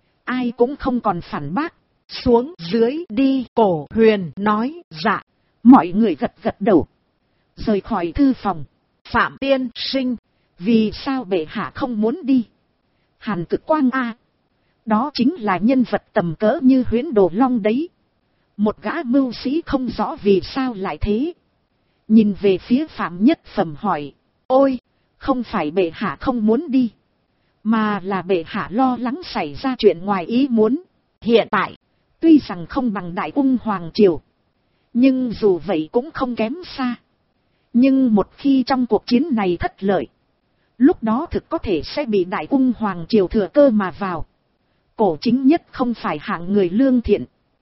Ai cũng không còn phản bác. Xuống dưới đi. Cổ Huyền nói. Dạ. Mọi người gật gật đầu, rời khỏi thư phòng. Phạm tiên sinh, vì sao bệ hạ không muốn đi? Hàn Cực Quang a, đó chính là nhân vật tầm cỡ như Huyễn Đồ Long đấy. Một gã mưu sĩ không rõ vì sao lại thế, nhìn về phía Phạm Nhất Phẩm hỏi. Ôi, không phải bệ hạ không muốn đi, mà là bệ hạ lo lắng xảy ra chuyện ngoài ý muốn. Hiện tại, tuy rằng không bằng Đại Ung Hoàng Triều, nhưng dù vậy cũng không kém xa. Nhưng một khi trong cuộc chiến này thất lợi, lúc đó thực có thể sẽ bị Đại Ung Hoàng Triều thừa cơ mà vào. Cổ chính nhất không phải hạng người lương thiện.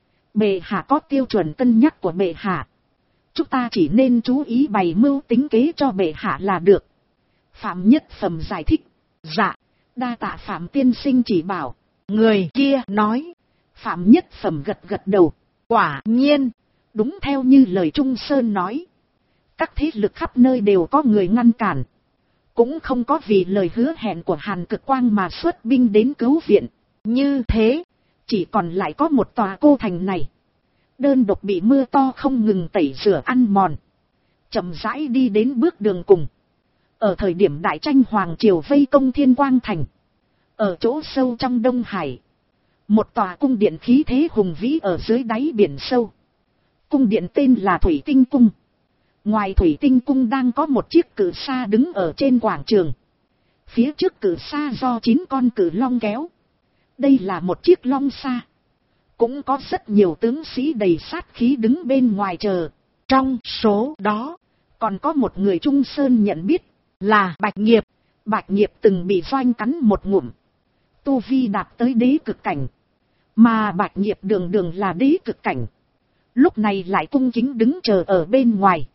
Bệ hạ có tiêu chuẩn cân nhắc của bệ hạ. Chúng ta chỉ nên chú ý bày mưu tính kế cho bệ hạ là được. Phạm Nhất Phẩm giải thích. Dạ, đa tạ Phạm tiên sinh chỉ bảo. Người kia nói. Phạm Nhất Phẩm gật gật đầu. Quả nhiên, đúng theo như lời Trung Sơn nói. Các thế lực khắp nơi đều có người ngăn cản. Cũng không có vì lời hứa hẹn của Hàn Cực Quang mà xuất binh đến cứu viện. Như thế, chỉ còn lại có một tòa cô thành này. Đơn độc bị mưa to không ngừng tẩy rửa ăn mòn. Chậm rãi đi đến bước đường cùng. Ở thời điểm đại tranh Hoàng Triều vây công Thiên Quang Thành. Ở chỗ sâu trong Đông Hải. Một tòa cung điện khí thế hùng vĩ ở dưới đáy biển sâu. Cung điện tên là Thủy Tinh Cung. Ngoài Thủy Tinh Cung đang có một chiếc cự sa đứng ở trên quảng trường. Phía trước cự sa do 9 con cự long kéo. Đây là một chiếc long sa. Cũng có rất nhiều tướng sĩ đầy sát khí đứng bên ngoài chờ. Trong số đó, còn có một người Trung Sơn nhận biết, là Bạch Nghiệp. Bạch Nghiệp từng bị Doanh cắn một ngụm. Tu vi đạt tới đế cực cảnh. Mà Bạch Nghiệp đường đường là đế cực cảnh. Lúc này lại cung kính đứng chờ ở bên ngoài.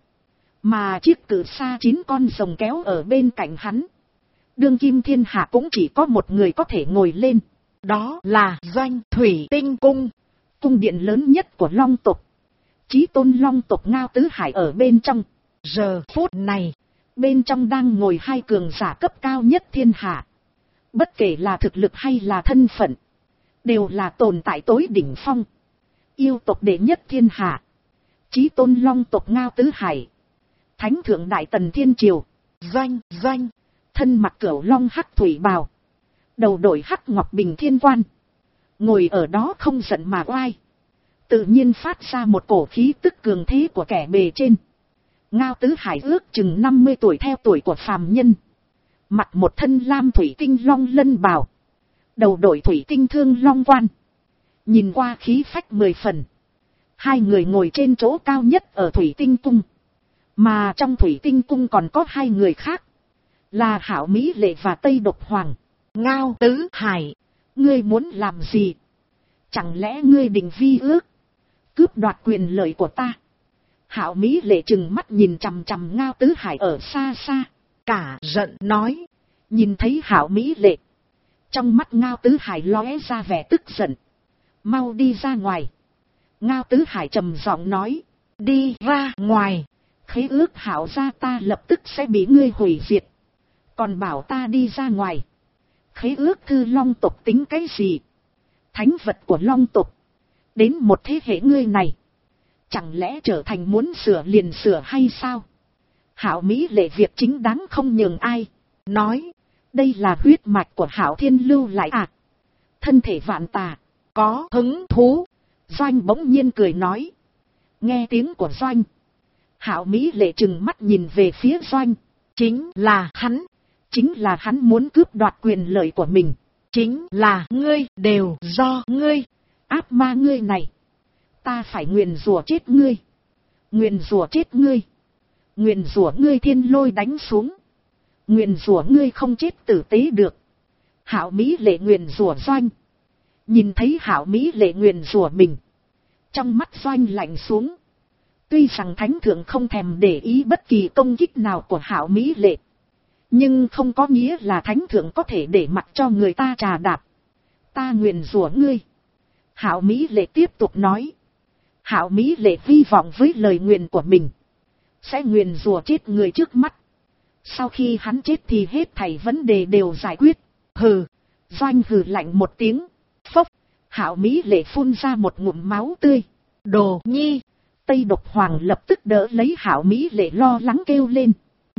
Mà chiếc cự sa 9 con rồng kéo ở bên cạnh hắn. Đương kim thiên hạ cũng chỉ có một người có thể ngồi lên. Đó là Doanh Thủy Tinh Cung. Cung điện lớn nhất của Long tộc. Chí tôn Long tộc Ngao Tứ Hải ở bên trong. Giờ phút này, bên trong đang ngồi 2 cường giả cấp cao nhất thiên hạ. Bất kể là thực lực hay là thân phận, đều là tồn tại tối đỉnh phong. Yêu tộc đệ nhất thiên hạ. Chí tôn Long tộc Ngao Tứ Hải. Thánh thượng Đại Tần Thiên Triều. Doanh. Thân mặc cửu long hắc thủy bào. Đầu đội hắc ngọc bình thiên quan. Ngồi ở đó không giận mà oai. Tự nhiên phát ra một cổ khí tức cường thế của kẻ bề trên. Ngao Tứ Hải ước chừng 50 tuổi theo tuổi của phàm nhân. Mặc một thân lam thủy tinh long lân bào. Đầu đội thủy tinh thương long quan. Nhìn qua khí phách 10 phần. 2 người ngồi trên chỗ cao nhất ở Thủy Tinh Cung. Mà trong Thủy Tinh Cung còn có 2 người khác. Là Hảo Mỹ Lệ và Tây Độc Hoàng. Ngao Tứ Hải, ngươi muốn làm gì? Chẳng lẽ ngươi định vi ước? Cướp đoạt quyền lợi của ta? Hảo Mỹ Lệ trừng mắt nhìn chằm chằm Ngao Tứ Hải ở xa xa. Cả giận nói. Nhìn thấy Hảo Mỹ Lệ. Trong mắt Ngao Tứ Hải lóe ra vẻ tức giận. Mau đi ra ngoài. Ngao Tứ Hải trầm giọng nói. Đi ra ngoài. Khế ước Hảo gia ta lập tức sẽ bị ngươi hủy diệt. Còn bảo ta đi ra ngoài. Khế ước thư Long tộc tính cái gì? Thánh vật của Long tộc. Đến một thế hệ ngươi này. Chẳng lẽ trở thành muốn sửa liền sửa hay sao? Hảo Mỹ Lệ việc chính đáng không nhường ai. Nói. Đây là huyết mạch của Hảo Thiên lưu lại à? Thân thể vạn tà. Có hứng thú. Doanh bỗng nhiên cười nói. Nghe tiếng của Doanh. Hảo Mỹ Lệ trừng mắt nhìn về phía Doanh. Chính là hắn muốn cướp đoạt quyền lợi của mình. Chính là ngươi, đều do ngươi. Ác ma ngươi này. Ta phải nguyền rủa chết ngươi. Nguyền rủa chết ngươi. Nguyền rủa ngươi thiên lôi đánh xuống. Nguyền rủa ngươi không chết tử tế được. Hảo Mỹ Lệ nguyền rủa Doanh. Nhìn thấy Hảo Mỹ Lệ nguyền rủa mình. Trong mắt Doanh lạnh xuống. Tuy rằng Thánh Thượng không thèm để ý bất kỳ công kích nào của Hảo Mỹ Lệ. Nhưng không có nghĩa là Thánh Thượng có thể để mặc cho người ta trà đạp. Ta nguyền rủa ngươi. Hảo Mỹ Lệ tiếp tục nói. Hảo Mỹ Lệ hy vọng với lời nguyền của mình. Sẽ nguyền rủa chết người trước mắt. Sau khi hắn chết thì hết thảy vấn đề đều giải quyết. Hừ. Doanh hừ lạnh một tiếng. Phốc. Hảo Mỹ Lệ phun ra một ngụm máu tươi. Đồ nhi. Tây Độc Hoàng lập tức đỡ lấy Hảo Mỹ Lệ lo lắng kêu lên.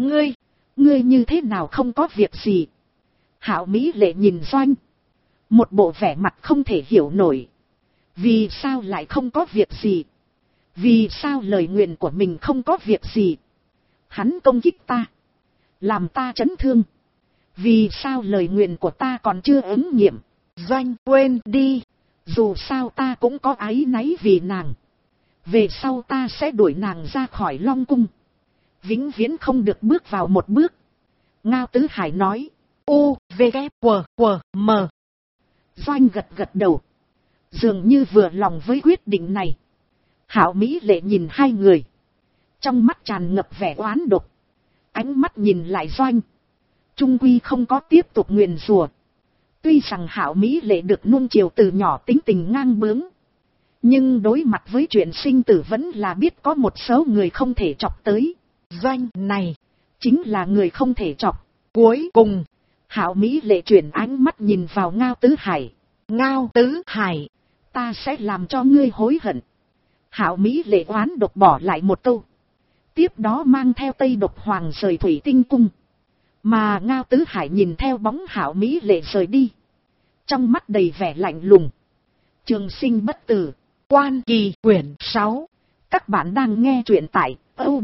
Ngươi như thế nào không có việc gì? Hảo Mỹ Lệ nhìn Doanh. Một bộ vẻ mặt không thể hiểu nổi. Vì sao lại không có việc gì? Vì sao lời nguyền của mình không có việc gì? Hắn công kích ta. Làm ta chấn thương. Vì sao lời nguyền của ta còn chưa ứng nghiệm? Doanh quên đi. Dù sao ta cũng có áy náy vì nàng. Về sau ta sẽ đuổi nàng ra khỏi Long Cung. Vĩnh viễn không được bước vào một bước. Ngao Tứ Hải nói. U, V, K, W, W, M. Doanh gật gật đầu. Dường như vừa lòng với quyết định này. Hạo Mỹ Lệ nhìn hai người. Trong mắt tràn ngập vẻ oán độc. Ánh mắt nhìn lại Doanh. Trung quy không có tiếp tục nguyền rủa. Tuy rằng Hạo Mỹ Lệ được nuông chiều từ nhỏ tính tình ngang bướng. Nhưng đối mặt với chuyện sinh tử vẫn là biết có một số người không thể chọc tới. Doanh này chính là người không thể chọc. Cuối cùng, Hạo Mỹ Lệ chuyển ánh mắt nhìn vào Ngao Tứ Hải. Ngao Tứ Hải, ta sẽ làm cho ngươi hối hận. Hạo Mỹ Lệ oán độc bỏ lại một câu. Tiếp đó mang theo Tây Độc Hoàng rời Thủy Tinh Cung. Mà Ngao Tứ Hải nhìn theo bóng Hạo Mỹ Lệ rời đi. Trong mắt đầy vẻ lạnh lùng. Trường sinh bất tử. Quan Kỳ quyển 6. Các bạn đang nghe truyện tại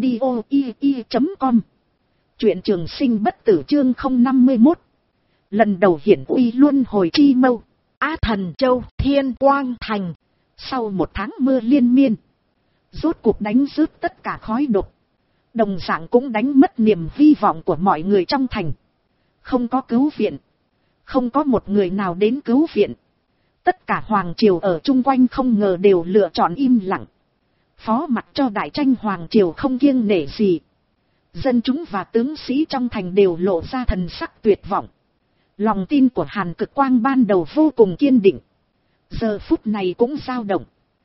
audio.ie.com. Truyện trường sinh bất tử chương 051. Lần đầu hiển uy luân hồi chi mâu. Á Thần Châu Thiên Quang Thành. Sau một tháng mưa liên miên. Rốt cuộc đánh rớt tất cả khói độc. Đồng dạng cũng đánh mất niềm hy vọng của mọi người trong thành. Không có cứu viện. Không có một người nào đến cứu viện. Tất cả hoàng triều ở chung quanh không ngờ đều lựa chọn im lặng. Phó mặc cho đại tranh hoàng triều không kiêng nể gì. Dân chúng và tướng sĩ trong thành đều lộ ra thần sắc tuyệt vọng. Lòng tin của Hàn Cực Quang ban đầu vô cùng kiên định. Giờ phút này cũng dao động.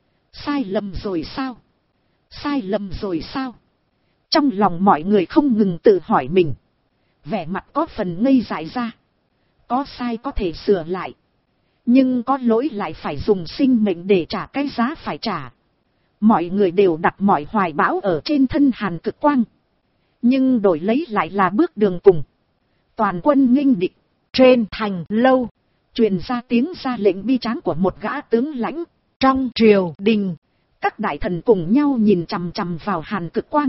Sai lầm rồi sao? Sai lầm rồi sao? Trong lòng mọi người không ngừng tự hỏi mình. Vẻ mặt có phần ngây dại ra. Có sai có thể sửa lại. Nhưng có lỗi lại phải dùng sinh mệnh để trả cái giá phải trả. Mọi người đều đặt mọi hoài bão ở trên thân Hàn Cực Quang. Nhưng đổi lấy lại là bước đường cùng. Toàn quân nghênh địch. Trên thành lâu. Truyền ra tiếng ra lệnh bi tráng của một gã tướng lãnh. Trong triều đình. Các đại thần cùng nhau nhìn chằm chằm vào Hàn Cực Quang.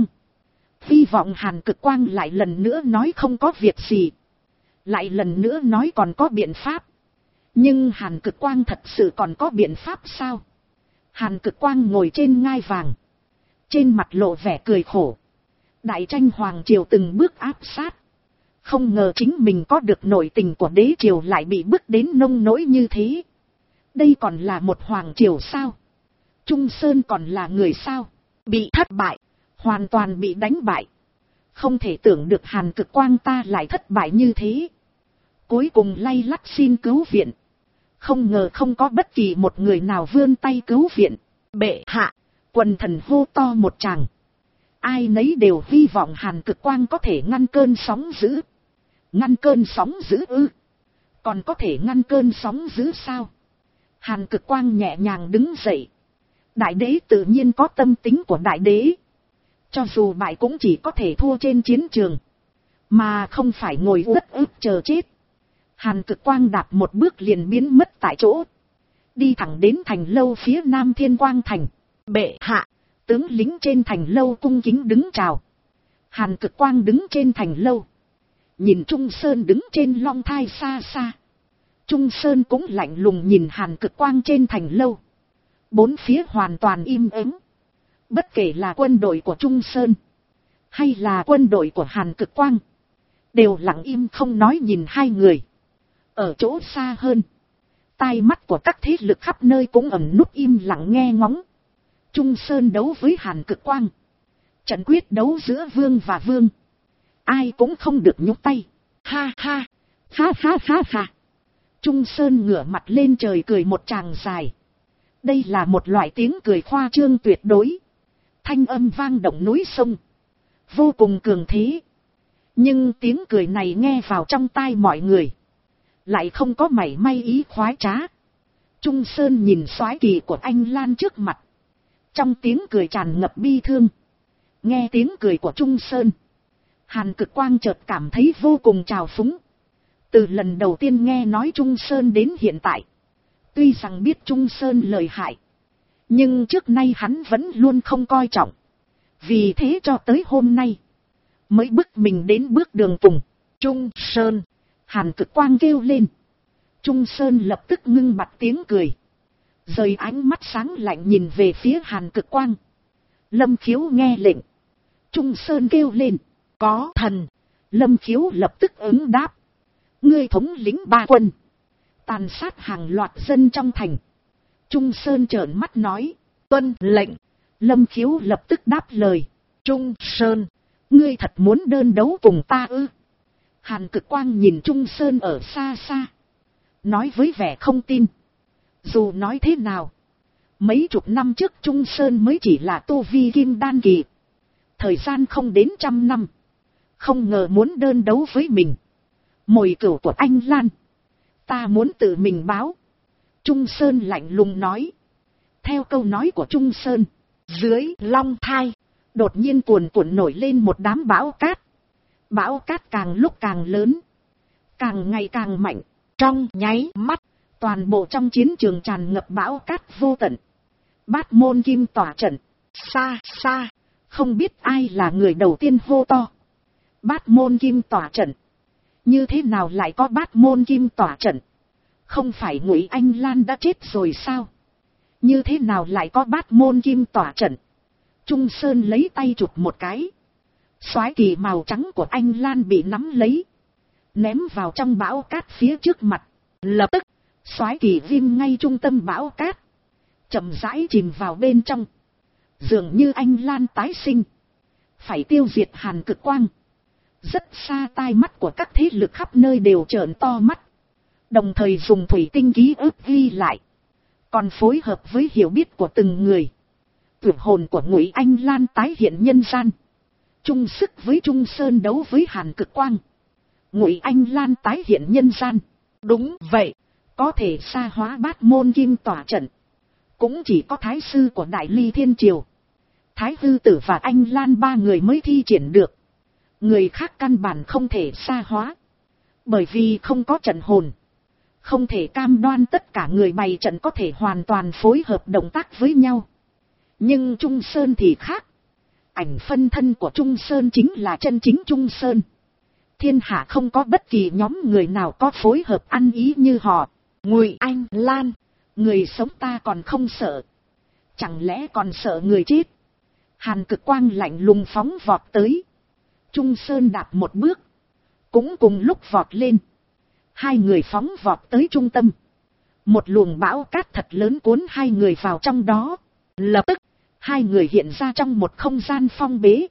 Hy vọng Hàn Cực Quang lại lần nữa nói không có việc gì. Lại lần nữa nói còn có biện pháp. Nhưng Hàn Cực Quang thật sự còn có biện pháp sao? Hàn Cực Quang ngồi trên ngai vàng. Trên mặt lộ vẻ cười khổ. Đại tranh hoàng triều từng bước áp sát. Không ngờ chính mình có được nội tình của đế triều lại bị bức đến nông nỗi như thế. Đây còn là một hoàng triều sao? Trung Sơn còn là người sao? Bị thất bại. Hoàn toàn bị đánh bại. Không thể tưởng được Hàn Cực Quang ta lại thất bại như thế. Cuối cùng lay lắt xin cứu viện. Không ngờ không có bất kỳ một người nào vươn tay cứu viện. Bệ hạ, quần thần hô to một tràng. Ai nấy đều hy vọng Hàn Cực Quang có thể ngăn cơn sóng dữ. Ngăn cơn sóng dữ ư? Còn có thể ngăn cơn sóng dữ sao? Hàn Cực Quang nhẹ nhàng đứng dậy. Đại đế tự nhiên có tâm tính của đại đế. Cho dù bại cũng chỉ có thể thua trên chiến trường. Mà không phải ngồi uất ức chờ chết. Hàn Cực Quang đạp một bước liền biến mất tại chỗ. Đi thẳng đến thành lâu phía nam Thiên Quang Thành. Bệ hạ, tướng lính trên thành lâu cung kính đứng chào. Hàn Cực Quang đứng trên thành lâu. Nhìn Trung Sơn đứng trên long thai xa xa. Trung Sơn cũng lạnh lùng nhìn Hàn Cực Quang trên thành lâu. Bốn phía hoàn toàn im ắng. Bất kể là quân đội của Trung Sơn. Hay là quân đội của Hàn Cực Quang. Đều lặng im không nói nhìn hai người. Ở chỗ xa hơn. Tai mắt của các thế lực khắp nơi cũng ẩn núp im lặng nghe ngóng. Trung Sơn đấu với Hàn Cực Quang. Trận quyết đấu giữa vương và vương. Ai cũng không được nhúc tay. Ha ha. Ha ha ha ha. Trung Sơn ngửa mặt lên trời cười một tràng dài. Đây là một loại tiếng cười khoa trương tuyệt đối. Thanh âm vang động núi sông. Vô cùng cường thế. Nhưng tiếng cười này nghe vào trong tai mọi người. Lại không có mảy may ý khoái trá. Trung Sơn nhìn soái kỳ của anh Lan trước mặt. Trong tiếng cười tràn ngập bi thương. Nghe tiếng cười của Trung Sơn. Hàn Cực Quang chợt cảm thấy vô cùng trào phúng. Từ lần đầu tiên nghe nói Trung Sơn đến hiện tại. Tuy rằng biết Trung Sơn lợi hại. Nhưng trước nay hắn vẫn luôn không coi trọng. Vì thế cho tới hôm nay. Mới bức mình đến bước đường cùng. Trung Sơn. Hàn Cực Quang kêu lên. Trung Sơn lập tức ngưng bặt tiếng cười. Rời ánh mắt sáng lạnh nhìn về phía Hàn Cực Quang. Lâm Khiếu nghe lệnh. Trung Sơn kêu lên. Có thần. Lâm Khiếu lập tức ứng đáp. Ngươi thống lĩnh ba quân. tàn sát hàng loạt dân trong thành. Trung Sơn trợn mắt nói, tuân lệnh. Lâm Khiếu lập tức đáp lời, Trung Sơn, ngươi thật muốn đơn đấu cùng ta ư? Hàn Cực Quang nhìn Trung Sơn ở xa xa, nói với vẻ không tin. Dù nói thế nào, mấy chục năm trước Trung Sơn mới chỉ là tu vi kim đan kỳ. Thời gian không đến 100 năm. Không ngờ muốn đơn đấu với mình. Mồi cửu của anh Lan, ta muốn tự mình báo. Trung Sơn lạnh lùng nói. Theo câu nói của Trung Sơn, dưới Long Thai đột nhiên cuồn cuộn nổi lên một đám bão cát. Bão cát càng lúc càng lớn, càng ngày càng mạnh. Trong nháy mắt, toàn bộ trong chiến trường tràn ngập bão cát vô tận. Bát Môn Kim tỏa trận. Xa xa, không biết ai là người đầu tiên hô to. Bát Môn Kim tỏa trận. Như thế nào lại có Bát Môn Kim tỏa trận? Không phải Ngụy Anh Lan đã chết rồi sao? Như thế nào lại có Bát Môn Kim tỏa trận? Trung Sơn lấy tay chụp một cái. Soái kỳ màu trắng của anh Lan bị nắm lấy, ném vào trong bão cát phía trước mặt. Lập tức, soái kỳ ghim ngay trung tâm bão cát, chậm rãi chìm vào bên trong. Dường như anh Lan tái sinh, phải tiêu diệt Hàn Cực Quang. Rất xa tai mắt của các thế lực khắp nơi đều trợn to mắt, đồng thời dùng thủy tinh ký ức ghi lại, còn phối hợp với hiểu biết của từng người. Tuyệt hồn của Ngụy Anh Lan tái hiện nhân gian, chung sức với Trung Sơn đấu với Hàn Cực Quang. Ngụy Anh Lan tái hiện nhân gian. Đúng vậy, có thể sa hóa Bát Môn Kim tỏa trận, cũng chỉ có thái sư của Đại Ly Thiên Triều, Thái Hư Tử và anh Lan ba người mới thi triển được. Người khác căn bản không thể sa hóa, bởi vì không có trận hồn. Không thể cam đoan tất cả người bày trận có thể hoàn toàn phối hợp động tác với nhau. Nhưng Trung Sơn thì khác. Ảnh phân thân của Trung Sơn chính là chân chính Trung Sơn. Thiên hạ không có bất kỳ nhóm người nào có phối hợp ăn ý như họ. Ngụy Anh Lan, người sống ta còn không sợ, chẳng lẽ còn sợ người chết? Hàn Cực Quang lạnh lùng phóng vọt tới. Trung Sơn đạp một bước, cũng cùng lúc vọt lên. Hai người phóng vọt tới trung tâm. Một luồng bão cát thật lớn cuốn hai người vào trong đó. Lập tức, hai người hiện ra trong một không gian phong bế,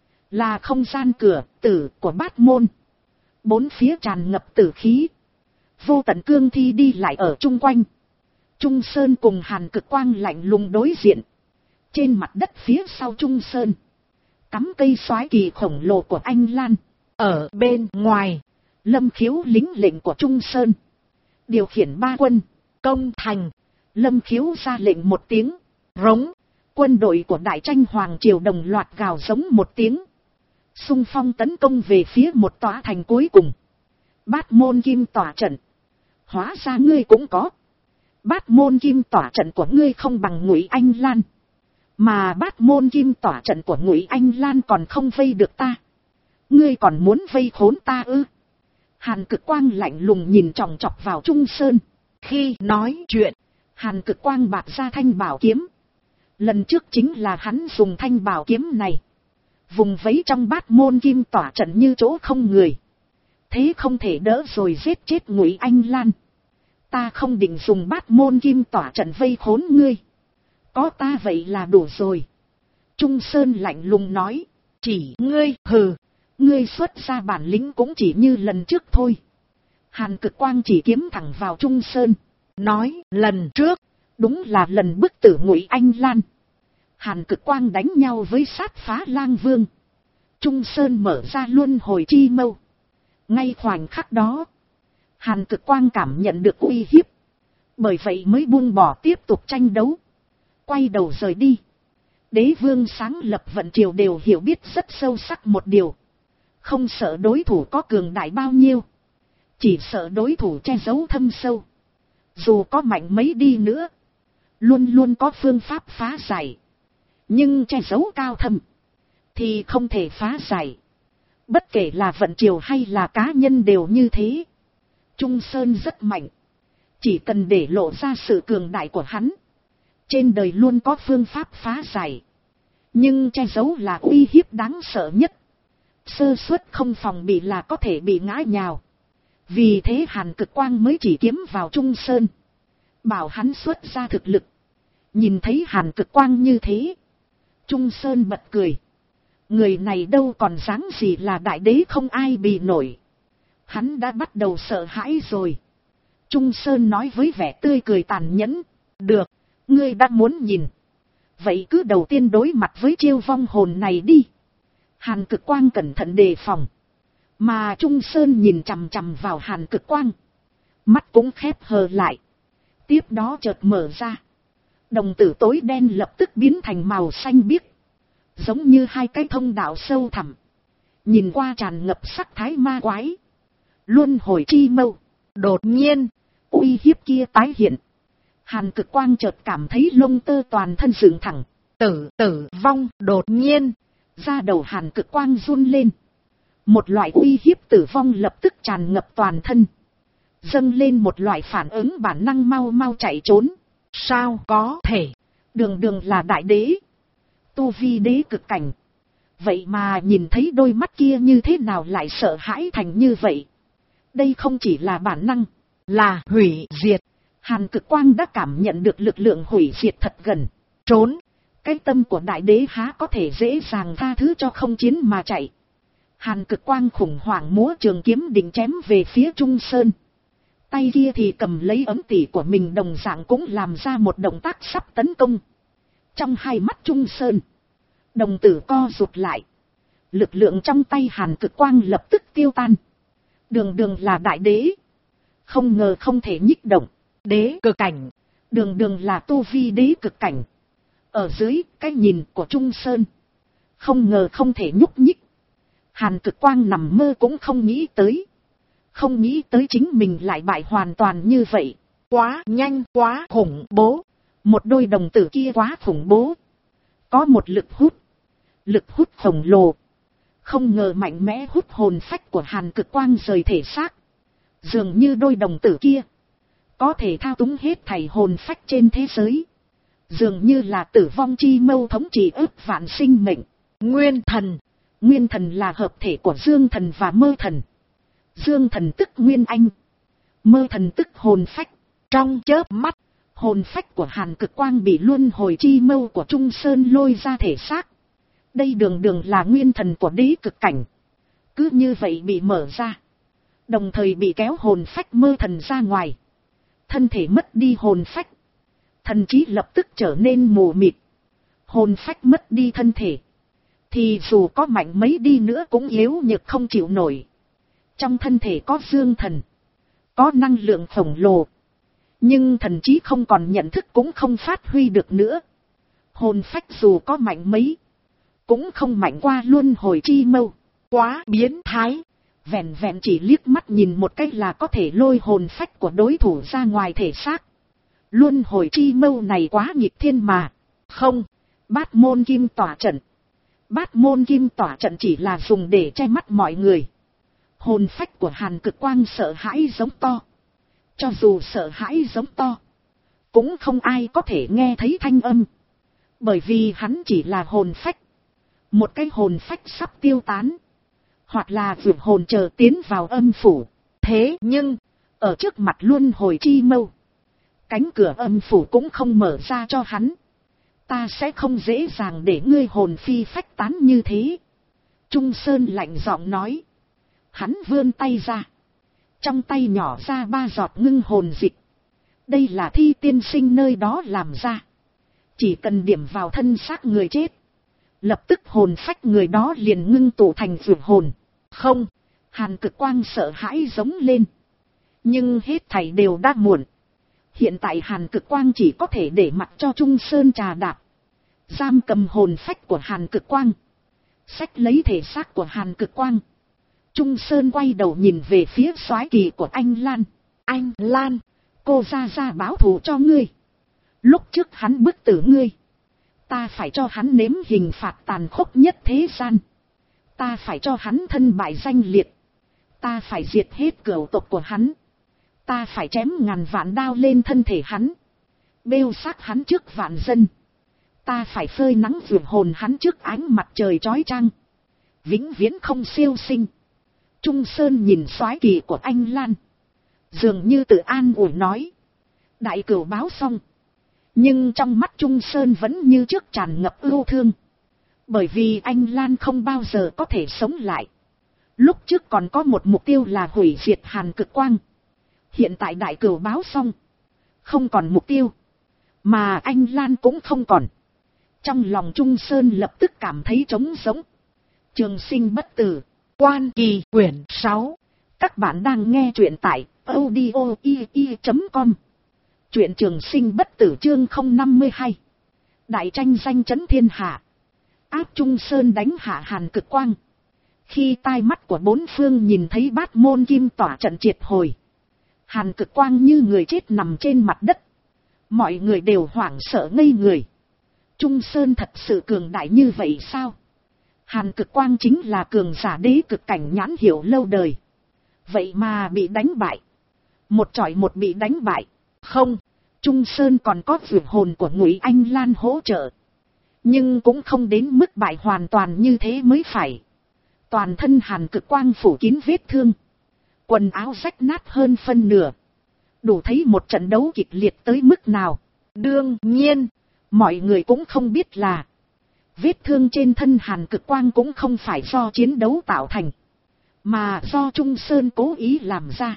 là không gian cửa tử của Bát Môn. Bốn phía tràn ngập tử khí, vô tận cương thi đi lại ở chung quanh. Trung Sơn cùng Hàn Cực Quang lạnh lùng đối diện. Trên mặt đất phía sau Trung Sơn, cắm cây soái kỳ khổng lồ của anh Lan. Ở bên ngoài, Lâm Khiếu lính lệnh của Trung Sơn, điều khiển ba quân, công thành. Lâm Khiếu ra lệnh một tiếng, rống. Quân đội của Đại Tranh Hoàng Triều đồng loạt gào giống một tiếng, xung phong tấn công về phía một tòa thành cuối cùng. Bát Môn Kim tỏa trận. Hóa ra ngươi cũng có. Bát Môn Kim tỏa trận của ngươi không bằng Ngụy Anh Lan, mà Bát Môn Kim tỏa trận của Ngụy Anh Lan còn không vây được ta. Ngươi còn muốn vây khốn ta ư? Hàn Cực Quang lạnh lùng nhìn chòng chọc vào Trung Sơn. Khi nói chuyện, Hàn Cực Quang bạt ra thanh bảo kiếm. Lần trước chính là hắn dùng thanh bảo kiếm này, vùng vẫy trong Bát Môn Kim tỏa trận như chỗ không người. Thế không thể đỡ rồi giết chết Ngụy Anh Lan. Ta không định dùng Bát Môn Kim tỏa trận vây khốn ngươi, có ta vậy là đủ rồi. Trung Sơn lạnh lùng nói. Chỉ ngươi, hừ, ngươi xuất ra bản lĩnh cũng chỉ như lần trước thôi. Hàn Cực Quang chỉ kiếm thẳng vào Trung Sơn, nói. Lần trước, đúng là lần bức tử Ngụy Anh Lan. Hàn Cực Quang đánh nhau với Sát Phá Lang Vương. Trung Sơn mở ra luân hồi chi mâu. Ngay khoảnh khắc đó, Hàn Cực Quang cảm nhận được uy hiếp, bởi vậy mới buông bỏ tiếp tục tranh đấu, quay đầu rời đi. Đế vương sáng lập vận triều đều hiểu biết rất sâu sắc một điều, không sợ đối thủ có cường đại bao nhiêu, chỉ sợ đối thủ che giấu thâm sâu. Dù có mạnh mấy đi nữa, luôn luôn có phương pháp phá giải, nhưng che giấu cao thâm thì không thể phá giải. Bất kể là vận triều hay là cá nhân đều như thế. Trung Sơn rất mạnh, chỉ cần để lộ ra sự cường đại của hắn, trên đời luôn có phương pháp phá giải. Nhưng che giấu là uy hiếp đáng sợ nhất. Sơ suất không phòng bị là có thể bị ngã nhào. Vì thế Hàn Cực Quang mới chỉ kiếm vào Trung Sơn, bảo hắn xuất ra thực lực. Nhìn thấy Hàn Cực Quang như thế, Trung Sơn bật cười. Người này đâu còn dáng gì là đại đế không ai bì nổi. Hắn đã bắt đầu sợ hãi rồi. Trung Sơn nói với vẻ tươi cười tàn nhẫn. Được, ngươi đã muốn nhìn. Vậy cứ đầu tiên đối mặt với chiêu vong hồn này đi. Hàn Cực Quang cẩn thận đề phòng. Mà Trung Sơn nhìn chằm chằm vào Hàn Cực Quang. Mắt cũng khép hờ lại. Tiếp đó chợt mở ra. Đồng tử tối đen lập tức biến thành màu xanh biếc. Giống như hai cái thông đạo sâu thẳm. Nhìn qua tràn ngập sắc thái ma quái. Luân hồi chi mâu. Đột nhiên, uy hiếp kia tái hiện. Hàn Cực Quang chợt cảm thấy lông tơ toàn thân dựng thẳng. Tử vong đột nhiên. Da đầu Hàn Cực Quang run lên. Một loại uy hiếp tử vong lập tức tràn ngập toàn thân. Dâng lên một loại phản ứng bản năng mau mau chạy trốn. Sao có thể? Đường là đại đế. Tu vi đế cực cảnh. Vậy mà nhìn thấy đôi mắt kia như thế nào lại sợ hãi thành như vậy? Đây không chỉ là bản năng, là hủy diệt. Hàn Cực Quang đã cảm nhận được lực lượng hủy diệt thật gần. Trốn. Cái tâm của đại đế há có thể dễ dàng tha thứ cho không chiến mà chạy. Hàn Cực Quang khủng hoảng múa trường kiếm định chém về phía Trung Sơn. Tay kia thì cầm lấy ấm tỉ của mình đồng dạng cũng làm ra một động tác sắp tấn công. Trong hai mắt Trung Sơn, đồng tử co rụt lại. Lực lượng trong tay Hàn Cực Quang lập tức tiêu tan. Đường là đại đế. Không ngờ không thể nhích động. Đế cực cảnh. Đường là tu vi đế cực cảnh. Ở dưới cái nhìn của Trung Sơn, không ngờ không thể nhúc nhích. Hàn Cực Quang nằm mơ cũng không nghĩ tới. Không nghĩ tới chính mình lại bại hoàn toàn như vậy. Quá nhanh, quá khủng bố. Một đôi đồng tử kia quá khủng bố. Có một lực hút khổng lồ. Không ngờ mạnh mẽ hút hồn phách của Hàn Cực Quang rời thể xác. Dường như đôi đồng tử kia có thể thao túng hết thảy hồn phách trên thế giới. Dường như là tử vong chi mâu thống trị ức vạn sinh mệnh. Nguyên thần là hợp thể của dương thần và mơ thần. Dương thần tức nguyên anh, mơ thần tức hồn phách. Trong chớp mắt, hồn phách của Hàn Cực Quang bị luân hồi chi mâu của Trung Sơn lôi ra thể xác. Đây đường là nguyên thần của đế cực cảnh. Cứ như vậy bị mở ra. Đồng thời bị kéo hồn phách mơ thần ra ngoài. Thân thể mất đi hồn phách. Thần trí lập tức trở nên mù mịt. Hồn phách mất đi thân thể. Thì dù có mạnh mấy đi nữa cũng yếu nhược không chịu nổi. Trong thân thể có dương thần. Có năng lượng khổng lồ. Nhưng thần trí không còn nhận thức cũng không phát huy được nữa. Hồn phách dù có mạnh mấy, cũng không mạnh qua luân hồi chi mâu. Quá biến thái. Vẹn chỉ liếc mắt nhìn một cách là có thể lôi hồn phách của đối thủ ra ngoài thể xác. Luân hồi chi mâu này quá nghịch thiên mà. Không, Bát Môn Kim tỏa trận. Bát Môn Kim tỏa trận chỉ là dùng để che mắt mọi người. Hồn phách của Hàn Cực Quang sợ hãi giống to. Cho dù sợ hãi giống to, cũng không ai có thể nghe thấy thanh âm. Bởi vì hắn chỉ là hồn phách. Một cái hồn phách sắp tiêu tán. Hoặc là vượt hồn chờ tiến vào âm phủ. Thế nhưng, ở trước mặt luân hồi chi mâu, cánh cửa âm phủ cũng không mở ra cho hắn. Ta sẽ không dễ dàng để ngươi hồn phi phách tán như thế. Trung Sơn lạnh giọng nói. Hắn vươn tay ra. Trong tay nhỏ ra 3 giọt ngưng hồn dịch. Đây là thi tiên sinh nơi đó làm ra. Chỉ cần điểm vào thân xác người chết, lập tức hồn phách người đó liền ngưng tụ thành vượt hồn. Không, Hàn Cực Quang sợ hãi giống lên. Nhưng hết thảy đều đã muộn. Hiện tại Hàn Cực Quang chỉ có thể để mặc cho Trung Sơn trà đạp. Giam cầm hồn phách của Hàn Cực Quang. Xách lấy thể xác của Hàn Cực Quang. Trung Sơn quay đầu nhìn về phía soái kỳ của anh Lan. Anh Lan, cô ra báo thù cho ngươi. Lúc trước hắn bức tử ngươi. Ta phải cho hắn nếm hình phạt tàn khốc nhất thế gian. Ta phải cho hắn thân bại danh liệt. Ta phải diệt hết cửu tộc của hắn. Ta phải chém ngàn vạn đao lên thân thể hắn. Bêu xác hắn trước vạn dân. Ta phải phơi nắng vượt hồn hắn trước ánh mặt trời chói chang. Vĩnh viễn không siêu sinh. Trung Sơn nhìn soái kỳ của anh Lan, dường như tự an ủi nói. Đại cửu báo xong. Nhưng trong mắt Trung Sơn vẫn như trước tràn ngập ưu thương. Bởi vì anh Lan không bao giờ có thể sống lại. Lúc trước còn có một mục tiêu là hủy diệt Hàn Cực Quang. Hiện tại đại cửu báo xong. Không còn mục tiêu. Mà anh Lan cũng không còn. Trong lòng Trung Sơn lập tức cảm thấy trống rỗng. Trường sinh bất tử. Quan Kỳ quyển 6. Các bạn đang nghe truyện tại audio.com. Truyện trường sinh bất tử chương 052. Đại tranh danh chấn thiên hạ. Áp Trung Sơn đánh hạ Hàn Cực Quang. Khi tai mắt của bốn phương nhìn thấy bát môn kim tỏa trận triệt hồi. Hàn Cực Quang như người chết nằm trên mặt đất. Mọi người đều hoảng sợ ngây người. Trung Sơn thật sự cường đại như vậy sao? Hàn Cực Quang chính là cường giả đế cực cảnh nhãn hiểu lâu đời. Vậy mà bị đánh bại. Một chọi một bị đánh bại. Không, Trung Sơn còn có vượt hồn của Ngụy Anh Lan hỗ trợ. Nhưng cũng không đến mức bại hoàn toàn như thế mới phải. Toàn thân Hàn Cực Quang phủ kín vết thương. Quần áo rách nát hơn phân nửa. Đủ thấy một trận đấu kịch liệt tới mức nào. Đương nhiên, mọi người cũng không biết là vết thương trên thân Hàn Cực Quang cũng không phải do chiến đấu tạo thành. Mà do Trung Sơn cố ý làm ra.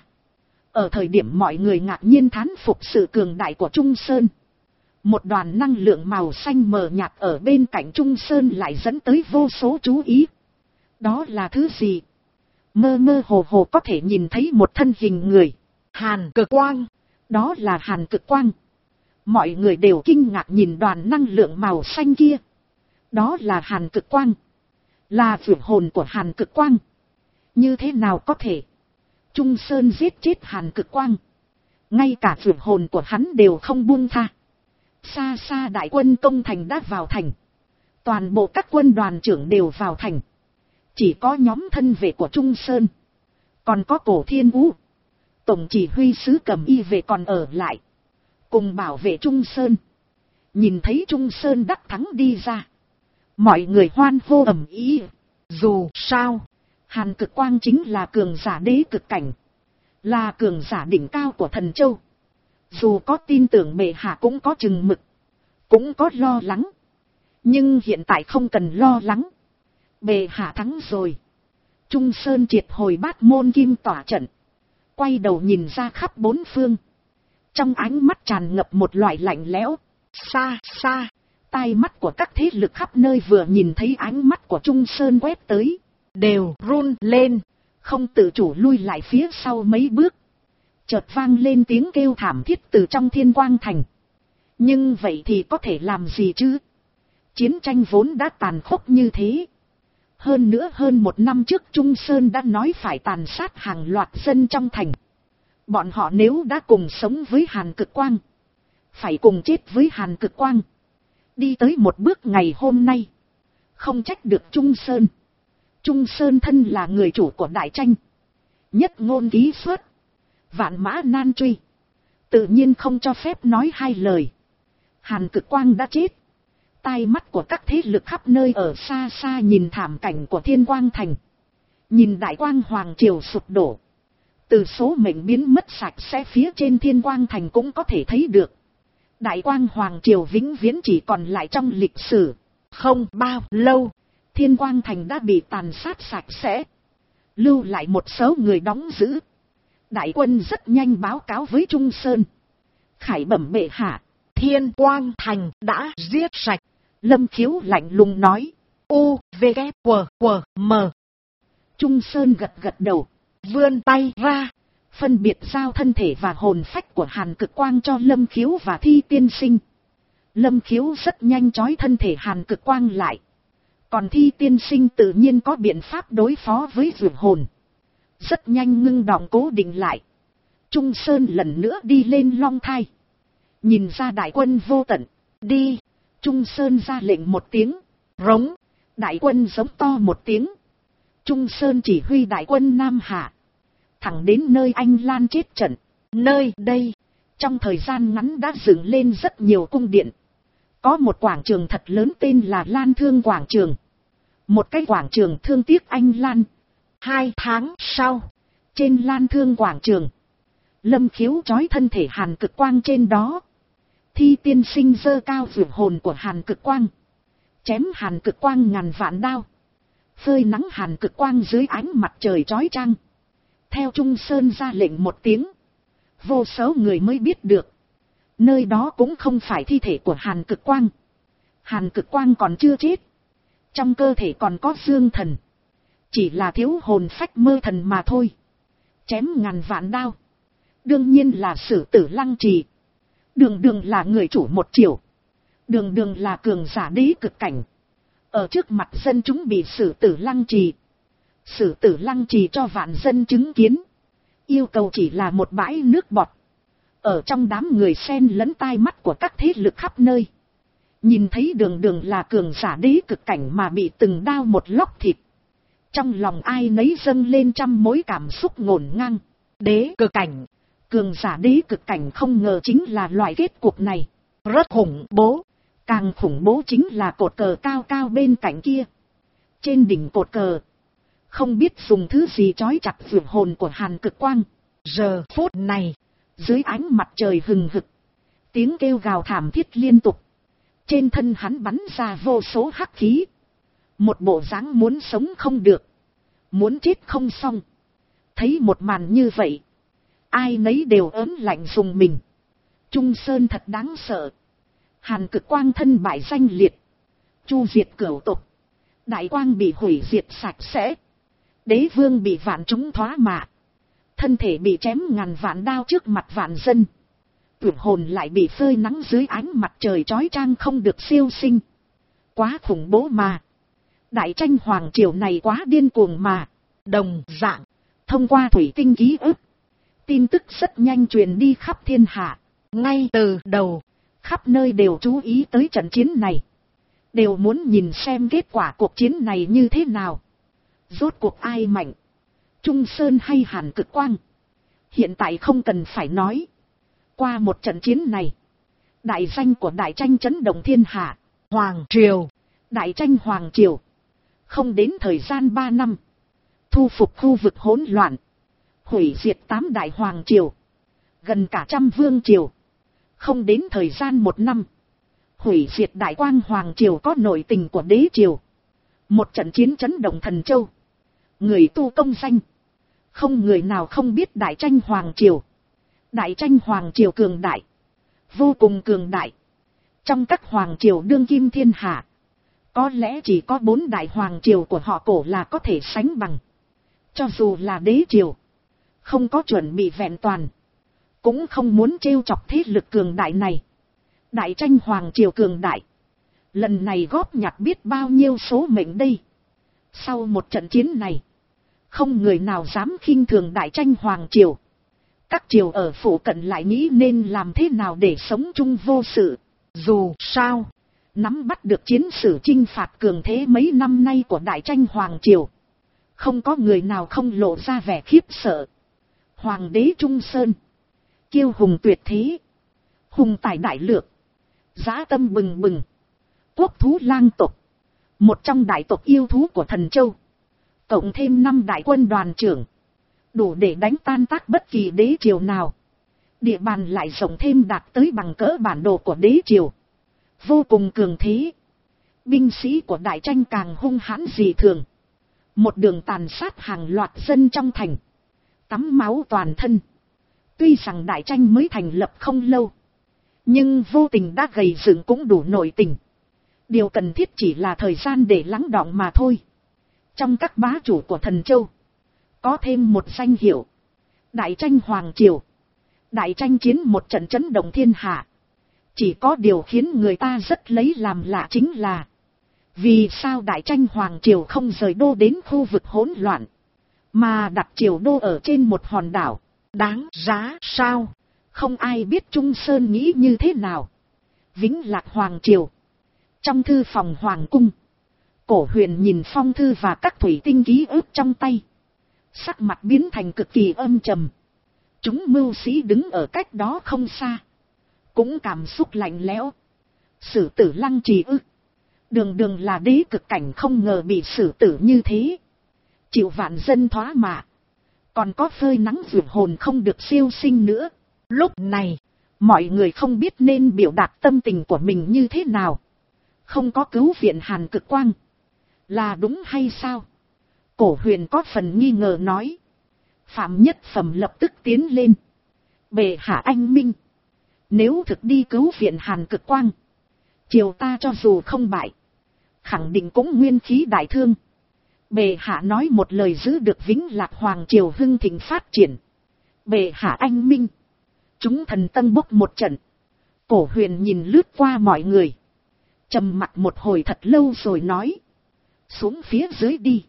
Ở thời điểm mọi người ngạc nhiên thán phục sự cường đại của Trung Sơn. Một đoàn năng lượng màu xanh mờ nhạt ở bên cạnh Trung Sơn lại dẫn tới vô số chú ý. Đó là thứ gì? Mơ mơ hồ hồ có thể nhìn thấy một thân hình người. Hàn Cực Quang. Đó là Hàn Cực Quang. Mọi người đều kinh ngạc nhìn đoàn năng lượng màu xanh kia. Đó là Hàn Cực Quang. Là vượt hồn của Hàn Cực Quang. Như thế nào có thể? Trung Sơn giết chết Hàn Cực Quang. Ngay cả vượt hồn của hắn đều không buông tha. Xa xa đại quân công thành đã vào thành. Toàn bộ các quân đoàn trưởng đều vào thành. Chỉ có nhóm thân vệ của Trung Sơn. Còn có Cổ Thiên Vũ. Tổng chỉ huy sứ Cầm Y Vệ còn ở lại. Cùng bảo vệ Trung Sơn. Nhìn thấy Trung Sơn đắc thắng đi ra. Mọi người hoan hô ầm ĩ. Dù sao, Hàn Cực Quang chính là cường giả đế cực cảnh. Là cường giả đỉnh cao của Thần Châu. Dù có tin tưởng bệ hạ cũng có chừng mực. Cũng có lo lắng. Nhưng hiện tại không cần lo lắng. Bệ hạ thắng rồi. Trung Sơn triệt hồi bát môn kim tỏa trận. Quay đầu nhìn ra khắp bốn phương. Trong ánh mắt tràn ngập một loại lạnh lẽo. Xa xa, tai mắt của các thế lực khắp nơi vừa nhìn thấy ánh mắt của Trung Sơn quét tới. Đều run lên. Không tự chủ lui lại phía sau mấy bước. Chợt vang lên tiếng kêu thảm thiết từ trong Thiên Quang Thành. Nhưng vậy thì có thể làm gì chứ? Chiến tranh vốn đã tàn khốc như thế. Hơn nữa hơn một năm trước Trung Sơn đã nói phải tàn sát hàng loạt dân trong thành. Bọn họ nếu đã cùng sống với Hàn Cực Quang, phải cùng chết với Hàn Cực Quang. Đi tới một bước ngày hôm nay. Không trách được Trung Sơn. Trung Sơn thân là người chủ của đại tranh. Nhất ngôn ký xuất. Vạn mã nan truy. Tự nhiên không cho phép nói hai lời. Hàn Cực Quang đã chết. Tai mắt của các thế lực khắp nơi ở xa xa nhìn thảm cảnh của Thiên Quang Thành. Nhìn Đại Quang Hoàng Triều sụp đổ. Từ số mệnh biến mất sạch sẽ phía trên Thiên Quang Thành cũng có thể thấy được. Đại Quang Hoàng Triều vĩnh viễn chỉ còn lại trong lịch sử. Không bao lâu, Thiên Quang Thành đã bị tàn sát sạch sẽ. Lưu lại một số người đóng giữ. Đại quân rất nhanh báo cáo với Trung Sơn. Khải bẩm bệ hạ, Thiên Quang Thành đã giết sạch. Lâm Khiếu lạnh lùng nói. U, V, K, W, W, M. Trung Sơn gật gật đầu. Vươn tay ra. Phân biệt giao thân thể và hồn phách của Hàn Cực Quang cho Lâm Khiếu và Thi Tiên Sinh. Lâm Khiếu rất nhanh trói thân thể Hàn Cực Quang lại. Còn Thi Tiên Sinh tự nhiên có biện pháp đối phó với vượt hồn. Rất nhanh ngưng đọng cố định lại. Trung Sơn lần nữa đi lên Long Thai. Nhìn ra đại quân vô tận. Đi. Trung Sơn ra lệnh một tiếng. Rống. Đại quân giống to một tiếng. Trung Sơn chỉ huy đại quân Nam Hạ. Thẳng đến nơi anh Lan chết trận. Nơi đây, trong thời gian ngắn đã dựng lên rất nhiều cung điện. Có một quảng trường thật lớn tên là Lan Thương Quảng Trường. Một cái quảng trường thương tiếc anh Lan. 2 tháng sau, trên Lan Thương quảng trường, Lâm Khiếu trói thân thể Hàn Cực Quang trên đó. Thi tiên sinh giơ cao vượt hồn của Hàn Cực Quang, chém Hàn Cực Quang ngàn vạn đao, phơi nắng Hàn Cực Quang dưới ánh mặt trời chói chang. Theo Trung Sơn ra lệnh một tiếng, vô số người mới biết được, nơi đó cũng không phải thi thể của Hàn Cực Quang. Hàn Cực Quang còn chưa chết, trong cơ thể còn có dương thần, chỉ là thiếu hồn phách mơ thần mà thôi. Chém ngàn vạn đao, đương nhiên là Sử Tử Lăng Trì. Đường đường là người chủ một triều, đường đường là cường giả đế cực cảnh, ở trước mặt dân chúng bị Sử Tử Lăng Trì. Sử Tử Lăng Trì cho vạn dân chứng kiến, yêu cầu chỉ là một bãi nước bọt. Ở trong đám người xen lẫn tai mắt của các thế lực khắp nơi, nhìn thấy đường đường là cường giả đế cực cảnh mà bị từng đao một lóc thịt, trong lòng ai nấy dâng lên trăm mối cảm xúc ngổn ngang. Đế cực cảnh, cường giả đế cực cảnh không ngờ chính là loại kết cục này, rất khủng bố. Càng khủng bố chính là cột cờ cao cao bên cạnh kia. Trên đỉnh cột cờ, không biết dùng thứ gì trói chặt vượt hồn của Hàn Cực Quang. Giờ phút này, dưới ánh mặt trời hừng hực, tiếng kêu gào thảm thiết liên tục. Trên thân hắn bắn ra vô số hắc khí, một bộ dáng muốn sống không được, muốn chết không xong. Thấy một màn như vậy, ai nấy đều ớn lạnh dùng mình. Trung Sơn thật đáng sợ. Hàn Cực Quang thân bại danh liệt, chu diệt cửu tộc, Đại Quang bị hủy diệt sạch sẽ, Đế Vương bị vạn chúng thoá mạ, thân thể bị chém ngàn vạn đao trước mặt vạn dân, vượt hồn lại bị phơi nắng dưới ánh mặt trời chói chang không được siêu sinh. Quá khủng bố mà. Đại tranh hoàng triều này quá điên cuồng mà. Đồng dạng, thông qua thủy tinh ký ức, tin tức rất nhanh truyền đi khắp thiên hạ. Ngay từ đầu, khắp nơi đều chú ý tới trận chiến này, đều muốn nhìn xem kết quả cuộc chiến này như thế nào. Rốt cuộc ai mạnh, Trung Sơn hay Hàn Cực Quang? Hiện tại không cần phải nói. Qua một trận chiến này, đại danh của đại tranh chấn động thiên hạ. Hoàng triều, đại tranh hoàng triều, không đến thời gian 3 năm, thu phục khu vực hỗn loạn, hủy diệt 8 đại hoàng triều, gần cả trăm vương triều. Không đến thời gian 1 năm, hủy diệt Đại Quang hoàng triều có nội tình của đế triều. Một trận chiến chấn động thần châu, người tu công danh, không người nào không biết đại tranh hoàng triều. Đại tranh hoàng triều cường đại, vô cùng cường đại. Trong các hoàng triều đương kim thiên hạ, có lẽ chỉ có 4 đại hoàng triều của họ Cổ là có thể sánh bằng. Cho dù là đế triều, không có chuẩn bị vẹn toàn, cũng không muốn trêu chọc thế lực cường đại này. Đại tranh hoàng triều cường đại, lần này góp nhặt biết bao nhiêu số mệnh đây. Sau một trận chiến này, không người nào dám khinh thường đại tranh hoàng triều. Các triều ở phủ cận lại nghĩ nên làm thế nào để sống chung vô sự. Dù sao, nắm bắt được chiến sử chinh phạt cường thế mấy năm nay của đại tranh hoàng triều, không có người nào không lộ ra vẻ khiếp sợ. Hoàng đế Trung Sơn, kiêu hùng tuyệt thế, hùng tài đại lược, dã tâm bừng bừng, quốc thú lang tộc, một trong đại tộc yêu thú của thần châu, cộng thêm 5 đại quân đoàn trưởng, đủ để đánh tan tác bất kỳ đế triều nào. Địa bàn lại rộng thêm đạt tới bằng cỡ bản đồ của đế triều, vô cùng cường thế. Binh sĩ của đại tranh càng hung hãn dị thường, một đường tàn sát hàng loạt dân trong thành, tắm máu toàn thân. Tuy rằng đại tranh mới thành lập không lâu, nhưng vô tình đã gầy dựng cũng đủ nội tình. Điều cần thiết chỉ là thời gian để lắng đọng mà thôi. Trong các bá chủ của thần châu, có thêm một danh hiệu, đại tranh hoàng triều. Đại tranh chiến một trận chấn động thiên hạ. Chỉ có điều khiến người ta rất lấy làm lạ chính là, vì sao đại tranh hoàng triều không rời đô đến khu vực hỗn loạn, mà đặt triều đô ở trên một hòn đảo. Đáng giá sao? Không ai biết Trung Sơn nghĩ như thế nào. Vĩnh Lạc hoàng triều, trong thư phòng hoàng cung, Cổ Huyền nhìn phong thư và các thủy tinh ký ức trong tay, sắc mặt biến thành cực kỳ âm trầm. Chúng mưu sĩ đứng ở cách đó không xa, cũng cảm xúc lạnh lẽo. Sử tử Lăng Trì ư? Đường đường là đế cực cảnh không ngờ bị xử tử như thế. chịu vạn dân thoá mạ. Còn có phơi nắng vượt hồn không được siêu sinh nữa. Lúc này, mọi người không biết nên biểu đạt tâm tình của mình như thế nào. Không có cứu viện Hàn Cực Quang. Là đúng hay sao? Cổ Huyền có phần nghi ngờ nói. Phạm Nhất Phẩm lập tức tiến lên. Bệ hạ anh minh. Nếu thực đi cứu viện Hàn Cực Quang, triều ta cho dù không bại, khẳng định cũng nguyên khí đại thương. Bệ hạ nói một lời giữ được Vĩnh Lạc Hoàng triều hưng thịnh phát triển. Bệ hạ anh minh. Chúng thần tân bốc một trận. Cổ Huyền nhìn lướt qua mọi người, trầm mặc một hồi thật lâu rồi nói. Xuống phía dưới đi.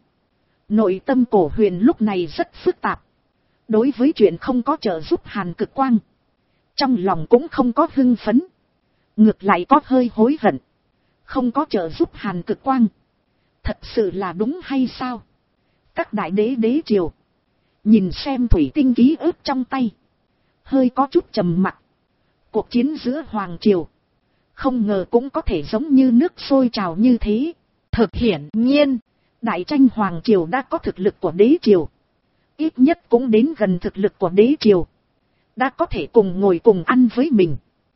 Nội tâm Cổ Huyền lúc này rất phức tạp. Đối với chuyện không có trợ giúp Hàn Cực Quang, trong lòng cũng không có hưng phấn. Ngược lại có hơi hối hận. Không có trợ giúp Hàn Cực Quang. Thật sự là đúng hay sao? Các đại đế đế triều nhìn xem thủy tinh ký ức trong tay, hơi có chút trầm mặc. Cuộc chiến giữa Hoàng triều không ngờ cũng có thể giống như nước sôi trào như thế. Thực hiển nhiên, đại tranh Hoàng triều đã có thực lực của đế triều. Ít nhất cũng đến gần thực lực của đế triều. Đã có thể cùng ngồi cùng ăn với mình.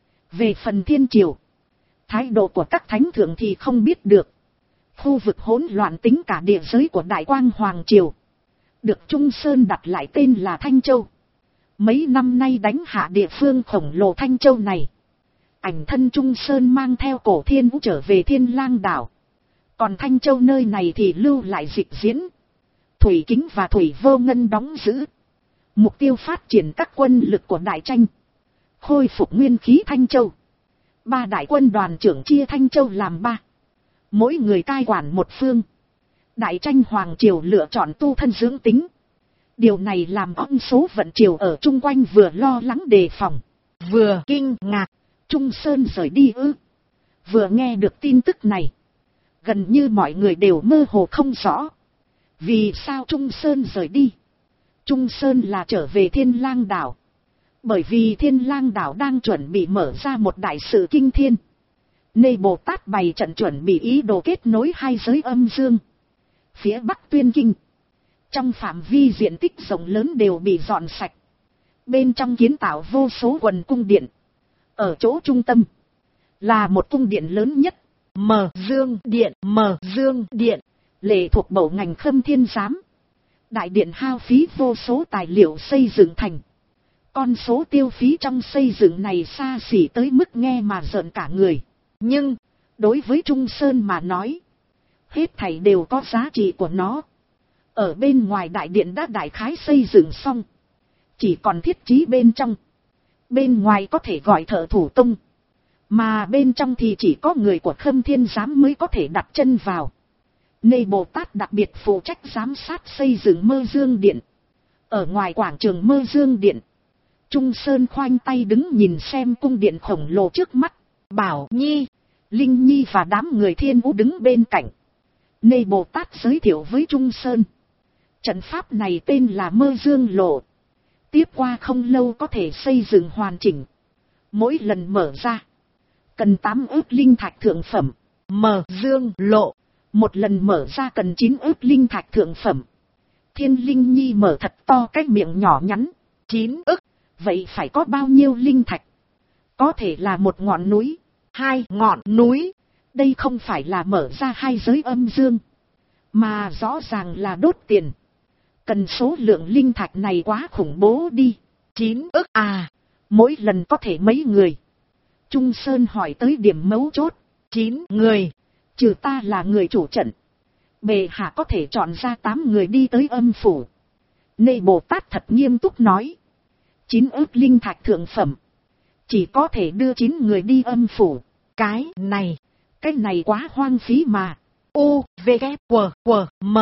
Về phần thiên triều, thái độ của các thánh thượng thì không biết được. Khu vực hỗn loạn tính cả địa giới của Đại Quang Hoàng triều, được Trung Sơn đặt lại tên là Thanh Châu. Mấy năm nay đánh hạ địa phương khổng lồ Thanh Châu này. Ảnh thân Trung Sơn mang theo Cổ Thiên Vũ trở về Thiên Lang đảo. Còn Thanh Châu nơi này thì lưu lại dịch diễn. Thủy Kính và Thủy Vô Ngân đóng giữ. Mục tiêu phát triển các quân lực của đại tranh. Khôi phục nguyên khí Thanh Châu. 3 đại quân đoàn trưởng chia Thanh Châu làm 3. Mỗi người cai quản một phương. Đại tranh Hoàng triều lựa chọn tu thân dưỡng tính. Điều này làm ông số vận triều ở chung quanh vừa lo lắng đề phòng, vừa kinh ngạc. Trung Sơn rời đi ư? Vừa nghe được tin tức này, gần như mọi người đều mơ hồ không rõ. Vì sao Trung Sơn rời đi? Trung Sơn là trở về Thiên Lang đảo. Bởi vì Thiên Lang đảo đang chuẩn bị mở ra một đại sự kinh thiên. Nê Bồ Tát bày trận chuẩn bị ý đồ kết nối hai giới âm dương. Phía Bắc Tuyên Kinh, trong phạm vi diện tích rộng lớn đều bị dọn sạch. Bên trong kiến tạo vô số quần cung điện. Ở chỗ trung tâm là một cung điện lớn nhất, Mờ Dương Điện. Mờ Dương Điện lệ thuộc bộ ngành Khâm Thiên Giám. Đại điện hao phí vô số tài liệu xây dựng thành. Con số tiêu phí trong xây dựng này xa xỉ tới mức nghe mà rợn cả người. Nhưng, đối với Trung Sơn mà nói, hết thảy đều có giá trị của nó. Ở bên ngoài đại điện đã đại khái xây dựng xong. Chỉ còn thiết trí bên trong. Bên ngoài có thể gọi thợ thủ công. Mà bên trong thì chỉ có người của Khâm Thiên Giám mới có thể đặt chân vào. Nê Bồ Tát đặc biệt phụ trách giám sát xây dựng Mơ Dương Điện. Ở ngoài quảng trường Mơ Dương Điện, Trung Sơn khoanh tay đứng nhìn xem cung điện khổng lồ trước mắt. Bảo Nhi, Linh Nhi và đám người Thiên Vũ đứng bên cạnh. Nê Bồ Tát giới thiệu với Trung Sơn. Trận pháp này tên là Mơ Dương Lộ. Tiếp qua không lâu có thể xây dựng hoàn chỉnh. Mỗi lần mở ra, cần 8 ức linh thạch thượng phẩm. Mơ Dương Lộ, một lần mở ra cần 9 ức linh thạch thượng phẩm. Thiên Linh Nhi mở thật to cái miệng nhỏ nhắn. 9 ức, vậy phải có bao nhiêu linh thạch? Có thể là một ngọn núi, 2 ngọn núi. Đây không phải là mở ra hai giới âm dương, mà rõ ràng là đốt tiền. Cần số lượng linh thạch này quá khủng bố đi. 9 ức à, mỗi lần có thể mấy người? Trung Sơn hỏi tới điểm mấu chốt. 9 người, trừ ta là người chủ trận. Bệ hạ có thể chọn ra 8 người đi tới âm phủ. Nê Bồ Tát thật nghiêm túc nói. 9 ức linh thạch thượng phẩm, chỉ có thể đưa 9 người đi âm phủ. Cái này quá hoang phí mà. U, V, K, W, M.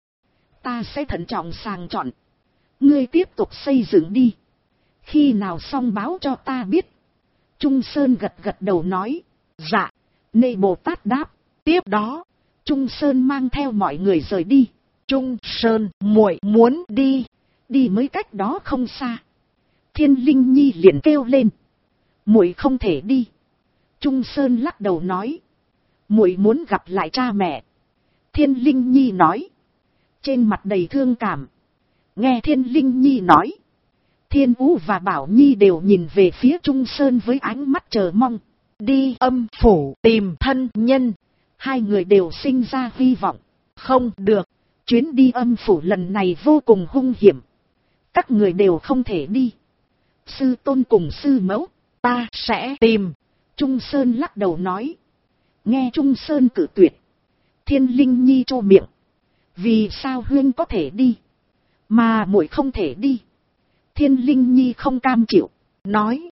Ta sẽ thận trọng sàng chọn. Ngươi tiếp tục xây dựng đi. Khi nào xong báo cho ta biết. Trung Sơn gật gật đầu nói. Dạ. Nê Bồ Tát đáp. Tiếp đó, Trung Sơn mang theo mọi người rời đi. Trung Sơn, muội muốn đi. Đi mới cách đó không xa. Thiên Linh Nhi liền kêu lên. Muội không thể đi. Trung Sơn lắc đầu nói. Muội muốn gặp lại cha mẹ. Thiên Linh Nhi nói. trên mặt đầy thương cảm. Nghe Thiên Linh Nhi nói, Thiên Vũ và Bảo Nhi đều nhìn về phía Trung Sơn với ánh mắt chờ mong. Đi âm phủ tìm thân nhân. Hai người đều sinh ra hy vọng. Không được, chuyến đi âm phủ lần này vô cùng hung hiểm. Các người đều không thể đi. Sư tôn cùng sư mẫu, ta sẽ tìm. Trung Sơn lắc đầu nói. Nghe Trung Sơn cự tuyệt, Thiên Linh Nhi trô miệng. Vì sao huynh có thể đi, mà muội không thể đi? Thiên Linh Nhi không cam chịu, nói.